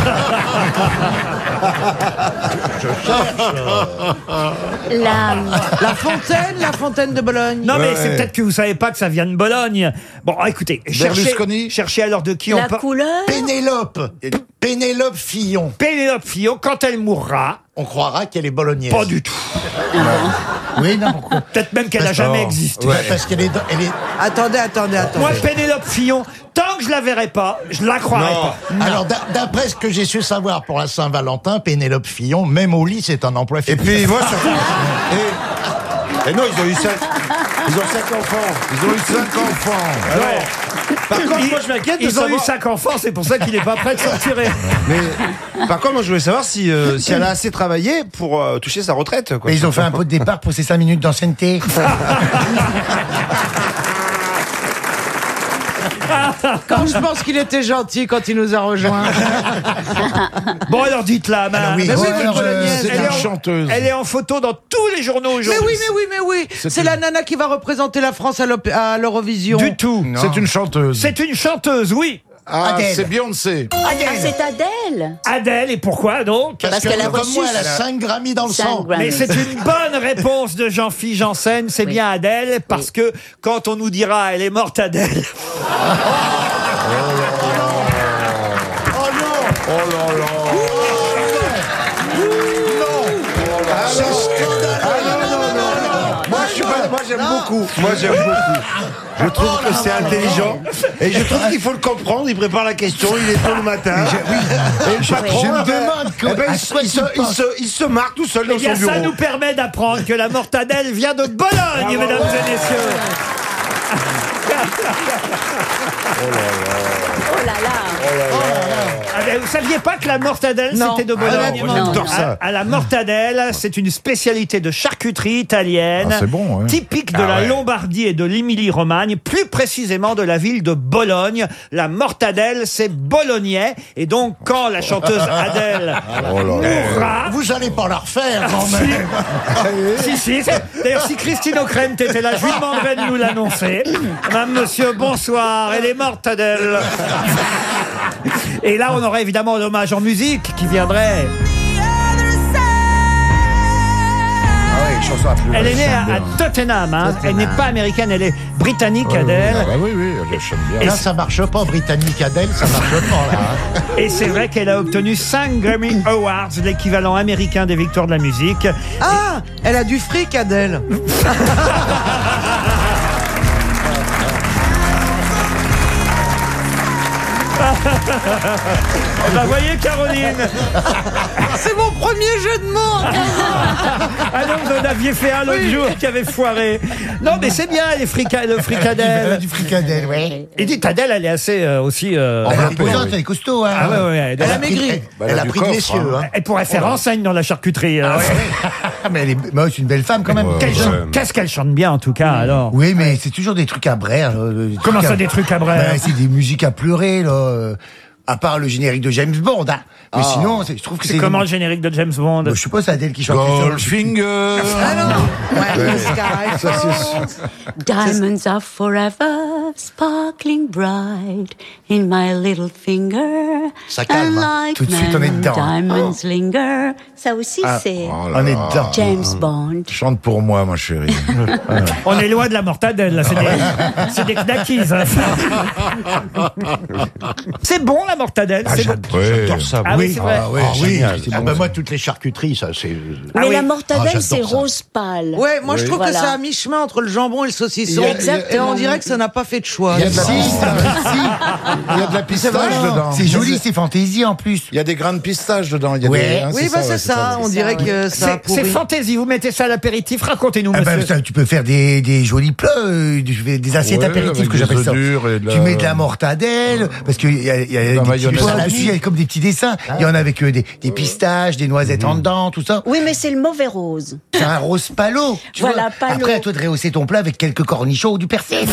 La fontaine de Bologne. Non, mais Ouais. c'est peut-être que vous savez pas que ça vient de Bologne. Bon, écoutez, Berlusconi. cherchez alors de qui on La parle. couleur. Pénélope Fillon. Pénélope Fillon, quand elle mourra, On croira qu'elle est bolognaise. pas du tout. Oui, non, pourquoi? Peut-être même qu'elle n'a jamais existé. Ouais, parce qu'elle est, elle est... Attendez. Moi, Pénélope Fillon, tant que je la verrai pas, je la croirai pas. Alors, d'après ce que j'ai su savoir pour la Saint-Valentin, Pénélope Fillon, même au lit, c'est un emploi Et fictif. puis moi, et non, ils ont 5 enfants. Ils ont eu 5 enfants. Ouais. Par contre, moi, je m'inquiète de Ils ont eu savoir... 5 enfants, c'est pour ça qu'il n'est pas prêt de s'en tirer. Mais par contre, moi, je voulais savoir si elle a assez travaillé pour toucher sa retraite. Quoi. Mais ils ont fait un pot de départ pour ces 5 minutes d'ancienneté. Quand je pense qu'il était gentil quand il nous a rejoints. Bon, alors dites-la, madame. oui, Mais oui, alors, bolognaise. C'est une chanteuse. Elle est en photo dans tous les journaux Mais aujourd'hui. oui. C'est la nana qui va représenter la France à l'Eurovision. Du tout. C'est une chanteuse. C'est une chanteuse, oui. Ah, Adèle. c'est Beyoncé. C'est Adèle. Adèle, et pourquoi donc? Parce qu'elle a comme reçu moi, elle a 5 Grammy dans le 5 sang. Grammys. Mais c'est une bonne réponse de Jean-Philippe Janssen, c'est bien Adèle, parce que quand on nous dira elle est morte Adèle. Oh là là. C'est scandaleux. Moi, j'aime beaucoup. Je trouve que c'est intelligent. Et je trouve qu'il faut le comprendre. Il prépare la question, il est tôt le matin. Et le patron, Je me demande eh ben, à quoi tu penses. il se marre tout seul dans Eh bien, son bureau. ça nous permet d'apprendre que la mortadelle vient de Bologne, mesdames et messieurs. Oh là là. Ah ben, vous saviez pas que la mortadelle, Non. c'était de Bologne? Honnêtement, non. j'adore ça. À la mortadelle, c'est une spécialité de charcuterie italienne, Ah, c'est bon, ouais. typique de Ah, la ouais. Lombardie et de l'Émilie-Romagne, plus précisément de la ville de Bologne. La mortadelle, c'est bolognais. Et donc, quand la chanteuse Adèle mourra... Vous allez pas la refaire, quand même. Si. D'ailleurs, si Christine O'Krent était là, je lui demanderais de nous l'annoncer. Madame, monsieur, bonsoir. Elle est morte, Adèle. Et là, on aurait évidemment l'hommage en musique qui viendrait. Elle est née à Tottenham, hein. Elle n'est pas américaine, elle est britannique, Adèle. Oui, elle chante bien. Là, ça marche pas, Britannique Adèle, ça marche pas, là. Et c'est vrai qu'elle a obtenu 5 Grammy Awards, l'équivalent américain des victoires de la musique. Ah, elle a du fric, Adèle. Eh ben, voyez, Caroline. C'est mon premier jeu de mots. Ah non, vous en aviez fait un l'autre jour qui avait foiré. Non, mais c'est bien, le fricadelle. Du fricadelle, oui. Et dites, Adèle, elle est assez aussi... Elle est imposante, elle est costaud. Hein. Ah ouais, Elle a maigri. Elle a pris de messieurs. Hein. Elle pourrait faire enseigne dans la charcuterie. Mais c'est une belle femme quand même. Qu'est-ce qu'elle chante bien en tout cas alors. Oui, mais c'est toujours des trucs à brère. Comment ça, des trucs à brère? C'est des musiques à pleurer, là. À part le générique de James Bond. Hein. Mais sinon, je trouve que c'est... comment le générique de James Bond? Je sais pas, c'est Adèle qui chante. Goldfinger. Ah non. Ouais, ça Diamonds are forever sparkling bright in my little finger. Ça calme. Like tout de suite, on est dedans. Diamonds linger. Ça aussi, c'est on est dedans. James Bond. Chante pour moi, ma chérie. On est loin de la mortadelle, là. C'est des knackis. Hein. C'est bon, la mortadelle. J'adore ça. Ah oui, c'est vrai. Moi, toutes les charcuteries, ça, c'est... Mais la mortadelle, c'est rose pâle. Ouais, moi je trouve que c'est à mi-chemin entre le jambon et le saucisson. Et on dirait que ça n'a pas fait de choix. Il y a de la pistache dedans. C'est joli, c'est fantaisie en plus. Il y a des grains de pistache dedans. Oui, c'est ça. On dirait que ça a pourri. C'est fantaisie. Vous mettez ça à l'apéritif. Racontez-nous, monsieur. Tu peux faire des jolis plats, des assiettes apéritives que j'appelle ça. Tu mets de la mortadelle, parce qu'il y a des dessus, il y a comme des petits dessins. Il y en a avec des pistaches, des noisettes en dedans, tout ça. Oui, mais c'est le mauvais rose. C'est un rose palo. Voilà, palo. Après, à toi de rehausser ton plat avec quelques cornichons ou du persil.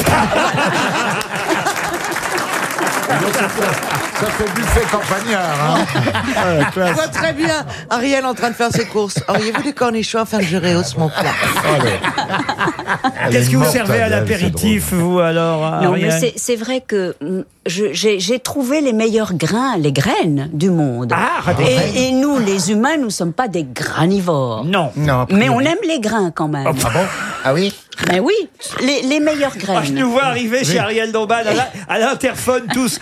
Ça fait buffet campagnard. Je vois très bien Ariel en train de faire ses courses. Auriez-vous des cornichons afin que je rehausse mon plat? Qu'est-ce que vous servez à l'apéritif, vous, alors, Ariel? Non, mais c'est vrai que j'ai trouvé les meilleurs grains, les graines du monde. Et nous, les humains, nous sommes pas des granivores. Non. Mais on aime les grains quand même. Ah bon? Ah oui? Mais oui, les meilleures graines. Je nous vois arriver chez Ariel Dombal à l'interphone tous.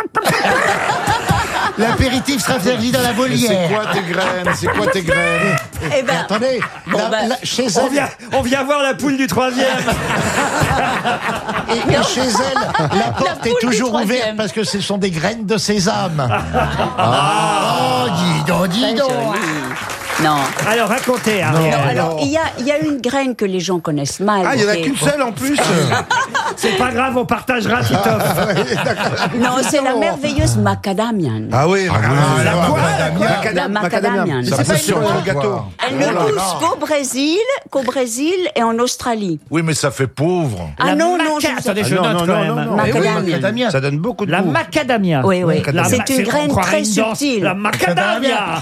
L'apéritif sera servi dans la volière. C'est quoi tes graines? Eh ben, attendez, chez elle... on vient voir la poule du 3e. et chez elle, la porte est toujours ouverte parce que ce sont des graines de sésame. Dis donc. Non. Alors, racontez, Ariel. Non, alors, il y a une graine que les gens connaissent mal. Il n'y en a qu'une seule en plus. C'est pas grave, on partagera, Titoff. Non, c'est la merveilleuse macadamia. Ah oui. La macadamia. Ça passe sur le gâteau. Elle ne pousse qu'au Brésil et en Australie. Oui, mais ça fait pauvre. Non. Attendez, je note quand même. Macadamia. Ça donne beaucoup de La macadamia. Oui. C'est une graine très subtile. La macadamia.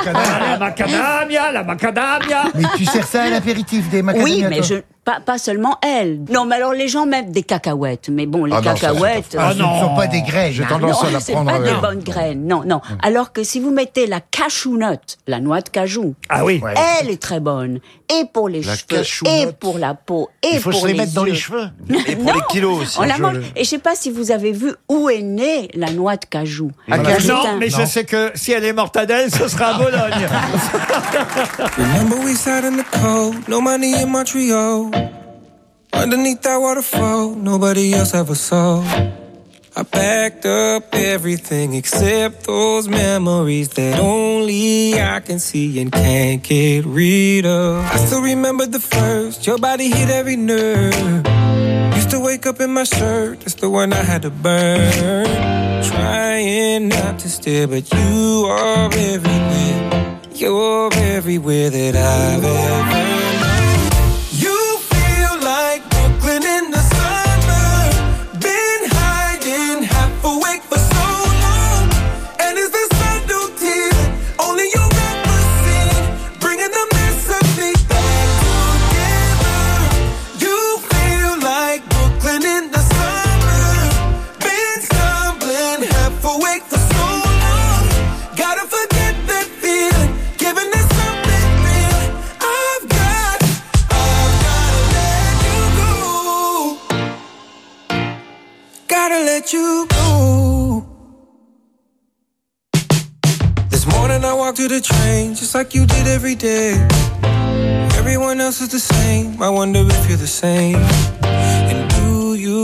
La macadamia. Mais tu sers ça à l'apéritif, des macadamias? Oui, mais pas seulement elle. Non, mais alors les gens mettent des cacahuètes. Mais bon, les cacahuètes... ce ne sont pas des graines. J'ai tendance à la prendre avec. C'est pas des bonnes graines. Non. Alors que si vous mettez la cashew nut, la noix de cajou, elle est très bonne. Et pour les cheveux, et pour la peau, et pour les yeux. Il faut se les mettre dans les cheveux. Et pour les kilos aussi. On la mange. Et je sais pas si vous avez vu où est née la noix de cajou. Non, mais je sais que si elle est mortadelle, ce sera à Bologne. Remember we sat in the cold, no money in Montreal. Underneath that waterfall, nobody else ever saw. I packed up everything except those memories that only I can see and can't get rid of. I still remember the first, your body hit every nerve. Used to wake up in my shirt, that's the one I had to burn. Trying not to stare, but you are everywhere. You're everywhere that I've ever known. You feel like Brooklyn in the summer. Been hiding, half awake for so long. And it's the subtlety only you ever seen, bringing the mess of me back together. You feel like Brooklyn in the summer. Been stumbling, half awake for so long. Gotta forget that feeling. Giving us something real. I've got to let you go. Gotta let you go. This morning I walked to the train, just like you did every day. Everyone else is the same. I wonder if you're the same. And do you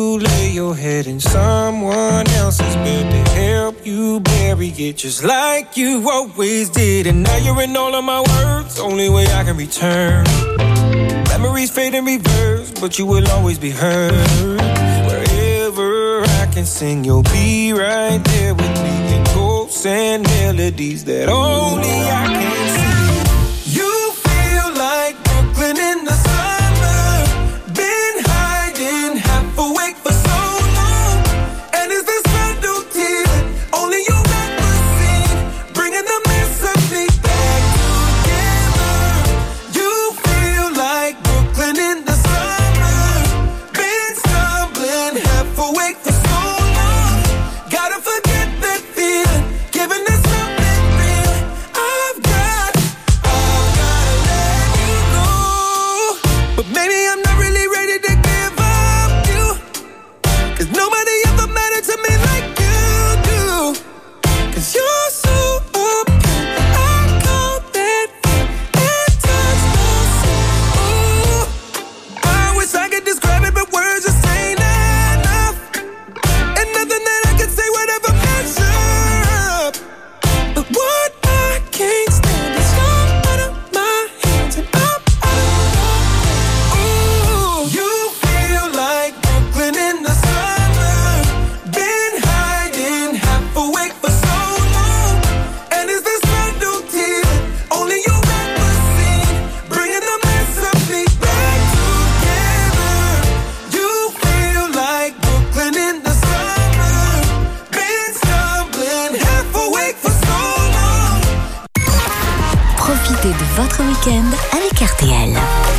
you lay your head in someone else's bed to help you bury it just like you always did. And now you're in all of my words, only way I can return. Memories fade in reverse, but you will always be heard. Wherever I can sing, you'll be right there with me in ghosts and melodies that only I can see. You feel like Brooklyn in the summer, been hiding, half awake for so long, and it's the subtlety that only you ever seen, bringing the mess of me back together. You feel like Brooklyn in the summer, been stumbling, half awake for so long, gotta forget that feeling, giving us something real. I've gotta let you go, but maybe I'm not really ready to give up you, 'cause nobody ever mattered to me like you do, 'cause you're so open, I call that and touch the sea. Ooh, I wish I could describe it, but words just ain't enough, and nothing that I could say would ever measure up. But what I can't stand is you're out of my hands and I'm out of your. Ooh, you feel like Brooklyn in the summer, been hiding, half awake for so long, and it's the subtlety that only you ever seen, bringing the mess of me back together. You feel like Brooklyn in the summer, been stumbling, half awake for so long. Profitez de votre week-end avec RTL.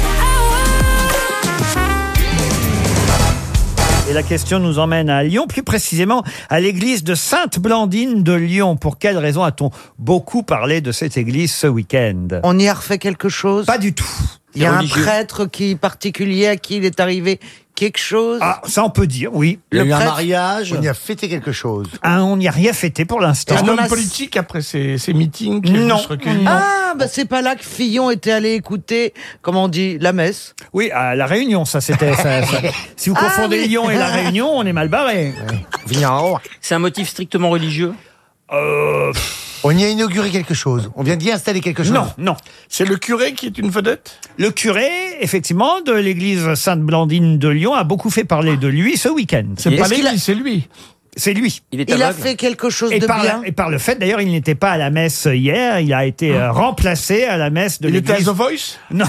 Et la question nous emmène à Lyon, plus précisément à l'église de Sainte-Blandine de Lyon. Pour quelle raison a-t-on beaucoup parlé de cette église ce week-end? On y a refait quelque chose? Pas du tout. Il y a un prêtre particulier à qui il est arrivé quelque chose? Ah, ça on peut dire, oui. Il y a eu un prêtre- mariage. On y a fêté quelque chose. Ah, on n'y a rien fêté pour l'instant. Un homme politique après ces meetings qui est venu Non. se recueillir. Ah, bah c'est pas là que Fillon était allé écouter, comment on dit, la messe. Oui, à La Réunion, ça c'était... Si vous confondez oui. Lyon et La Réunion, on est mal barré. C'est un motif strictement religieux? On y a inauguré quelque chose. On vient d'y installer quelque chose. Non. C'est le curé qui est une vedette? Le curé, effectivement, de l'église Sainte-Blandine de Lyon a beaucoup fait parler de lui ce week-end. C'est pas l'église, c'est lui. C'est lui. Il a fait quelque chose de bien. Et par le fait, d'ailleurs, il n'était pas à la messe hier, il a été remplacé à la messe de Il l'église. était à The Voice? Non.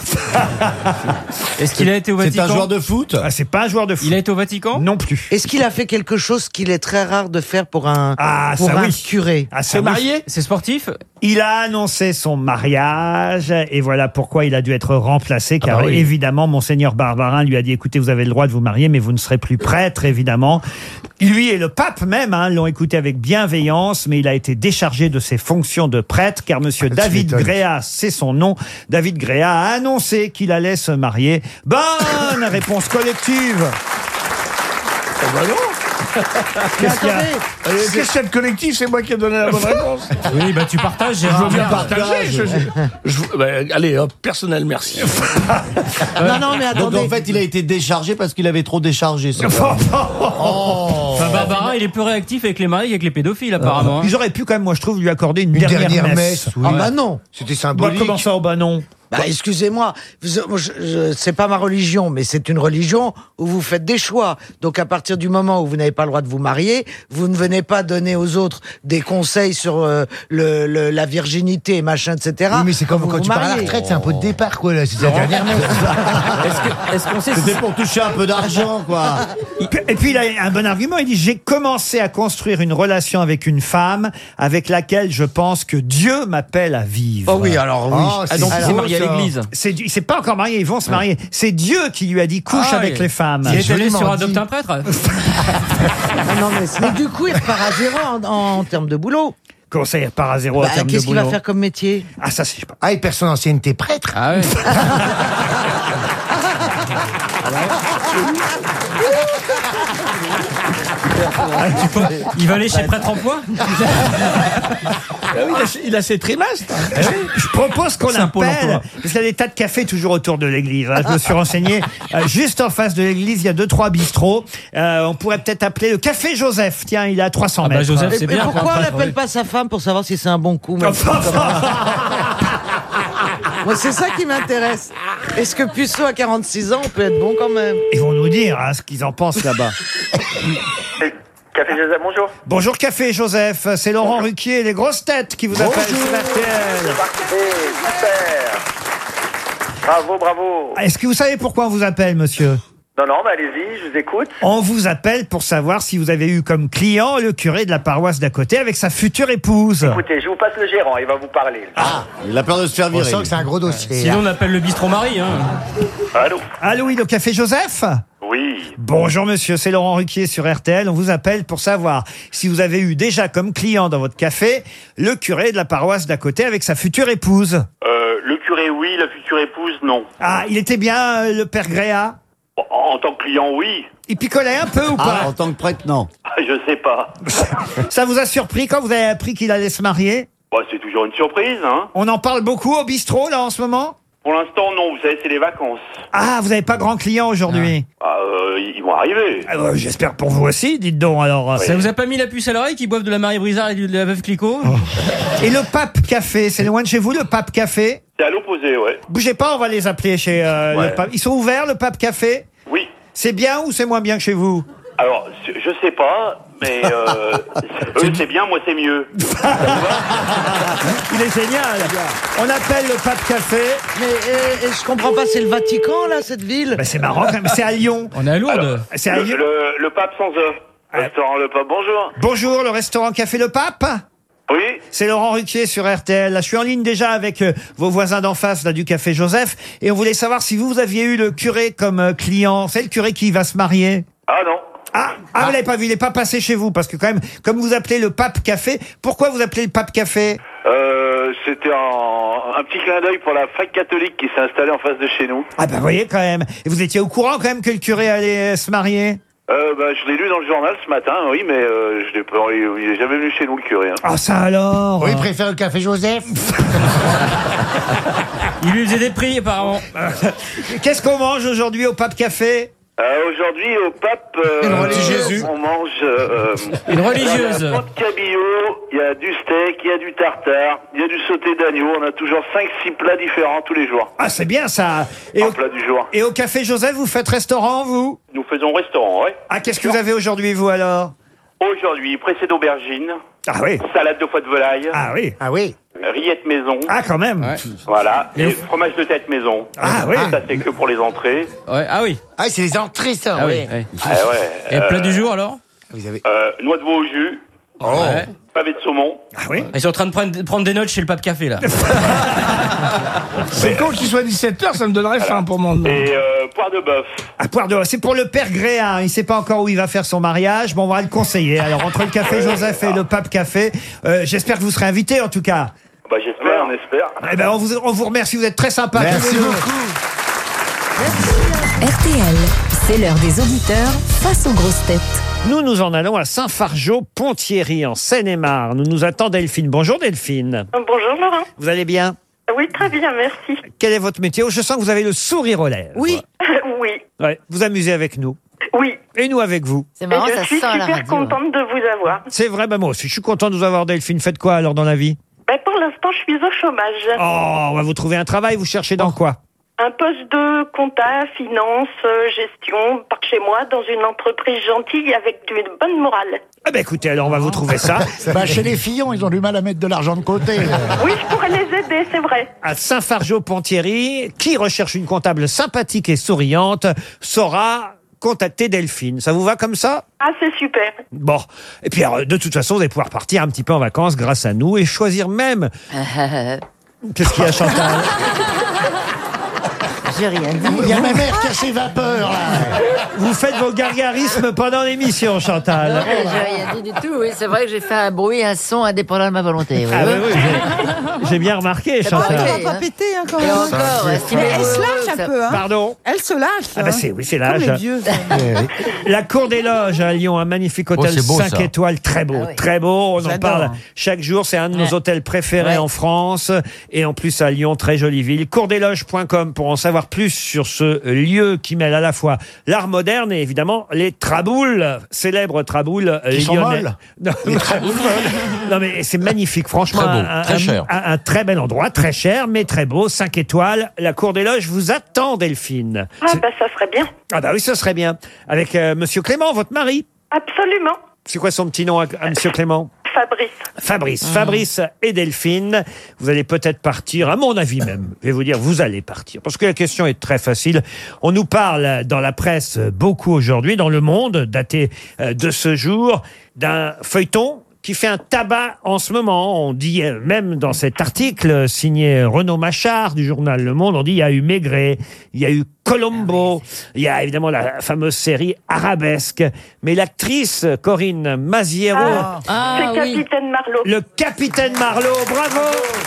Est-ce qu'il a été au Vatican? C'est un joueur de foot? Ah, c'est pas un joueur de foot. Il a été au Vatican? Non plus. Est-ce qu'il a fait quelque chose qu'il est très rare de faire pour un, curé? Ah, C'est marié? C'est sportif? Il a annoncé son mariage et voilà pourquoi il a dû être remplacé car oui. évidemment Monseigneur Barbarin lui a dit écoutez vous avez le droit de vous marier mais vous ne serez plus prêtre évidemment. Lui et le pape même l'ont écouté avec bienveillance mais il a été déchargé de ses fonctions de prêtre car monsieur David Gréa, c'est son nom, David Gréa a annoncé qu'il allait se marier. Bonne réponse collective. Bah non. Qu'est-ce qu'il y a? Question collective, c'est moi qui ai donné la bonne réponse. Oui, bah tu partages, Je Gérard. veux bien partager. Allez, hop, personnel, merci. Non, mais Donc attendez. en fait, il a été déchargé parce qu'il avait trop déchargé. C'est ça. Enfin, Barbarin, il est plus réactif avec les mariés qu'avec les pédophiles, apparemment. Ils auraient pu quand même, moi je trouve, lui accorder une Une dernière messe. messe. Oui. Ah bah non. C'était Bah, symbolique. comment ça, oh bah non? Bah, excusez-moi, c'est pas ma religion, mais c'est une religion où vous faites des choix. Donc à partir du moment où vous n'avez pas le droit de vous marier, vous ne venez pas donner aux autres des conseils sur la virginité et machin, etc. Oui, mais c'est comme vous quand vous tu pars à la mariez. retraite, c'est un pot de départ, quoi, là. C'est la dernière messe. Est-ce qu'on sait si C'était pour toucher un peu d'argent, quoi. Et puis il a un bon argument, il dit j'ai commencé à construire une relation avec une femme avec laquelle je pense que Dieu m'appelle à vivre. Oh oui, alors oui. Ah, donc il s'est marié à l'église. Il s'est pas encore marié, ils vont se marier. C'est Dieu qui lui a dit couche avec les femmes. Il est allé sur joliment Adopte dit. un prêtre. Non, mais du coup, il repart à zéro en termes de boulot. Comment ça, il repart à zéro en Bah, termes de qu'est-ce qu'il va boulot? faire comme métier? Ah ça, je sais pas. Ah, et personne ancienneté prêtre. Ah ouais. Il va aller chez Prêtre en Poids. Il a ses trimestres. Je propose qu'on appelle, parce qu'il y a des tas de cafés toujours autour de l'église. Hein. Je me suis renseigné. Juste en face de l'église, il y a 2-3 bistrots. On pourrait peut-être appeler le Café Joseph. Tiens, il est à 300 mètres. Joseph, c'est bien. Pourquoi on n'appelle pas sa femme pour savoir si c'est un bon coup? Moi, c'est ça qui m'intéresse. Est-ce que Puceau, à 46 ans, peut être bon quand même? Ils vont nous dire ce qu'ils en pensent là-bas. Café Joseph, bonjour. Bonjour Café Joseph, c'est Laurent Ruquier, les grosses têtes qui vous appellent sur RTL. Parfait, super. Bravo. Est-ce que vous savez pourquoi on vous appelle, monsieur? Non, mais allez-y, je vous écoute. On vous appelle pour savoir si vous avez eu comme client le curé de la paroisse d'à côté avec sa future épouse. Écoutez, je vous passe le gérant, il va vous parler. Il a peur de se faire virer. On sent que c'est un gros dossier. Sinon, on appelle le bistrot Marie. Allô, oui, le Café Joseph? Oui. Bonjour monsieur, c'est Laurent Ruquier sur RTL. On vous appelle pour savoir si vous avez eu déjà comme client dans votre café le curé de la paroisse d'à côté avec sa future épouse. Le curé, oui, la future épouse, non. Ah, il était bien le père Gréa? En tant que client, oui. Il picolait un peu ou pas? En tant que prêtre, non. Je sais pas. Ça vous a surpris quand vous avez appris qu'il allait se marier? C'est toujours une surprise, hein. On en parle beaucoup au bistrot, là, en ce moment? Pour l'instant, non, vous savez, c'est les vacances. Ah, vous n'avez pas grand client aujourd'hui? Ils vont arriver. J'espère pour vous aussi, dites donc, alors. Ça vous a pas mis la puce à l'oreille qu'ils boivent de la Marie Brizard et de la Veuve Clicquot? Et le Pape Café, c'est loin de chez vous, le Pape Café? C'est à l'opposé, ouais. Bougez pas, on va les appeler chez le Pape. Ils sont ouverts, le Pape Café? Oui. C'est bien ou c'est moins bien que chez vous? Alors, je sais pas, mais eux c'est bien, moi c'est mieux. Il est génial. On appelle le Pape Café. Mais je comprends pas, c'est le Vatican là, cette ville? C'est marrant quand même, c'est à Lyon. On est à Lourdes. C'est à Lyon. Le Pape sans œuf. Restaurant Le Pape, bonjour. Bonjour, le restaurant Café Le Pape? Oui. C'est Laurent Ruquier sur RTL. Là, je suis en ligne déjà avec vos voisins d'en face là, du Café Joseph. Et on voulait savoir si vous aviez eu le curé comme client. C'est le curé qui va se marier? Ah non. Vous l'avez pas vu, il n'est pas passé chez vous. Parce que quand même, comme vous appelez le Pape Café, pourquoi vous appelez le Pape Café? C'était un petit clin d'œil pour la fac catholique qui s'est installée en face de chez nous. Ah bah vous voyez quand même. Et vous étiez au courant quand même que le curé allait se marier? Je l'ai lu dans le journal ce matin, oui, mais je l'ai pas, il est jamais venu chez nous le curé. Hein. Ah ça alors? Oui, il préfère le Café Joseph. Il lui faisait des prix apparemment. Qu'est-ce qu'on mange aujourd'hui au Pape Café? Aujourd'hui au Pape, Jésus. On mange une religieuse. Il y a de cabillaud, il y a du steak, il y a du tartare, il y a du sauté d'agneau. On a toujours 5-6 plats différents tous les jours. Ah c'est bien ça. Et plat du jour. Et au Café Joseph, vous faites restaurant vous? Nous faisons restaurant, ouais. Ah qu'est-ce que vous avez aujourd'hui vous alors? Aujourd'hui, pressé d'aubergine. Ah oui. Salade de foie de volaille. Ah oui. Ah oui. Rillette maison. Ah quand même. Ouais. Voilà. Et fromage de tête maison. Ah oui. Ça c'est que pour les entrées. Ouais. Ah oui. Ah c'est les entrées ça. Ah oui. oui. Ah ouais. Et le plat du jour alors? Vous avez. Noix de veau au jus. Oh. Ouais. Pavé de saumon. Ah oui. Ils sont en train de prendre des notes chez le Pape Café là. C'est con qu'il soit 17h, ça me donnerait faim pour mon. Et poire de bœuf. Ah, poire de bœuf. C'est pour le père Gréa. Il ne sait pas encore où il va faire son mariage. Bon, on va le conseiller. Alors, entre le Café Joseph et le Pape Café, j'espère que vous serez invité en tout cas. Bah, j'espère, on espère. Eh ben, on vous remercie. Vous êtes très sympa. Merci beaucoup. RTL, c'est l'heure des auditeurs face aux grosses têtes. Nous en allons à Saint-Fargeau-Ponthierry, en Seine-et-Marne. Nous attend Delphine. Bonjour Delphine. Bonjour Laurent. Vous allez bien? Oui, très bien, merci. Quel est votre métier? Je sens que vous avez le sourire aux lèvres. Oui. Oui. Ouais, vous amusez avec nous. Oui. Et nous avec vous. C'est marrant, ça sent la radio. Je suis super contente de vous avoir. C'est vrai, moi aussi. Je suis content de vous avoir, Delphine. Faites quoi alors dans la vie? Pour l'instant, je suis au chômage. Oh, on va vous trouver un travail. Vous cherchez dans quoi? Un poste de compta, finance, gestion, par chez moi, dans une entreprise gentille avec une bonne morale. Ah ben écoutez, alors on va vous trouver ça. Chez les Fillons, ils ont du mal à mettre de l'argent de côté. Oui, je pourrais les aider, c'est vrai. À Saint-Fargeau-Ponthierry, qui recherche une comptable sympathique et souriante saura contacter Delphine. Ça vous va comme ça? Ah, c'est super. Bon. Et puis alors, de toute façon, vous allez pouvoir partir un petit peu en vacances grâce à nous et choisir même... Qu'est-ce qu'il y a, Chantal? J'ai rien dit. Il y a ma mère qui a ses vapeurs, là. Vous faites vos gargarismes pendant l'émission, Chantal. J'ai rien dit du tout, oui. C'est vrai que j'ai fait un bruit, un son indépendant de ma volonté. Oui, Ah oui, j'ai bien remarqué, Chantal. Elle va pas péter, hein, quand même. Et encore, Elle se lâche un peu, hein. Pardon. Elle se lâche. Ah bah c'est l'âge. Comme les vieux. La Cour des Loges à Lyon, un magnifique hôtel c'est beau, 5 ça. étoiles, très beau, très beau. On en J'adore. parle chaque jour. C'est un de nos hôtels préférés en France. Et en plus à Lyon, très jolie ville. Courdesloges.com pour en savoir plus sur ce lieu qui mêle à la fois l'art moderne et évidemment les traboules, célèbres traboules sont lyonnais. molles. Non, non, mais c'est magnifique, franchement. Très beau, très cher. Un très bel endroit, très cher, mais très beau. 5 étoiles. La Cour des Loges vous attend, Delphine. Ah, bah, ça serait bien. Ah bah oui, ce serait bien. Avec Monsieur Clément, votre mari. Absolument. C'est quoi son petit nom à Monsieur Clément? Fabrice. Fabrice et Delphine. Vous allez peut-être partir, à mon avis même. Je vais vous dire, vous allez partir. Parce que la question est très facile. On nous parle dans la presse beaucoup aujourd'hui, dans Le Monde, daté de ce jour, d'un feuilleton qui fait un tabac en ce moment. On dit, même dans cet article signé Renaud Machard du journal Le Monde, on dit il y a eu Maigret, il y a eu Colombo, il y a évidemment la fameuse série Arabesque. Mais l'actrice Corinne Maziero... c'est Capitaine Marlowe. Le Capitaine Marlowe, bravo.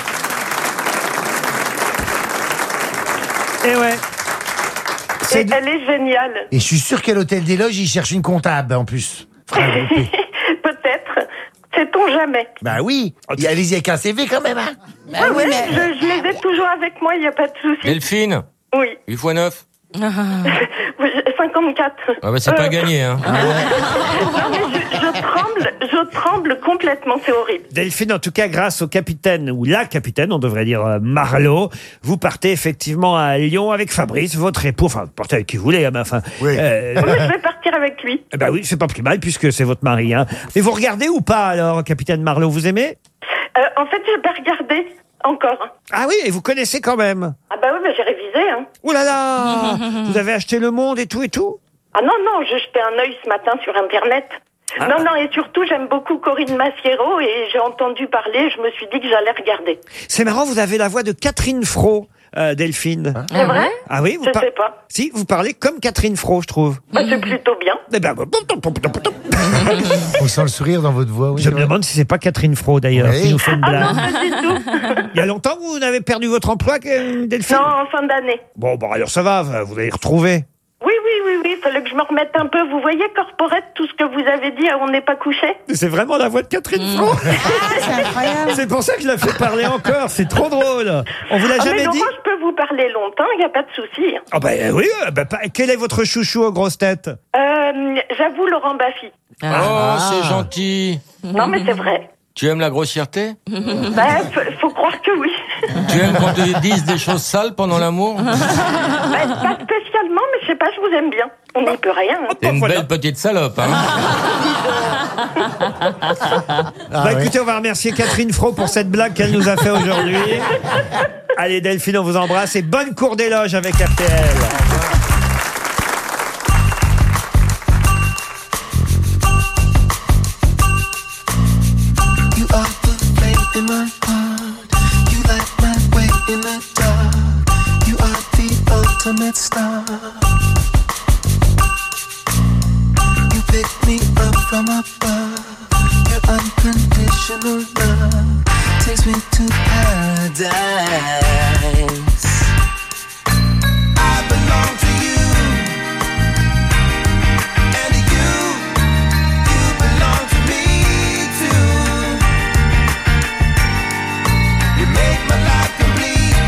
Et ouais. Et elle est géniale. Et je suis sûr qu'à l'hôtel des Loges, il cherche une comptable en plus. Peut-être. Sait-on jamais. Bah oui. Allez-y avec un CV quand même, hein. Ah oui, je les ai toujours avec moi, il n'y a pas de souci. Delphine. Oui. 8 x 9. Oui, 54. Ah bah c'est pas gagné, hein. Non, mais je tremble complètement, c'est horrible. Delphine, en tout cas, grâce au capitaine, ou la capitaine, on devrait dire Marlowe, vous partez effectivement à Lyon avec Fabrice, votre époux, enfin, partez avec qui vous voulez, hein, mais enfin... Oui. Je vais partir avec lui. Bah oui, c'est pas plus mal, puisque c'est votre mari, hein. Et vous regardez ou pas, alors, capitaine Marlowe, vous aimez? En fait, j'ai pas regardé encore. Ah oui, et vous connaissez quand même? Ah bah oui, bah j'ai révisé, hein. Ouh là là. Vous avez acheté Le Monde et tout et tout? Ah non, j'ai jeté un œil ce matin sur Internet. Ah. Non, et surtout, j'aime beaucoup Corinne Maziero et j'ai entendu parler, je me suis dit que j'allais regarder. C'est marrant, vous avez la voix de Catherine Fro, Delphine. C'est vrai? Ah oui, Je sais pas. Si, vous parlez comme Catherine Fro, je trouve. Bah, c'est plutôt bien. Eh ben, On sent le sourire dans votre voix. Oui, je me demande si c'est pas Catherine Fro d'ailleurs qui nous fait une blague. Ah non, pas du tout. Il y a longtemps que vous n'avez perdu votre emploi, Delphine? Non, en fin d'année. Bon, alors ça va, vous allez retrouver. Oui, il fallait que je me remette un peu. Vous voyez, Corporate, tout ce que vous avez dit, on n'est pas couché. C'est vraiment la voix de Catherine Fro. C'est incroyable. C'est pour ça que je la fais parler encore, c'est trop drôle. On vous l'a jamais mais dit? moi, je peux vous parler longtemps, il n'y a pas de souci. Ah oui, quel est votre chouchou aux grosses têtes? J'avoue, Laurent Baffy. Oh, c'est gentil. Non, mais c'est vrai. Tu aimes la grossièreté? Bah, faut croire que oui. Tu aimes quand te disent des choses sales pendant l'amour? Bah, pas spécialement, mais je sais pas, je vous aime bien. On n'y peut rien. Hein. T'es une belle petite salope, hein. Écoutez, on va remercier Catherine Fro pour cette blague qu'elle nous a fait aujourd'hui. Allez, Delphine, on vous embrasse et bonne Cour des Loges avec RTL. You are the flame in my heart. You light my way in the dark. You are the ultimate star. You pick me up from above. Your unconditional love takes me to paradise. I belong to you. And you belong to me too. You make my life complete.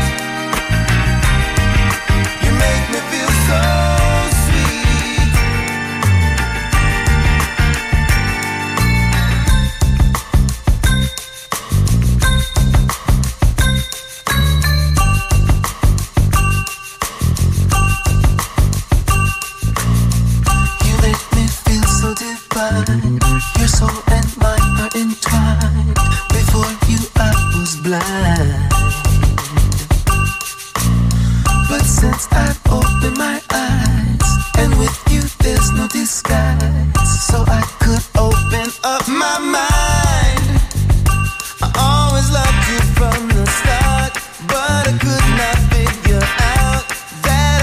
You make me feel so sweet. You make me feel so divine. Your soul and mine are entwined. Before you I was blind, but since I've opened my eyes, and with you there's no disguise, so I could open up my mind. I always loved you from the start, but I could not figure out that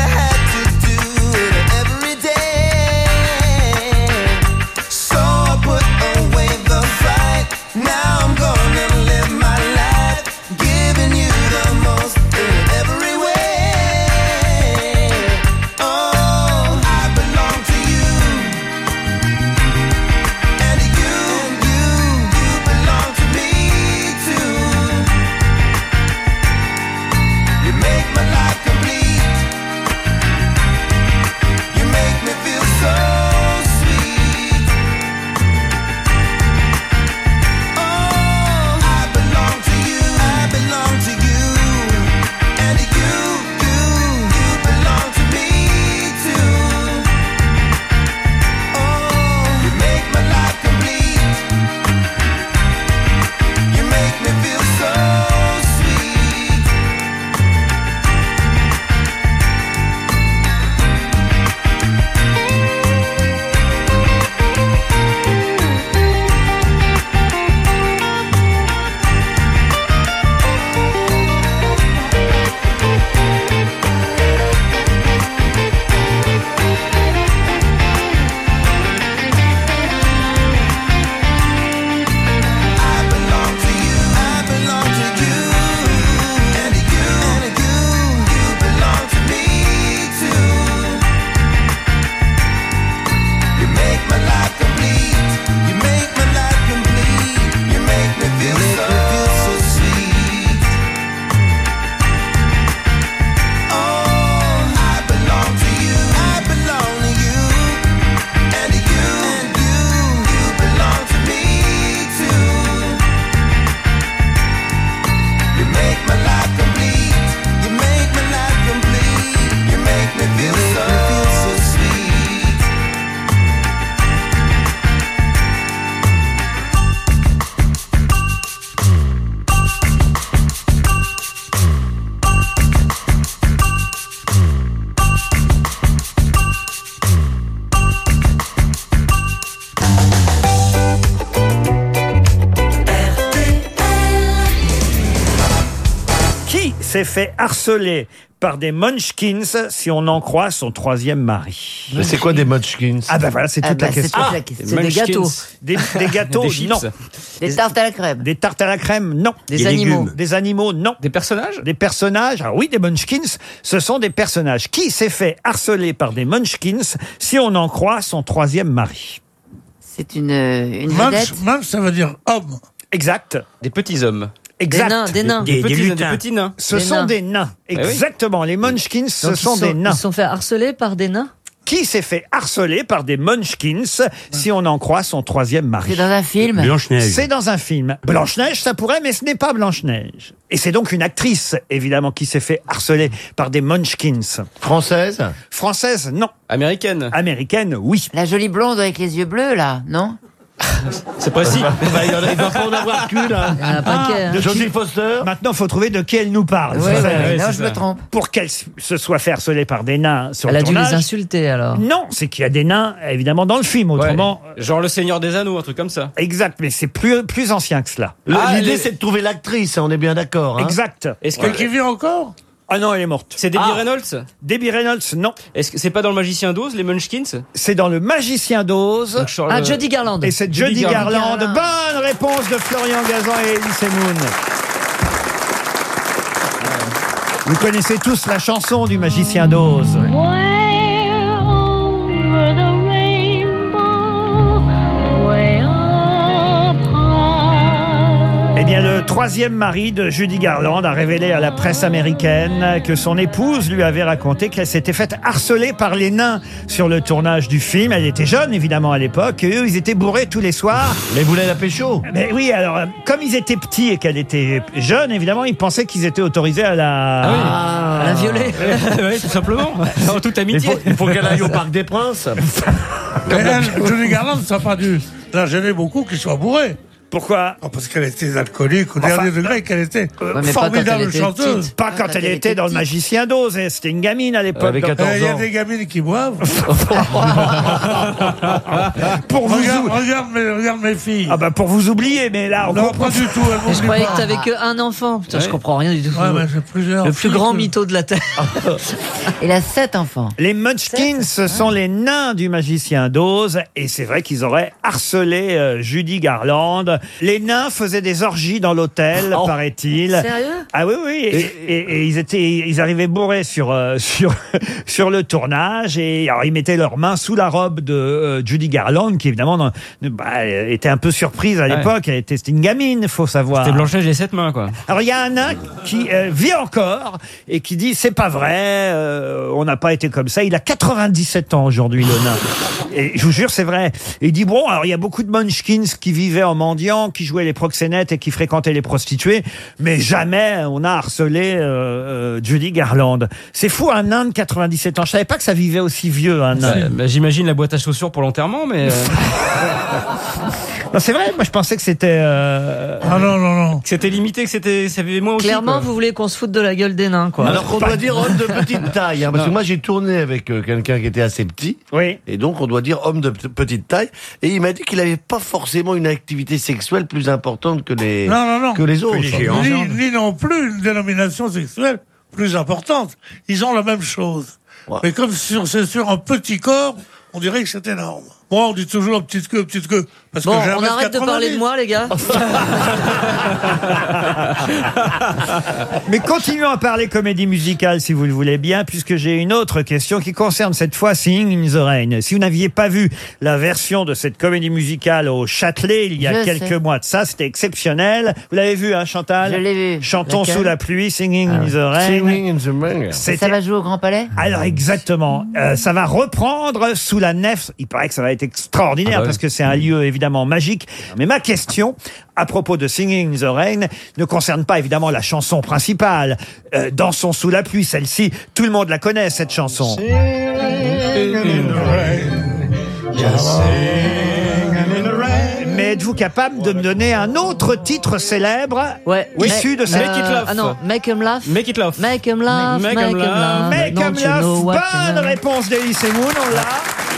fait harceler par des Munchkins, si on en croit son troisième mari? Mais c'est quoi des Munchkins? Ah ben voilà, c'est toute la question. C'est des gâteaux. Des gâteaux, non. Des tartes à la crème. Des tartes à la crème, non. Des animaux. Légumes. Des animaux, non. Des personnages? Des personnages, ah oui, des Munchkins, ce sont des personnages. Qui s'est fait harceler par des Munchkins, si on en croit son troisième mari? C'est une vedette. Munch, ça veut dire homme. Exact. Des petits hommes. Exact. Des nains. Des petits nains. Ce sont des nains. Exactement. Les Munchkins, ce sont des nains. Ils se sont fait harceler par des nains? Qui s'est fait harceler par des Munchkins, si on en croit son troisième mari? C'est dans un film. Blanche-Neige. C'est dans un film. Blanche-Neige, ça pourrait, mais ce n'est pas Blanche-Neige. Et c'est donc une actrice, évidemment, qui s'est fait harceler par des Munchkins. Française? Française, non. Américaine? Américaine, oui. La jolie blonde avec les yeux bleus, là, non? C'est précis. Il va pas en avoir qu'une. De Jodie Foster. Maintenant, il faut trouver de qui elle nous parle. Non, je me trompe. Pour qu'elle se soit fait harceler par des nains sur Elle le a dû tournage. les insulter alors. Non, c'est qu'il y a des nains, évidemment, dans le film. Autrement, genre le Seigneur des Anneaux, un truc comme ça. exact, mais c'est plus ancien que cela. L'idée, c'est de trouver l'actrice, on est bien d'accord. Hein. Exact. Est-ce que Qui vit encore? Ah non, elle est morte. c'est Debbie Reynolds? Debbie Reynolds, non. Est-ce que c'est pas dans le Magicien d'Oz, les Munchkins? C'est dans Le Magicien d'Oz. Judy Garland. Et c'est Judy Garland. Bonne réponse de Florian Gazan et Elie Semoun. Vous connaissez tous la chanson du Magicien d'Oz. Eh bien, le troisième mari de Judy Garland a révélé à la presse américaine que son épouse lui avait raconté qu'elle s'était faite harceler par les nains sur le tournage du film. Elle était jeune, évidemment, à l'époque, et eux, ils étaient bourrés tous les soirs. Mais vous voulez la pécho? Mais oui, alors, comme ils étaient petits et qu'elle était jeune, évidemment, ils pensaient qu'ils étaient autorisés à la violer. Oui, tout simplement. En toute amitié. Il faut qu'elle aille au Parc des Princes. Judy Garland, ça n'a pas dû la gêner beaucoup qu'il soit bourré. Pourquoi? Parce qu'elle était alcoolique au dernier degré, qu'elle était formidable chanteuse. Pas quand elle était dans Le Magicien d'Oz, c'était une gamine à l'époque. Il y a des gamines qui boivent. Regarde mes filles. Ah bah pour vous oublier, mais là... Non, pas du tout. Je croyais que t'avais qu'un enfant. Putain, je comprends rien du tout. Ouais, mais j'ai plusieurs. Le plus grand mytho de la Terre. Il a 7 enfants. Les Munchkins, ce sont les nains du Magicien d'Oz, et c'est vrai qu'ils auraient harcelé Judy Garland. Les nains faisaient des orgies dans l'hôtel, paraît-il. Sérieux? Ah oui, oui. Et ils arrivaient bourrés sur le tournage, et alors ils mettaient leurs mains sous la robe de Judy Garland, qui évidemment était un peu surprise à l'époque. C'était une gamine, faut savoir. C'était Blanche-Neige et 7 mains, quoi. Alors il y a un nain qui vit encore et qui dit c'est pas vrai, on n'a pas été comme ça. Il a 97 ans aujourd'hui, le nain. Et je vous jure, c'est vrai. Et il dit bon, alors il y a beaucoup de Munchkins qui vivaient en mendiant, qui jouaient les proxénètes et qui fréquentaient les prostituées, mais jamais on a harcelé Judy Garland. C'est fou, un nain de 97 ans. Je savais pas que ça vivait aussi vieux, un nain. J'imagine la boîte à chaussures pour l'enterrement, mais... Non, c'est vrai, moi je pensais que c'était... Ah non. Que c'était limité, que ça vivait moins aussi. Clairement, vous voulez qu'on se foute de la gueule des nains, quoi. Alors qu'on doit dire homme de petite taille, hein, parce que moi j'ai tourné avec quelqu'un qui était assez petit, oui. Et donc on doit dire homme de petite taille, et il m'a dit qu'il n'avait pas forcément une activité sexuelle plus importante que les, que les autres. Ni non plus une dénomination sexuelle plus importante. Ils ont la même chose. Ouais. Mais comme c'est sur un petit corps, on dirait que c'est énorme. Moi, on dit toujours petite queue. Parce bon, que on arrête de parler de moi, les gars. Mais continuons à parler comédie musicale, si vous le voulez bien, puisque j'ai une autre question qui concerne cette fois Singing in the Rain. Si vous n'aviez pas vu la version de cette comédie musicale au Châtelet il y a quelques mois de ça, c'était exceptionnel. Vous l'avez vu, hein, Chantal? Je l'ai vu. Chantons sous la pluie, Singing in the Rain. Singing in the Rain. Ça va jouer au Grand Palais? Alors exactement. Ça va reprendre sous la nef. Il paraît que ça va être extraordinaire parce que c'est un lieu évidemment magique. Mais ma question à propos de Singing in the Rain ne concerne pas évidemment la chanson principale. Dansons sous la pluie, celle-ci, tout le monde la connaît, cette chanson. Mais êtes-vous capable de me donner un autre titre célèbre issu de cette... Make It Love. Ah non, Make 'em Laugh. Make It Love. Make 'em Laugh. Make 'em Laugh. Make 'em Laugh. Bonne réponse d'Elie Semoun, on l'a.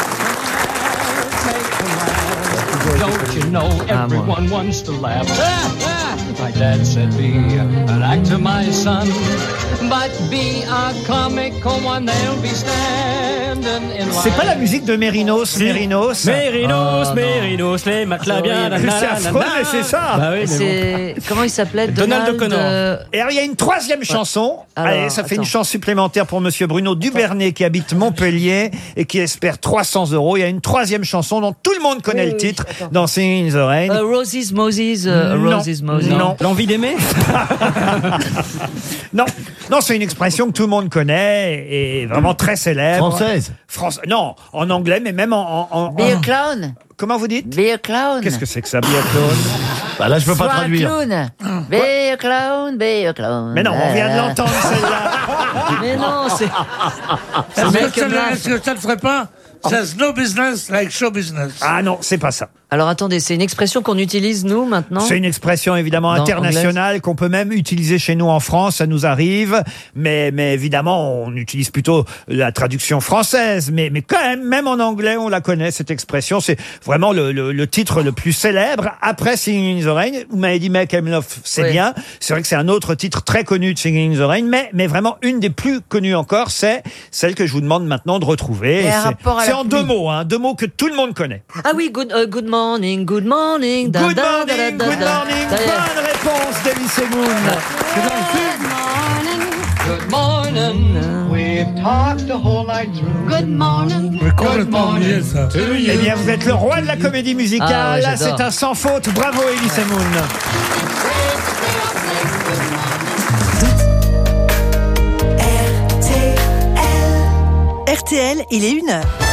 Don't you know everyone wants to laugh? My dad said be an actor, my son. but be a comical one, they'll be standing in line. C'est pas la musique de Mérinos, Mérinos. Mérinos, les matelas bien. C'est affreux, mais c'est ça. Bah oui, c'est... Comment il s'appelait? Donald O'Connor. Et alors, il y a une troisième chanson. Alors, allez, ça fait une chance supplémentaire pour Monsieur Bruno Dubernay qui habite Montpellier et qui espère 300 €. Il y a une troisième chanson dont tout le monde connaît le titre dans Singing in the Rain. Roses, Moses, Roses, Moses. Non. L'envie d'aimer? Non, c'est une expression que tout le monde connaît et vraiment très célèbre. Française? Non, en anglais, mais même en... Be a clown. Comment vous dites? Be a clown. Qu'est-ce que c'est que ça, be a clown? Bah là, je peux pas traduire. Clown. Be a clown, be a clown. Mais non, on vient de l'entendre, celle-là. Mais non, c'est... Est-ce que ça ne ferait pas? There's no business like show business. Ah non, c'est pas ça. Alors attendez, c'est une expression qu'on utilise nous maintenant? C'est une expression évidemment internationale qu'on peut même utiliser chez nous en France, ça nous arrive, mais évidemment on utilise plutôt la traduction française, mais quand même en anglais on la connaît cette expression, c'est vraiment le titre le plus célèbre après Singing in the Rain. Vous m'avez dit Make 'Em Love, c'est bien, c'est vrai que c'est un autre titre très connu de Singing in the Rain, mais vraiment une des plus connues encore, c'est celle que je vous demande maintenant de retrouver. C'est en deux mots que tout le monde connaît. Ah oui, good morning, good morning. Good morning. Bonne réponse d'Elie Semoun. Good morning. We've talked the whole night through. Good morning. Good morning to you. Eh bien, vous êtes le roi de la comédie musicale. Ah ouais, là, c'est un sans faute. Bravo, Elie Semoun. RTL, il est 1h.